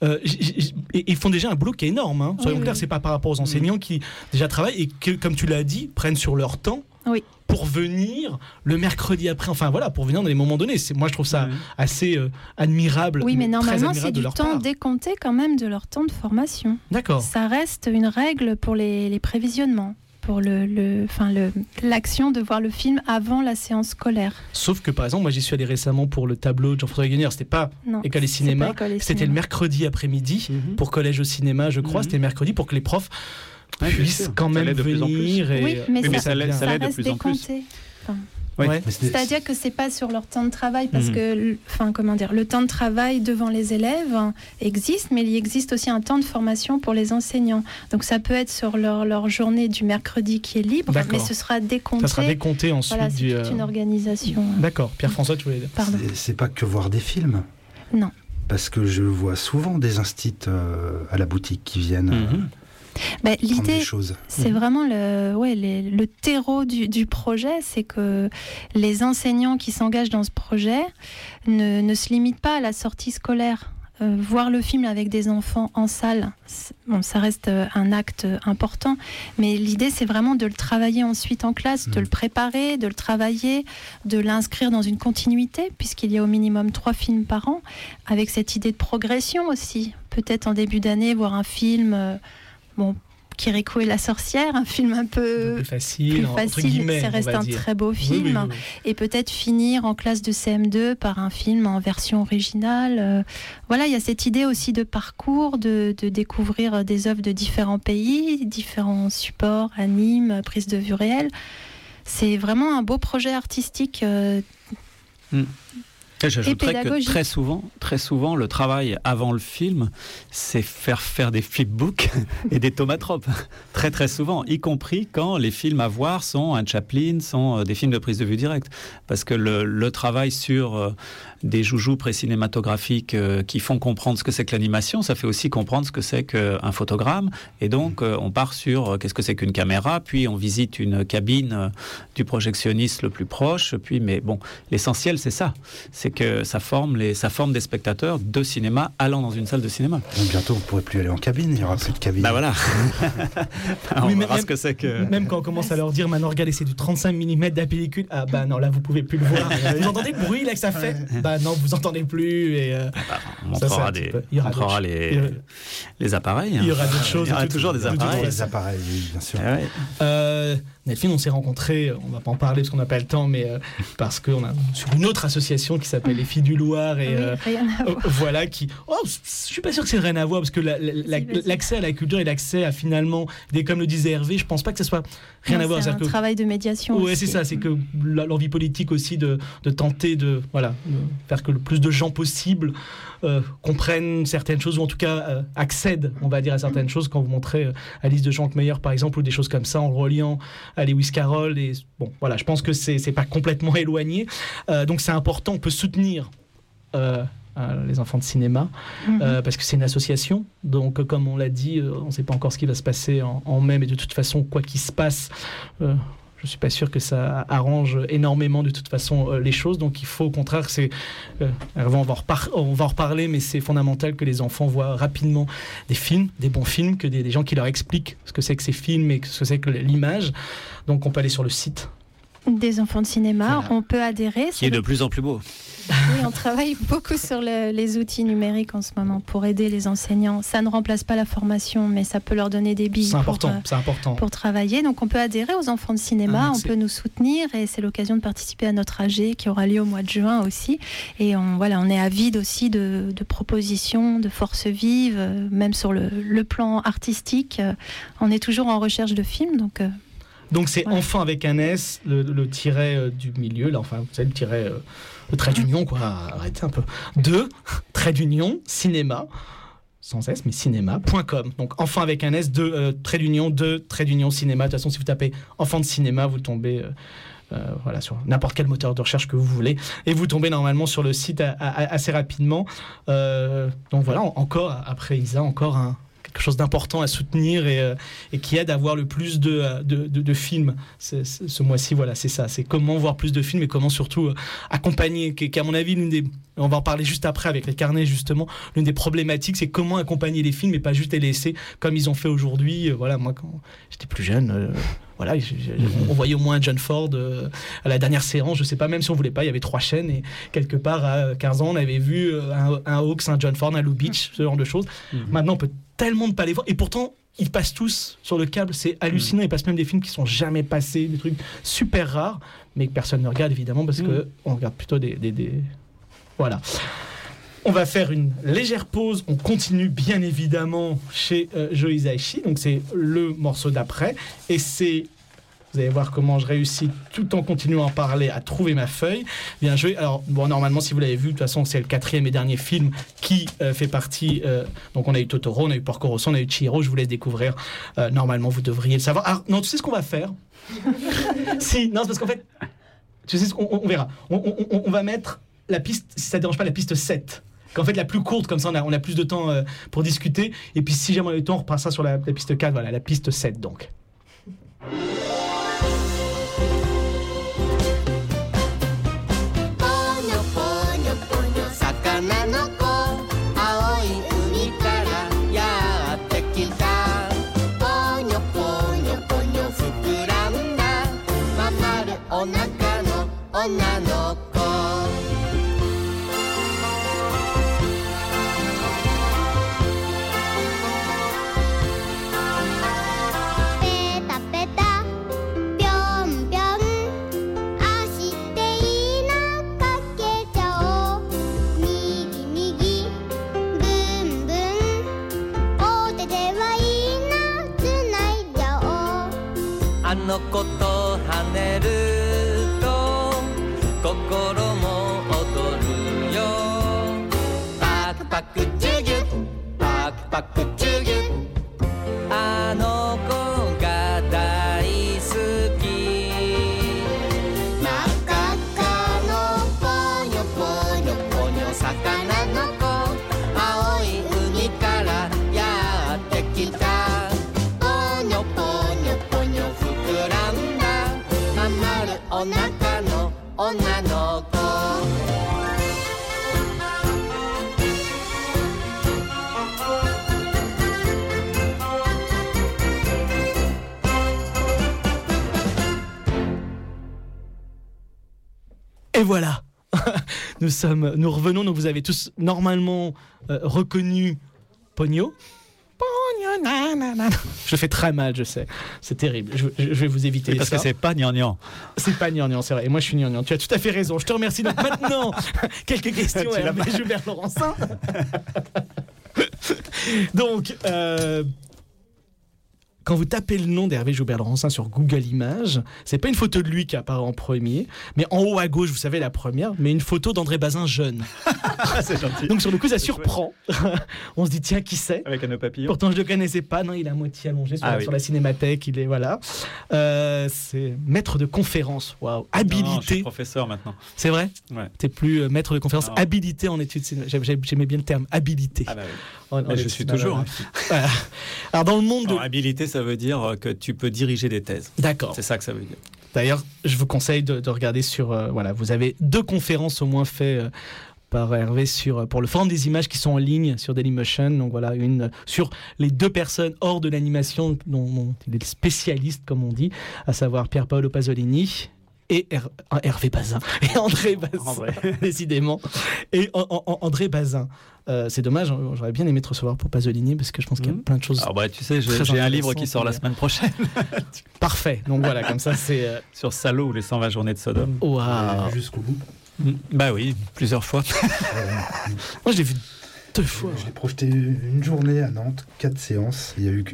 ils font déjà un boulot qui est énorme. Hein. Soyons clairs, c'est pas par rapport aux enseignants qui déjà travaillent et que, comme tu l'as dit, prennent sur leur temps pour venir le mercredi après. Enfin voilà, pour venir dans les moments donnés. Moi, je trouve ça assez admirable. Oui, mais normalement, c'est du temps décompté quand même de leur temps de formation. D'accord. Ça reste une règle pour les prévisionnements. Pour l'action de voir le film avant la séance scolaire. Sauf que par exemple, moi j'y suis allé récemment pour le tableau de Jean-François Guénière, c'était pas école et cinéma, c'était le mercredi après-midi pour collège au cinéma, je crois, c'était le mercredi pour que les profs puissent quand même venir. Oui, mais ça l'aide de reste plus en plus. décompté. C'est-à-dire que c'est pas sur leur temps de travail parce que le temps de travail devant les élèves existe, mais il existe aussi un temps de formation pour les enseignants. Donc ça peut être sur leur journée du mercredi qui est libre, mais ce sera décompté. Ça sera décompté ensuite. Voilà, c'est toute une organisation. D'accord. Pierre-François, tu voulais dire. Pardon. C'est pas que voir des films. Non. Parce que je vois souvent des instits à la boutique qui viennent. L'idée, c'est vraiment le terreau du projet, c'est que les enseignants qui s'engagent dans ce projet ne se limitent pas à la sortie scolaire. Voir le film avec des enfants en salle, ça reste un acte important, mais l'idée c'est vraiment de le travailler ensuite en classe, de le préparer, de le travailler, de l'inscrire dans une continuité, puisqu'il y a au minimum 3 films par an, avec cette idée de progression aussi. Peut-être en début d'année, voir un film... Kirikou et la sorcière, un film un peu plus facile, ça reste un très beau film, oui. Et peut-être finir en classe de CM2 par un film en version originale. Voilà, il y a cette idée aussi de parcours, de découvrir des œuvres de différents pays, différents supports, animes, prise de vue réelle. C'est vraiment un beau projet artistique. J'ajouterais que très souvent, le travail avant le film, c'est faire des flipbooks et des tomatropes. Très, très souvent, y compris quand les films à voir sont un Chaplin, sont des films de prise de vue directe. Parce que le travail sur des joujoux pré-cinématographiques qui font comprendre ce que c'est que l'animation, ça fait aussi comprendre ce que c'est qu'un photogramme. Et donc, on part sur qu'est-ce que c'est qu'une caméra, puis on visite une cabine du projectionniste le plus proche. Mais bon, l'essentiel, c'est ça. C'est que ça forme des spectateurs de cinéma allant dans une salle de cinéma. Donc bientôt, vous ne pourrez plus aller en cabine, il n'y aura plus de cabine. Voilà. On verra ce que c'est que... Même quand on commence à leur dire, maintenant, regardez, c'est du 35 mm de la pellicule. Ah bah non, là, vous ne pouvez plus le voir. Vous entendez le bruit là que ça fait ? Bah non, vous n'entendez plus. Et, on montrera les appareils. Il y aura d'autres choses. Il y aura toujours des appareils. Des appareils, oui, bien sûr. Delphine, on s'est rencontrés, on va pas en parler parce qu'on n'a pas le temps, mais parce qu'on a sur une autre association qui s'appelle les Filles du Loir et rien à voir. voilà qui. Oh, je suis pas sûr que c'est rien à voir parce que l'accès à la culture et l'accès à finalement, comme le disait Hervé, je pense pas que ce soit rien à voir. C'est un travail de médiation. Ouais, c'est ça, c'est que l'envie politique aussi de tenter de faire que le plus de gens possible comprennent certaines choses ou en tout cas accèdent, on va dire, à certaines choses. Quand vous montrez Alice de Jean-Meyer par exemple ou des choses comme ça en reliant à Lewis Carroll et bon voilà, je pense que c'est pas complètement éloigné, donc c'est important, on peut soutenir les enfants de cinéma parce que c'est une association, donc comme on l'a dit, on ne sait pas encore ce qui va se passer en mai, mais de toute façon quoi qu'il se passe, je suis pas sûr que ça arrange énormément de toute façon les choses, donc il faut au contraire, on va en reparler, mais c'est fondamental que les enfants voient rapidement des films, des bons films, que des gens qui leur expliquent ce que c'est que ces films et ce que c'est que l'image. Donc on peut aller sur le site des enfants de cinéma, voilà. On peut adhérer. Qui est de plus en plus beau. Oui, on travaille beaucoup sur les outils numériques en ce moment pour aider les enseignants. Ça ne remplace pas la formation, mais ça peut leur donner des billes pour travailler. Donc on peut adhérer aux enfants de cinéma, on peut nous soutenir et c'est l'occasion de participer à notre AG qui aura lieu au mois de juin aussi. Et on est avide aussi de propositions, de forces vives, même sur le plan artistique. On est toujours en recherche de films, donc c'est ouais. Enfant avec un S, le tiret du milieu, là, enfin, vous savez, le tiret, le trait d'union, quoi, arrêtez un peu. Trait d'union, cinéma, sans S, mais cinéma.com. Donc enfant avec un S, trait d'union, cinéma. De toute façon, si vous tapez enfant de cinéma, vous tombez voilà, sur n'importe quel moteur de recherche que vous voulez, et vous tombez normalement sur le site assez rapidement. Donc voilà, encore, après Isa, encore quelque chose d'important à soutenir et qui aide à voir le plus de films. Ce mois-ci, voilà, c'est ça. C'est comment voir plus de films et comment surtout accompagner, qui à mon avis, on va en parler juste après avec les carnets justement, l'une des problématiques, c'est comment accompagner les films et pas juste les laisser comme ils ont fait aujourd'hui. Voilà, moi, quand j'étais plus jeune... Voilà, on voyait au moins John Ford à la dernière séance, je sais pas, même si on voulait pas, il y avait 3 chaînes et quelque part à 15 ans on avait vu un Hawks, un John Ford, un Lou Beach, ce genre de choses. Maintenant on peut tellement ne pas les voir et pourtant ils passent tous sur le câble, c'est hallucinant. Ils passent même des films qui sont jamais passés, des trucs super rares mais que personne ne regarde évidemment parce que on regarde plutôt des... Voilà. On va faire une légère pause, on continue bien évidemment chez Joe Hisaishi, donc c'est le morceau d'après, et vous allez voir comment je réussis tout en continuant à en parler, à trouver ma feuille. Bien joué. Alors, bon, normalement, si vous l'avez vu, de toute façon, c'est le 4e et dernier film qui fait partie. Donc, on a eu Totoro, on a eu Porco Rosso, on a eu Chihiro. Je vous laisse découvrir. Normalement, vous devriez le savoir. Alors, non, tu sais ce qu'on va faire? Si, non, c'est parce qu'en fait, tu sais ce qu'on verra. On va mettre la piste, si ça ne dérange pas, la piste 7. Qu'en fait la plus courte, comme ça on a plus de temps pour discuter, et puis si jamais on a le temps on repassera sur la piste 4, voilà, la piste 7 donc. 子と跳ねると心も躍るよパクパクチュギュパクパクチュギュあの子が大好き真っ赤っかのポニョポニョポニョ魚の子青い海からやってきたお腹の女の子 Et voilà. Nous revenons, donc vous avez tous normalement reconnu Pogno. Pogno. Je le fais très mal, je sais. C'est terrible. Je vais vous éviter Parce ça. que c'est pas gnangnan. C'est pas gnangnan, c'est vrai. Et moi, je suis gnangnan. Tu as tout à fait raison. Je te remercie. Donc maintenant, quelques questions à Hervé Joubert-Laurencin. Donc, quand vous tapez le nom d'Hervé Joubert-Laurencin sur Google Images, c'est pas une photo de lui qui apparaît en premier, mais en haut à gauche, vous savez, la première, mais une photo d'André Bazin jeune. C'est gentil. Donc sur le coup, ça surprend. On se dit, tiens, qui c'est ? Avec un nœud papillon. Pourtant, je le connaissais pas. Non, il est à moitié allongé sur la cinémathèque. Il est, voilà. C'est maître de conférence. Waouh. Habilité. Non, je suis professeur maintenant. C'est vrai ? Ouais. T'es plus maître de conférence. Non. Habilité en études cinématographiques. J'aimais bien le terme habilité. Ah bah oui. En Mais je études suis toujours. Hein. Voilà. Alors dans le monde de... En habilité, ça veut dire que tu peux diriger des thèses. D'accord. C'est ça que ça veut dire. D'ailleurs, je vous conseille de regarder sur... voilà, vous avez 2 conférences au moins faites par Hervé pour le Forum des images qui sont en ligne sur Dailymotion. Donc voilà, une sur les 2 personnes hors de l'animation dont il est spécialiste, comme on dit, à savoir Pierpaolo Pasolini et Hervé Bazin et André Bazin, décidément, et André Bazin. C'est dommage, j'aurais bien aimé te recevoir pour Pasolini parce que je pense qu'il y a plein de choses. Alors bah, tu sais, j'ai un livre qui sort la semaine prochaine. Parfait, donc voilà, comme ça c'est... Sur Salo ou les 120 journées de Sodome. Waouh. Jusqu'au bout. Bah oui, plusieurs fois. Moi je l'ai vu 2 fois. Je l'ai projeté une journée à Nantes, 4 séances. Il y a eu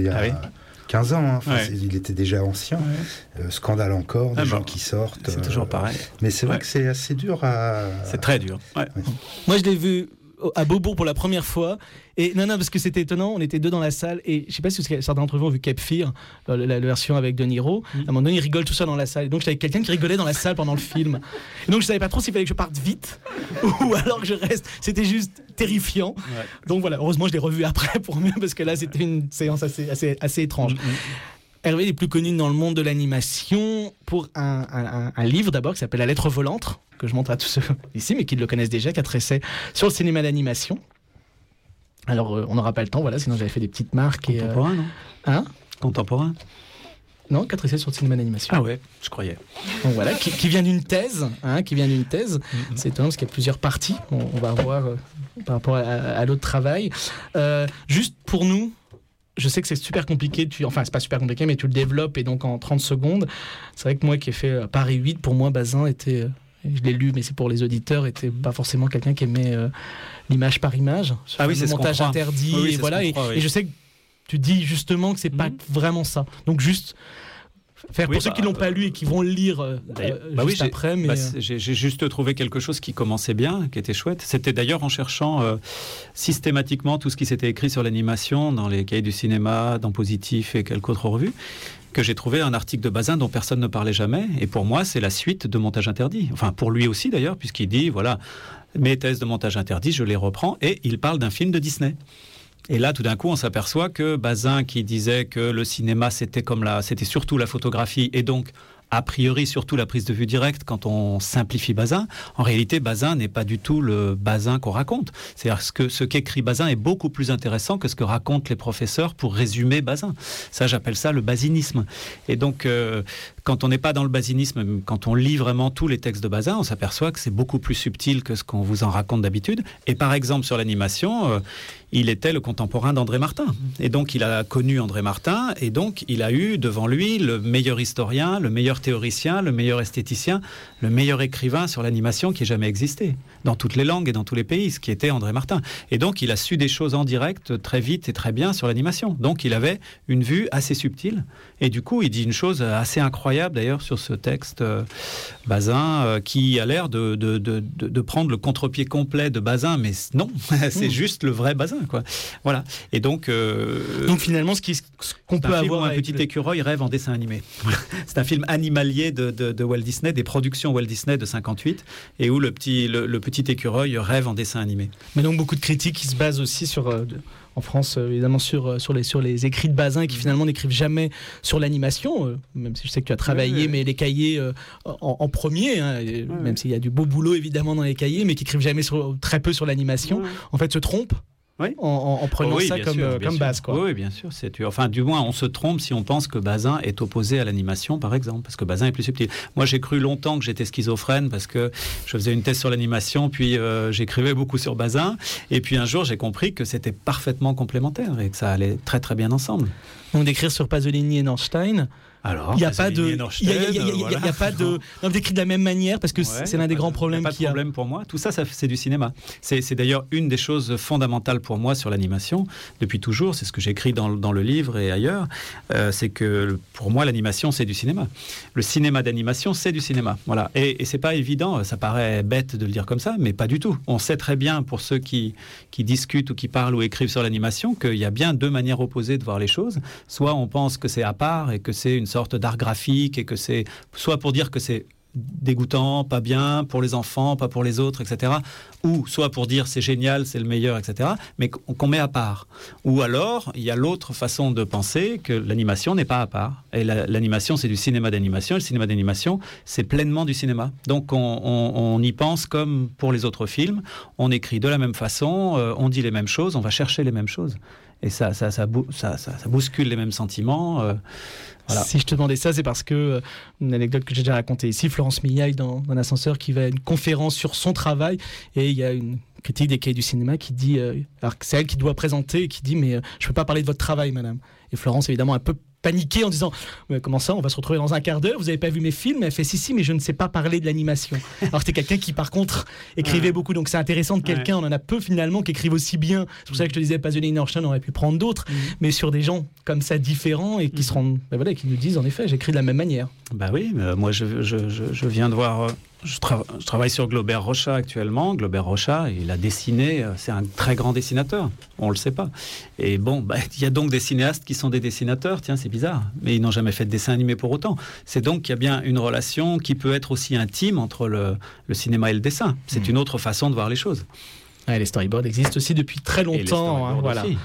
15 ans, hein. Enfin, il était déjà ancien. Scandale encore, des gens qui sortent. C'est toujours pareil. Mais c'est vrai que c'est assez dur à... C'est très dur. Ouais. Moi, je l'ai vu à Beaubourg pour la première fois. Et non, parce que c'était étonnant, on était 2 dans la salle. Et je sais pas si certains d'entre vous ont vu Cape Fear, la version avec De Niro. À un moment donné, il rigole tout seul dans la salle. Et donc, j'étais avec quelqu'un qui rigolait dans la salle pendant le film. Et donc, je savais pas trop s'il fallait que je parte vite ou alors que je reste. C'était juste terrifiant. Ouais. Donc voilà, heureusement, je l'ai revu après pour mieux parce que là, c'était une séance assez étrange. Hervé est plus connu dans le monde de l'animation pour un livre d'abord qui s'appelle La lettre volante, que je montre à tous ceux ici, mais qui le connaissent déjà, 4 essais sur le cinéma d'animation. Alors, on n'aura pas le temps, voilà, sinon j'avais fait des petites marques. Contemporain, non ? Hein ? Contemporain ? Non, 4 essais sur le cinéma d'animation. Ah ouais, je croyais. Donc voilà, qui vient d'une thèse, C'est étonnant parce qu'il y a plusieurs parties. On va voir par rapport à l'autre travail. Juste pour nous, je sais que c'est super compliqué, enfin c'est pas super compliqué, mais tu le développes et donc en 30 secondes, c'est vrai que moi qui ai fait Paris 8, pour moi Bazin était, je l'ai lu mais c'est pour les auditeurs, était pas forcément quelqu'un qui aimait l'image par image, oui, c'est le montage interdit, oui, et voilà, et je sais que tu dis justement que c'est pas vraiment ça, donc juste... pour ceux qui l'ont pas lu et qui vont le lire juste après. Mais j'ai juste trouvé quelque chose qui commençait bien, qui était chouette. C'était d'ailleurs en cherchant systématiquement tout ce qui s'était écrit sur l'animation dans les cahiers du cinéma, dans Positif et quelques autres revues, que j'ai trouvé un article de Bazin dont personne ne parlait jamais. Et pour moi, c'est la suite de Montage Interdit. Enfin, pour lui aussi d'ailleurs, puisqu'il dit, voilà, mes thèses de Montage Interdit, je les reprends. Et il parle d'un film de Disney. Et là, tout d'un coup, on s'aperçoit que Bazin, qui disait que le cinéma, c'était surtout la photographie, et donc, a priori, surtout la prise de vue directe, quand on simplifie Bazin, en réalité, Bazin n'est pas du tout le Bazin qu'on raconte. C'est-à-dire que ce qu'écrit Bazin est beaucoup plus intéressant que ce que racontent les professeurs pour résumer Bazin. Ça, j'appelle ça le basinisme. Et donc, quand on n'est pas dans le basinisme, quand on lit vraiment tous les textes de Bazin, on s'aperçoit que c'est beaucoup plus subtil que ce qu'on vous en raconte d'habitude. Et par exemple, sur l'animation, il était le contemporain d'André Martin. Et donc, il a connu André Martin, et donc, il a eu devant lui le meilleur historien, le meilleur théoricien, le meilleur esthéticien, le meilleur écrivain sur l'animation qui ait jamais existé, dans toutes les langues et dans tous les pays, ce qui était André Martin. Et donc, il a su des choses en direct très vite et très bien sur l'animation. Donc, il avait une vue assez subtile. Et du coup, il dit une chose assez incroyable, d'ailleurs, sur ce texte Bazin, qui a l'air de prendre le contre-pied complet de Bazin, mais non, c'est juste le vrai Bazin, quoi. Voilà. Et donc finalement, ce qu'on peut avoir... Un petit écureuil rêve en dessin animé. C'est un film animalier de Walt Disney, des productions Walt Disney de 58, et où le petit écureuil rêve en dessin animé. Mais donc beaucoup de critiques qui se basent aussi sur... en France, évidemment, sur les écrits de Bazin qui finalement n'écrivent jamais sur l'animation, même si je sais que tu as travaillé, mais les cahiers en premier, même s'il y a du beau boulot évidemment dans les cahiers, mais qui écrivent jamais très peu sur l'animation, en fait se trompent. Oui. en prenant ça comme base, quoi. Oui, bien sûr. Enfin, du moins, on se trompe si on pense que Bazin est opposé à l'animation, par exemple, parce que Bazin est plus subtil. Moi, j'ai cru longtemps que j'étais schizophrène parce que je faisais une thèse sur l'animation, puis j'écrivais beaucoup sur Bazin, et puis un jour, j'ai compris que c'était parfaitement complémentaire et que ça allait très très bien ensemble. Donc d'écrire sur Pasolini et Norstein. Alors, il n'y a pas de, non, d'écrire de la même manière parce que c'est l'un des grands problèmes qu'il y a. Pas de problème pour moi. Tout ça, c'est du cinéma. C'est d'ailleurs une des choses fondamentales pour moi sur l'animation depuis toujours. C'est ce que j'écris dans le livre et ailleurs. C'est que pour moi, l'animation, c'est du cinéma. Le cinéma d'animation, c'est du cinéma. Voilà. Et c'est pas évident. Ça paraît bête de le dire comme ça, mais pas du tout. On sait très bien pour ceux qui discutent ou qui parlent ou écrivent sur l'animation qu'il y a bien deux manières opposées de voir les choses. Soit on pense que c'est à part et que c'est une sorte d'art graphique et que c'est soit pour dire que c'est dégoûtant, pas bien pour les enfants, pas pour les autres, etc. Ou soit pour dire c'est génial, c'est le meilleur, etc. Mais qu'on met à part. Ou alors, il y a l'autre façon de penser que l'animation n'est pas à part. Et l'animation, c'est du cinéma d'animation. Le cinéma d'animation, c'est pleinement du cinéma. Donc on y pense comme pour les autres films. On écrit de la même façon, on dit les mêmes choses, on va chercher les mêmes choses. Et ça bouscule les mêmes sentiments. Voilà. Si je te demandais ça, c'est parce que, une anecdote que j'ai déjà racontée ici, Florence Millaille dans un ascenseur qui va à une conférence sur son travail, et il y a une critique des cahiers du cinéma qui dit, alors que c'est elle qui doit présenter, et qui dit mais je ne peux pas parler de votre travail, madame. Et Florence, évidemment, un peu paniquée en disant comment ça, on va se retrouver dans un quart d'heure, vous n'avez pas vu mes films? Elle fait si, mais je ne sais pas parler de l'animation. Alors c'était quelqu'un qui par contre écrivait beaucoup, donc c'est intéressant de quelqu'un, on en a peu finalement qui écrivent aussi bien. C'est pour ça que je te disais Pasolini, Norstein, on aurait pu prendre d'autres, mais sur des gens comme ça différents et qui se rendent, qui nous disent en effet j'écris de la même manière. Bah oui, moi je viens de voir. Je travaille sur Glaubert Rocha actuellement. Glaubert Rocha, il a dessiné, c'est un très grand dessinateur, on ne le sait pas. Et bon, il y a donc des cinéastes qui sont des dessinateurs, tiens, c'est bizarre, mais ils n'ont jamais fait de dessin animé pour autant. C'est donc qu'il y a bien une relation qui peut être aussi intime entre le cinéma et le dessin. C'est une autre façon de voir les choses. Les storyboards existent aussi depuis très longtemps. Voilà. Aussi.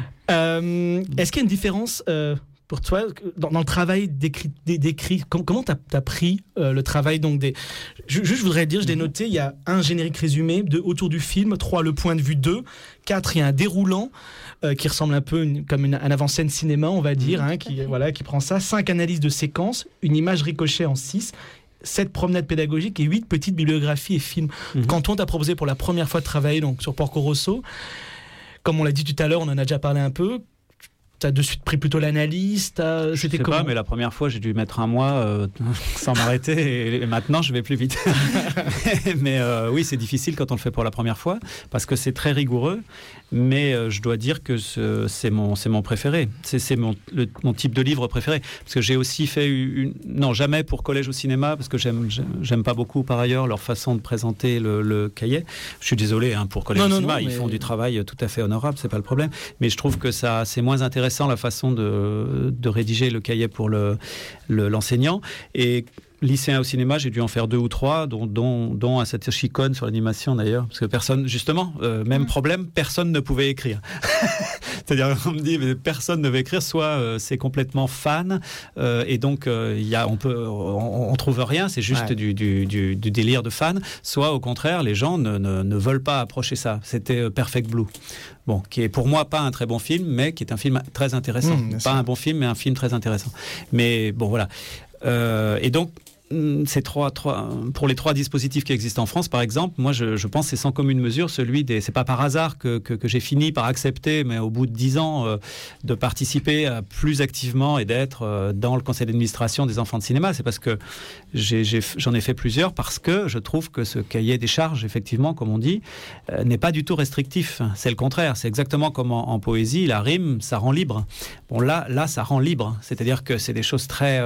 Est-ce qu'il y a une différence pour toi, dans le travail d'écrit, comment tu as pris le travail donc je voudrais dire, je l'ai noté, il y a 1 générique résumé, 2 autour du film, 3 le point de vue 2, 4 il y a un déroulant qui ressemble un peu comme un avant-scène cinéma, on va dire, qui prend ça, 5 analyses de séquences, une image ricochet en 6, 7 promenades pédagogiques et 8 petites bibliographies et films. Quand on t'a proposé pour la première fois de travailler donc, sur Porco Rosso, comme on l'a dit tout à l'heure, on en a déjà parlé un peu, t'as de suite pris plutôt l'analyse, je sais pas, mais la première fois j'ai dû mettre un mois sans m'arrêter et maintenant je vais plus vite. Mais oui, c'est difficile quand on le fait pour la première fois parce que c'est très rigoureux, mais je dois dire que c'est mon préféré, c'est mon type de livre préféré, parce que j'ai aussi fait non, jamais pour Collège au cinéma, parce que j'aime pas beaucoup par ailleurs leur façon de présenter le cahier. Je suis désolé pour Collège au cinéma, ils font du travail tout à fait honorable, c'est pas le problème, mais je trouve que c'est moins intéressant la façon de rédiger le cahier pour l'enseignant. Et lycéen au cinéma, j'ai dû en faire 2 ou 3, dont à cette chicone sur l'animation d'ailleurs, parce que personne, justement, même problème, personne ne pouvait écrire. C'est-à-dire, on me dit, mais personne ne veut écrire, soit c'est complètement fan, et donc on trouve rien, c'est juste du délire de fan, soit au contraire, les gens ne veulent pas approcher ça. C'était Perfect Blue. Bon, qui est pour moi pas un très bon film, mais qui est un film très intéressant. Pas un bon film, mais un film très intéressant. Mais bon, voilà. Et donc, ces pour les 3 dispositifs qui existent en France, par exemple, moi je pense que c'est sans commune mesure c'est pas par hasard que j'ai fini par accepter, mais au bout de 10 ans, de participer plus activement et d'être dans le conseil d'administration des enfants de cinéma. C'est parce que j'en ai fait plusieurs, parce que je trouve que ce cahier des charges, effectivement, comme on dit, n'est pas du tout restrictif. C'est le contraire. C'est exactement comme en poésie, la rime, ça rend libre. Bon, là, ça rend libre. C'est-à-dire que c'est des choses très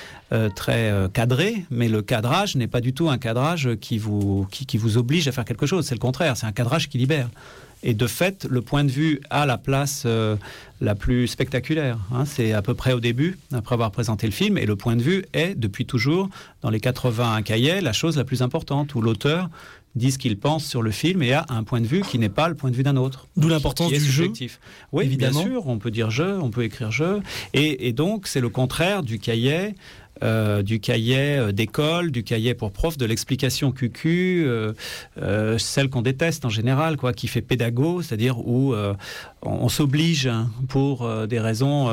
cadrées, mais le cadrage n'est pas du tout un cadrage qui vous oblige à faire quelque chose. C'est le contraire, c'est un cadrage qui libère. Et de fait, le point de vue a la place la plus spectaculaire. C'est à peu près au début, après avoir présenté le film, et le point de vue est, depuis toujours, dans les 81 cahiers, la chose la plus importante, où l'auteur dit ce qu'il pense sur le film et a un point de vue qui n'est pas le point de vue d'un autre. D'où l'importance du jeu. Oui, évidemment. Bien sûr, on peut dire jeu, on peut écrire jeu. Et donc, c'est le contraire du cahier du cahier d'école, du cahier pour prof, de l'explication QQ, celle qu'on déteste en général, quoi, qui fait pédago, c'est-à-dire où on s'oblige pour des raisons...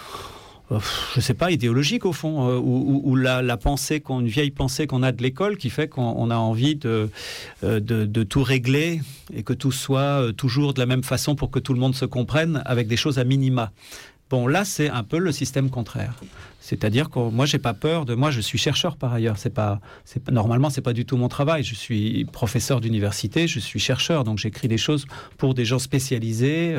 je sais pas, idéologique au fond, ou la pensée, une vieille pensée qu'on a de l'école qui fait qu'on a envie de tout régler et que tout soit toujours de la même façon pour que tout le monde se comprenne avec des choses à minima. Bon, là, c'est un peu le système contraire. C'est-à-dire que moi, j'ai pas peur de... Moi, je suis chercheur par ailleurs. Normalement, c'est pas du tout mon travail. Je suis professeur d'université, je suis chercheur, donc j'écris des choses pour des gens spécialisés.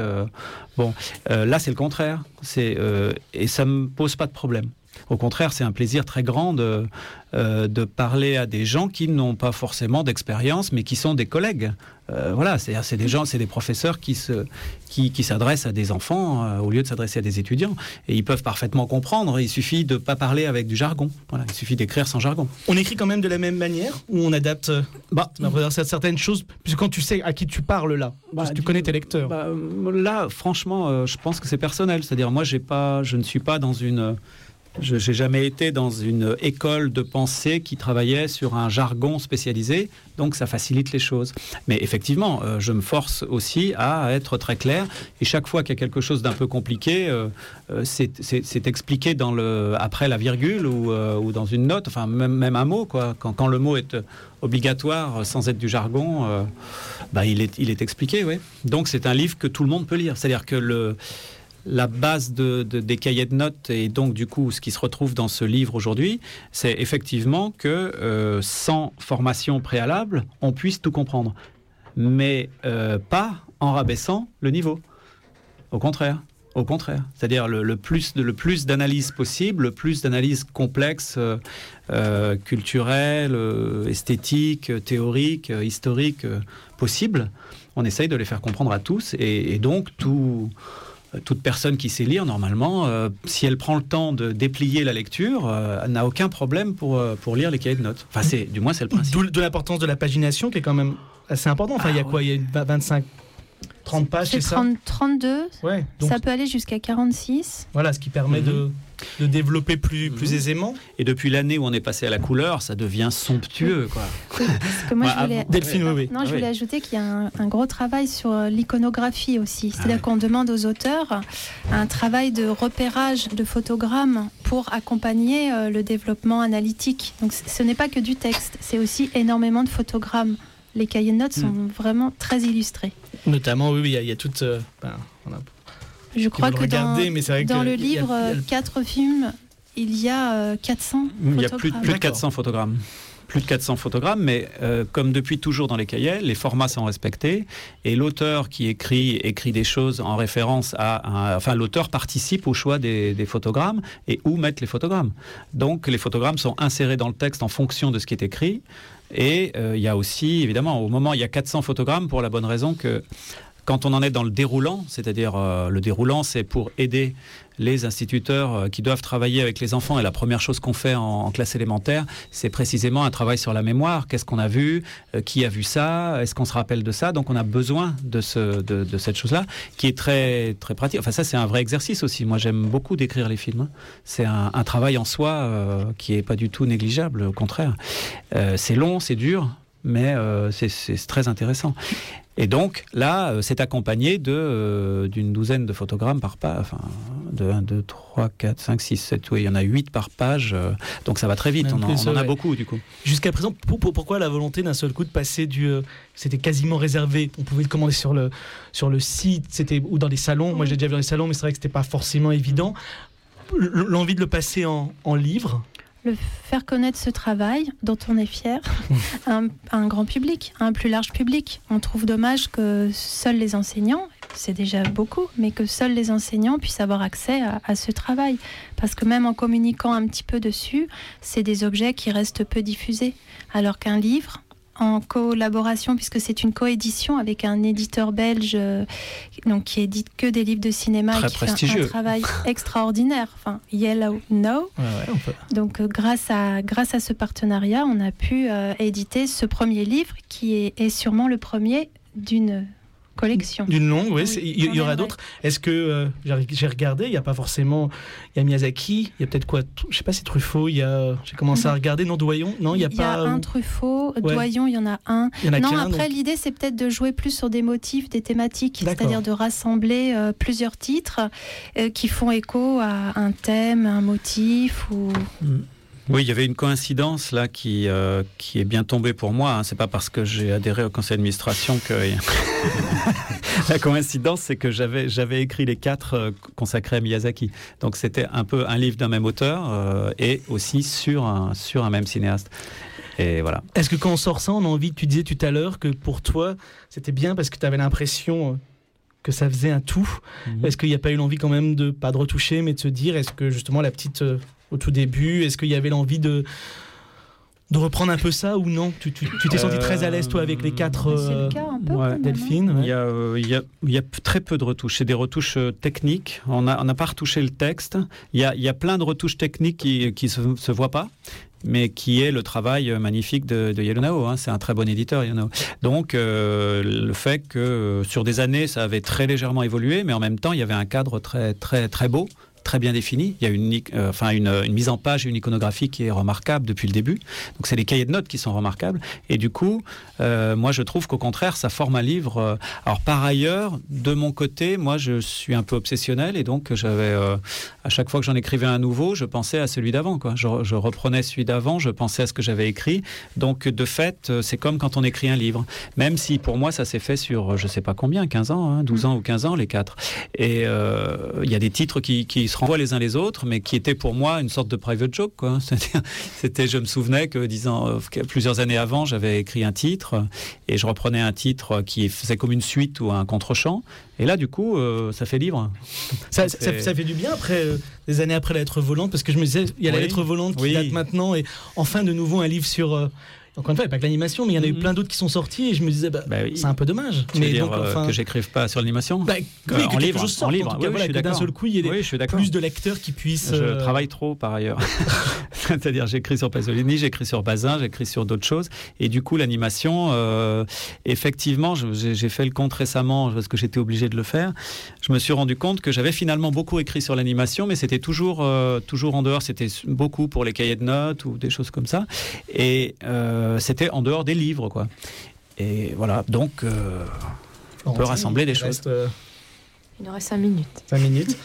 Là, c'est le contraire. Et ça me pose pas de problème. Au contraire, c'est un plaisir très grand de parler à des gens qui n'ont pas forcément d'expérience, mais qui sont des collègues. C'est des gens, c'est des professeurs qui s'adressent à des enfants au lieu de s'adresser à des étudiants. Et ils peuvent parfaitement comprendre. Il suffit de ne pas parler avec du jargon. Voilà, il suffit d'écrire sans jargon. On écrit quand même de la même manière ou on adapte certaines choses, puisque quand tu sais à qui tu parles là, tu connais tes lecteurs. Là, franchement, je pense que c'est personnel. C'est-à-dire, moi, je ne suis pas dans une... Je n'ai jamais été dans une école de pensée qui travaillait sur un jargon spécialisé, donc ça facilite les choses. Mais effectivement, je me force aussi à être très clair, et chaque fois qu'il y a quelque chose d'un peu compliqué, c'est expliqué après la virgule ou dans une note, enfin même un mot, quoi. Quand le mot est obligatoire sans être du jargon, il est expliqué, oui. Donc c'est un livre que tout le monde peut lire. C'est-à-dire que la base des cahiers de notes et donc du coup ce qui se retrouve dans ce livre aujourd'hui, c'est effectivement que sans formation préalable, on puisse tout comprendre. Mais pas en rabaissant le niveau. Au contraire. C'est-à-dire le plus d'analyse possible, le plus d'analyse complexe, culturelle, esthétique, théorique, historique possible. On essaye de les faire comprendre à tous et donc toute personne qui sait lire, normalement, si elle prend le temps de déplier la lecture, n'a aucun problème pour lire les cahiers de notes. Enfin, du moins, c'est le principe. D'où l'importance de la pagination, qui est quand même assez importante. Enfin, il y a quoi ? Il y a 25, 30 pages, c'est ça ? 32. Ouais, donc, ça peut aller jusqu'à 46. Voilà, ce qui permet de développer plus aisément. Et depuis l'année où on est passé à la couleur, ça devient somptueux, quoi. Oui, parce que moi, je voulais ajouter qu'il y a un gros travail sur l'iconographie aussi. C'est-à-dire qu'on demande aux auteurs un travail de repérage de photogrammes pour accompagner le développement analytique. Donc ce n'est pas que du texte, c'est aussi énormément de photogrammes. Les cahiers de notes sont vraiment très illustrés. Notamment, oui, il y a toute... Je crois que dans le livre 4 films, il y a 400 photogrammes. Il y a plus de 400 photogrammes. Plus de 400 photogrammes, mais comme depuis toujours dans les cahiers, les formats sont respectés et l'auteur qui écrit des choses en référence l'auteur participe au choix des photogrammes et où mettre les photogrammes. Donc les photogrammes sont insérés dans le texte en fonction de ce qui est écrit et il y a aussi, évidemment, au moment il y a 400 photogrammes pour la bonne raison que quand on en est dans le déroulant, c'est-à-dire le déroulant, c'est pour aider les instituteurs qui doivent travailler avec les enfants. Et la première chose qu'on fait en classe élémentaire, c'est précisément un travail sur la mémoire. Qu'est-ce qu'on a vu ? Qui a vu ça ? Est-ce qu'on se rappelle de ça ? Donc on a besoin de cette chose-là, qui est très, très pratique. Enfin ça, c'est un vrai exercice aussi. Moi, j'aime beaucoup d'écrire les films. C'est un travail en soi qui n'est pas du tout négligeable, au contraire. C'est long, c'est dur, mais c'est très intéressant. Et donc, là, c'est accompagné d'une douzaine de photogrammes par page. Enfin, de 1, 2, 3, 4, 5, 6, 7, oui, il y en a 8 par page. Donc, ça va très vite. On en a beaucoup, du coup. Jusqu'à présent, pourquoi la volonté d'un seul coup de passer c'était quasiment réservé. On pouvait le commander sur le site, ou dans les salons. Moi, j'ai déjà vu dans les salons, mais c'est vrai que c'était pas forcément évident. L'envie de le passer en livre. Faire connaître ce travail dont on est fier à un grand public, à un plus large public. On trouve dommage que seuls les enseignants, c'est déjà beaucoup, mais que seuls les enseignants puissent avoir accès à ce travail. Parce que même en communiquant un petit peu dessus, c'est des objets qui restent peu diffusés. Alors qu'un livre, en collaboration, puisque c'est une coédition avec un éditeur belge qui édite que des livres de cinéma très et qui prestigieux. fait un travail extraordinaire. Enfin, Yellow No. Donc grâce à ce partenariat, on a pu éditer ce premier livre qui est sûrement le premier d'une collection. D'une longue, oui. Oui, Il y aura d'autres. Est-ce que j'ai regardé, il n'y a pas forcément. Il y a Miyazaki, il y a peut-être quoi, je sais pas si Truffaut, j'ai commencé à regarder, non, Doyon, non, il y a pas. Il y a un Truffaut, Ouais. Doyon, il y en a un. Il y en a Non, qu'un, après, donc. l'idée, c'est peut-être de jouer plus sur des motifs, des thématiques, D'accord. c'est-à-dire de rassembler plusieurs titres qui font écho à un thème, un motif ou. Oui, il y avait une coïncidence là qui est bien tombée pour moi. Hein. C'est pas parce que j'ai adhéré au conseil d'administration que la coïncidence, c'est que j'avais écrit les 4 consacrés à Miyazaki. Donc c'était un peu un livre d'un même auteur et aussi sur un même cinéaste. Et voilà. Est-ce que quand on sort ça, on a envie, tu disais tout à l'heure que pour toi, c'était bien parce que tu avais l'impression que ça faisait un tout. Est-ce qu'il n'y a pas eu l'envie quand même pas de retoucher, mais de se dire, est-ce que justement la petite, au tout début, est-ce qu'il y avait l'envie de reprendre un peu ça ou non? Tu t'es senti très à l'aise toi avec les 4 C'est le cas un peu. ouais. quand même, Delphine, ouais. Il y a très peu de retouches. C'est des retouches techniques. On n'a pas retouché le texte. Il y a plein de retouches techniques qui se voient pas, mais qui est le travail magnifique de Yellow. Hein. C'est un très bon éditeur, Yellow. Donc, le fait que sur des années, ça avait très légèrement évolué, mais en même temps, il y avait un cadre très, très, très beau, très bien défini. Il y a une mise en page et une iconographie qui est remarquable depuis le début. Donc, c'est les cahiers de notes qui sont remarquables. Et du coup, moi, je trouve qu'au contraire, ça forme un livre. Alors, par ailleurs, de mon côté, moi, je suis un peu obsessionnel et donc, à chaque fois que j'en écrivais un nouveau, je pensais à celui d'avant, quoi. Je reprenais celui d'avant, je pensais à ce que j'avais écrit. Donc, de fait, c'est comme quand on écrit un livre. Même si, pour moi, ça s'est fait sur, je sais pas combien, 15 ans, hein, 12 ans ou 15 ans, les 4. Et il y a des titres qui se renvoient les uns les autres, mais qui étaient pour moi une sorte de private joke, quoi. C'était, je me souvenais que plusieurs années avant, j'avais écrit un titre et je reprenais un titre qui faisait comme une suite ou un contre-champ. Et là, du coup, ça fait livre. Ça fait du bien après des années après la lettre volante, parce que je me disais, il y a la lettre volante qui date maintenant, et enfin de nouveau un livre sur. Encore une fois, il n'y a pas que l'animation, mais il y en a eu plein d'autres qui sont sortis, et je me disais, oui. C'est un peu dommage. Tu veux dire que j'écrive pas sur l'animation en livre, en livre. Oui, je suis que d'un seul coup, il y ait plus de lecteurs qui puissent. Je travaille trop par ailleurs. C'est-à-dire, j'écris sur Pasolini, j'écris sur Bazin, j'écris sur d'autres choses, et du coup, l'animation, effectivement, j'ai fait le compte récemment parce que j'étais obligé de le faire. Je me suis rendu compte que j'avais finalement beaucoup écrit sur l'animation, mais c'était toujours en dehors. C'était beaucoup pour les cahiers de notes ou des choses comme ça, et c'était en dehors des livres, quoi. Et voilà, donc on peut rassembler des choses. Il nous reste 5 minutes. 5 minutes.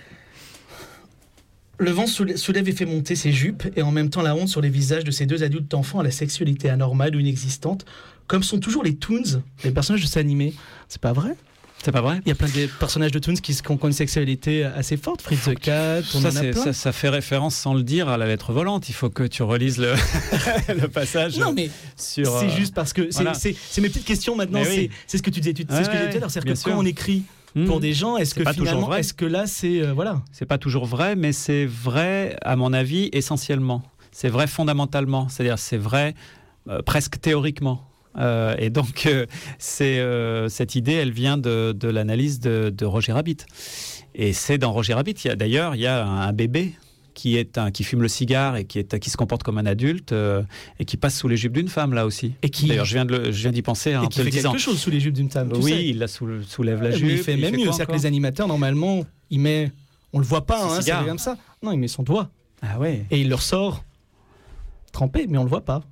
Le vent soulève et fait monter ses jupes, et en même temps la honte sur les visages de ces 2 adultes enfants à la sexualité anormale ou inexistante, comme sont toujours les Toons, les personnages de dessins animés. C'est pas vrai? C'est pas vrai? Il y a plein de personnages de Toons qui ont une sexualité assez forte. Fritz the Cat, on en a plein. Ça fait référence sans le dire à la lettre volante. Il faut que tu relises le passage. Non, mais c'est juste parce que c'est mes petites questions maintenant. Oui. C'est ce que tu disais. C'est ce que j'ai dit alors. C'est-à-dire que quand on écrit pour des gens, est-ce que finalement, est-ce que là, c'est voilà. C'est pas toujours vrai, mais c'est vrai à mon avis essentiellement. C'est vrai fondamentalement. C'est-à-dire c'est vrai presque théoriquement. Et donc, cette idée, elle vient de l'analyse de Roger Rabbit. Et c'est dans Roger Rabbit, il y a un bébé qui fume le cigare et qui se comporte comme un adulte et qui passe sous les jupes d'une femme, là aussi. D'ailleurs, je viens d'y penser en te le disant. Et qui fait quelque chose sous les jupes d'une femme, tu sais. Il la soulève la jupe. Il fait même mieux. C'est-à-dire que les animateurs, normalement, on le voit pas, c'est comme ça. Non, il met son doigt. Ah ouais. Et il le ressort trempé, mais on le voit pas.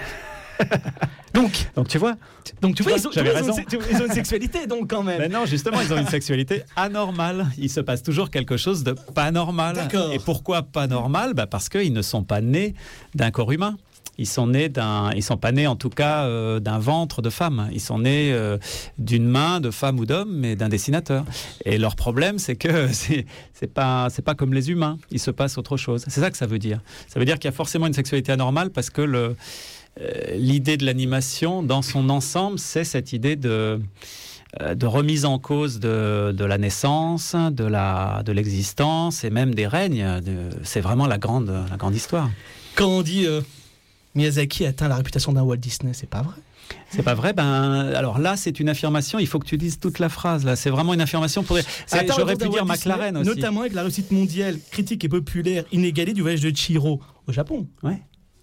Donc tu vois, j'avais raison. Ils ont une sexualité, donc quand même. Mais non, justement, ils ont une sexualité anormale. Il se passe toujours quelque chose de pas normal. D'accord. Et pourquoi pas normal? Parce qu'ils ne sont pas nés d'un corps humain. Ils sont pas nés en tout cas d'un ventre de femme. Ils sont nés d'une main de femme ou d'homme, mais d'un dessinateur. Et leur problème, c'est que c'est pas comme les humains. Il se passe autre chose. C'est ça que ça veut dire. Ça veut dire qu'il y a forcément une sexualité anormale parce que l'idée de l'animation, dans son ensemble, c'est cette idée de remise en cause de la naissance, de l'existence et même des règnes. C'est vraiment la grande histoire. Quand on dit Miyazaki atteint la réputation d'un Walt Disney, c'est pas vrai? C'est pas vrai. Alors là, c'est une affirmation. Il faut que tu dises toute la phrase. Là, c'est vraiment une affirmation. J'aurais pu dire McLaren aussi. Notamment avec la réussite mondiale, critique et populaire inégalée du voyage de Chihiro au Japon. Ouais.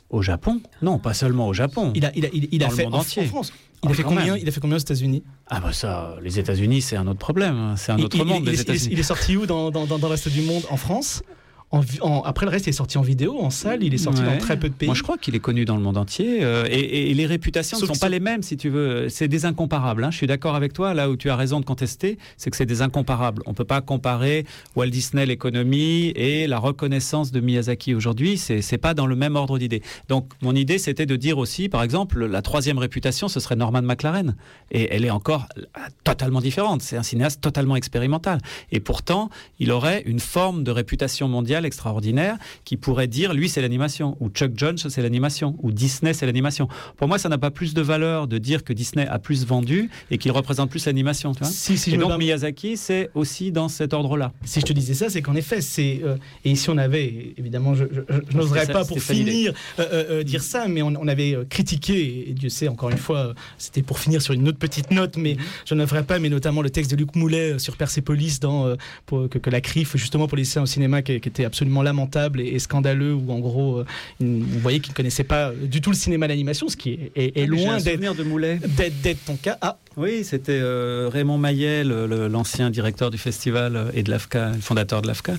Au Japon ? Non, pas seulement au Japon. Il a Dans le fait monde en entier. France. Ah, Il a fait quand combien même. Il a fait combien aux États-Unis? Ah bah ça, les États-Unis, c'est un autre problème. C'est un autre monde, les États-Unis. Il est sorti où dans le reste du monde? En France? Après le reste, il est sorti en vidéo, en salle, il est sorti dans très peu de pays. Moi, je crois qu'il est connu dans le monde entier. Et les réputations ne sont pas les mêmes, si tu veux. C'est des incomparables. Hein. Je suis d'accord avec toi. Là où tu as raison de contester, c'est que c'est des incomparables. On ne peut pas comparer Walt Disney, l'économie, et la reconnaissance de Miyazaki aujourd'hui. C'est pas dans le même ordre d'idées. Donc, mon idée, c'était de dire aussi, par exemple, la troisième réputation, ce serait Norman McLaren. Et elle est encore totalement différente. C'est un cinéaste totalement expérimental. Et pourtant, il aurait une forme de réputation mondiale extraordinaire qui pourrait dire lui c'est l'animation, ou Chuck Jones c'est l'animation, ou Disney c'est l'animation. Pour moi ça n'a pas plus de valeur de dire que Disney a plus vendu et qu'il représente plus l'animation, tu vois. Si et donc Miyazaki c'est aussi dans cet ordre-là. Si je te disais ça, c'est qu'en effet et ici on avait évidemment je n'oserais pas pour finir dire ça, mais on avait critiqué, et Dieu sait encore une fois c'était pour finir sur une autre petite note, mais je n'oserais pas, mais notamment le texte de Luc Moulet sur Persépolis que la CRIF justement pour les lycéens au cinéma qui était absolument lamentable et scandaleux, où en gros vous voyez qu'il ne connaissait pas du tout le cinéma d'animation, ce qui est loin d'être ton cas. Oui, c'était Raymond Maillet, l'ancien directeur du festival et de l'AFCA, le fondateur de l'AFCA,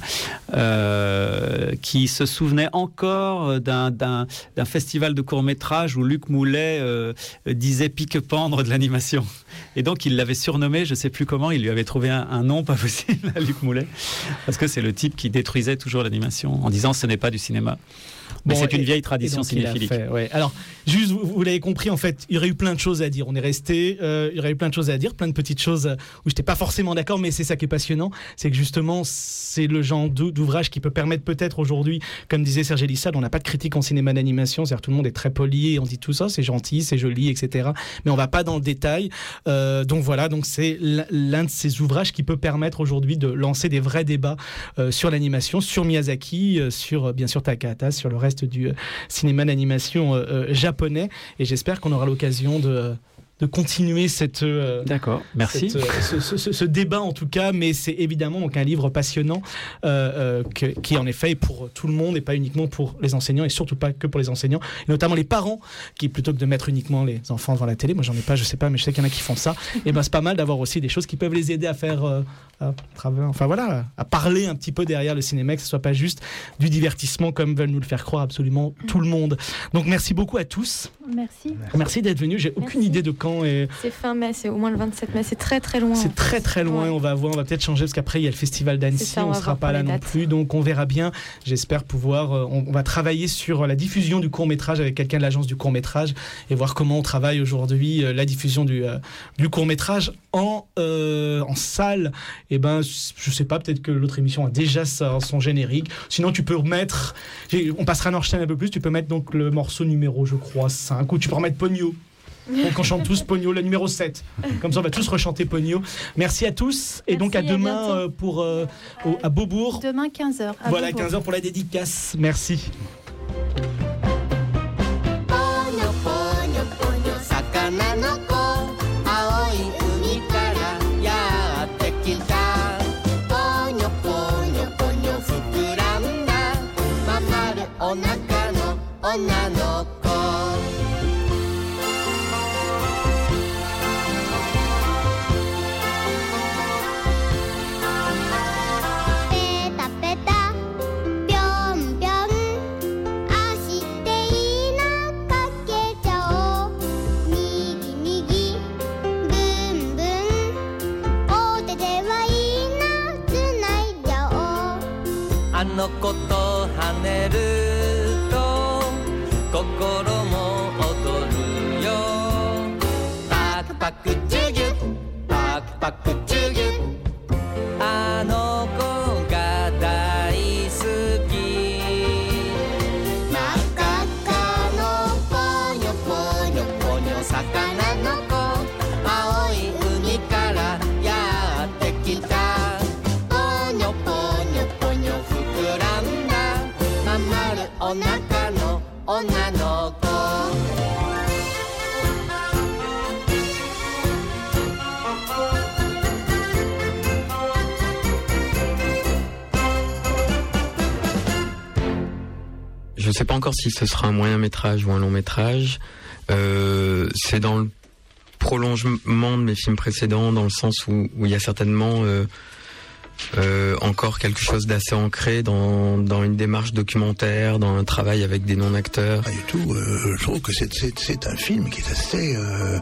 qui se souvenait encore d'un festival de court-métrage où Luc Moulet disait pique-pendre de l'animation. Et donc il l'avait surnommé, je ne sais plus comment, il lui avait trouvé un nom pas possible à Luc Moulet, parce que c'est le type qui détruisait toujours l'animation en disant ce n'est pas du cinéma. Mais c'est une vieille tradition cinéphilique. Alors, juste, vous l'avez compris, en fait, il y aurait eu plein de choses à dire. On est resté, il y aurait eu plein de choses à dire, plein de petites choses où je n'étais pas forcément d'accord, mais c'est ça qui est passionnant. C'est que justement, c'est le genre d'ouvrage qui peut permettre peut-être aujourd'hui, comme disait Serge Elissade, on n'a pas de critique en cinéma d'animation, c'est-à-dire tout le monde est très poli et on dit tout ça, c'est gentil, c'est joli, etc. Mais on ne va pas dans le détail. Donc voilà, donc c'est l'un de ces ouvrages qui peut permettre aujourd'hui de lancer des vrais débats sur l'animation, sur Miyazaki, sur bien sûr Takahata, sur le reste du cinéma d'animation japonais, et j'espère qu'on aura l'occasion de continuer D'accord, merci. Ce débat en tout cas, mais c'est évidemment donc un livre passionnant qui en effet est pour tout le monde et pas uniquement pour les enseignants, et surtout pas que pour les enseignants, et notamment les parents qui, plutôt que de mettre uniquement les enfants devant la télé, moi j'en ai pas, je sais pas, mais je sais qu'il y en a qui font ça, et ben c'est pas mal d'avoir aussi des choses qui peuvent les aider à faire à parler un petit peu derrière le cinéma, que ce soit pas juste du divertissement comme veulent nous le faire croire absolument tout le monde. Donc merci beaucoup à tous. Merci d'être venus. J'ai aucune idée de quand. C'est fin mai, c'est au moins le 27 mai, c'est très très loin. C'est très très loin, ouais. On va voir, on va peut-être changer parce qu'après il y a le festival d'Annecy, on ne sera pas là non plus, donc on verra bien. J'espère pouvoir, on va travailler sur la diffusion du court-métrage avec quelqu'un de l'agence du court-métrage et voir comment on travaille aujourd'hui la diffusion du court-métrage en salle. Et ben je sais pas, peut-être que l'autre émission a déjà son générique. Sinon tu peux remettre, on passera à Norstein un peu plus, tu peux mettre donc le morceau numéro je crois 5, ou tu peux remettre Pogno. Donc on chante tous Pogno, le numéro 7. Comme ça on va tous rechanter Pogno. Merci à tous. Et donc à demain à Beaubourg. Demain 15h. Voilà, 15h pour la dédicace. Merci. 子と跳ねると心も躍るよパクパクチュギュパクパクチュギュあの子が大好き真っ赤っかのポニョポニョポニョ魚の子青い海からやってきたポニョポニョポニョ膨らんだ je sais pas encore si ce sera un moyen métrage ou un long métrage. C'est dans le prolongement de mes films précédents, dans le sens où il y a certainement encore quelque chose d'assez ancré dans une démarche documentaire, dans un travail avec des non-acteurs. Pas du tout. Je trouve que c'est un film qui est assez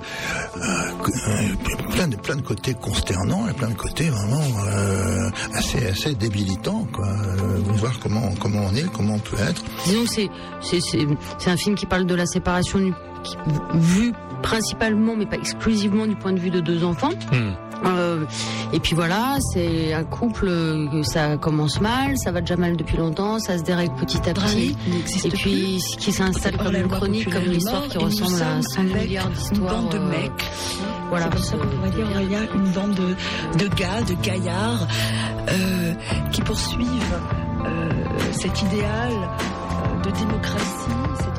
plein de côtés consternants et plein de côtés vraiment assez débilitants, quoi. Voir comment on est, comment on peut être. Disons que c'est un film qui parle de la séparation vue principalement, mais pas exclusivement, du point de vue de deux enfants. Et puis voilà, c'est un couple, ça commence mal, ça va déjà mal depuis longtemps, ça se dérègle petit à petit, et puis qui s'installe comme une chronique, comme une histoire qui ressemble à 100 milliards d'histoires. Une bande de mecs. Voilà. C'est pour ça qu'on pourrait dire il y a une bande de gars, de gaillards qui poursuivent cet idéal de démocratie,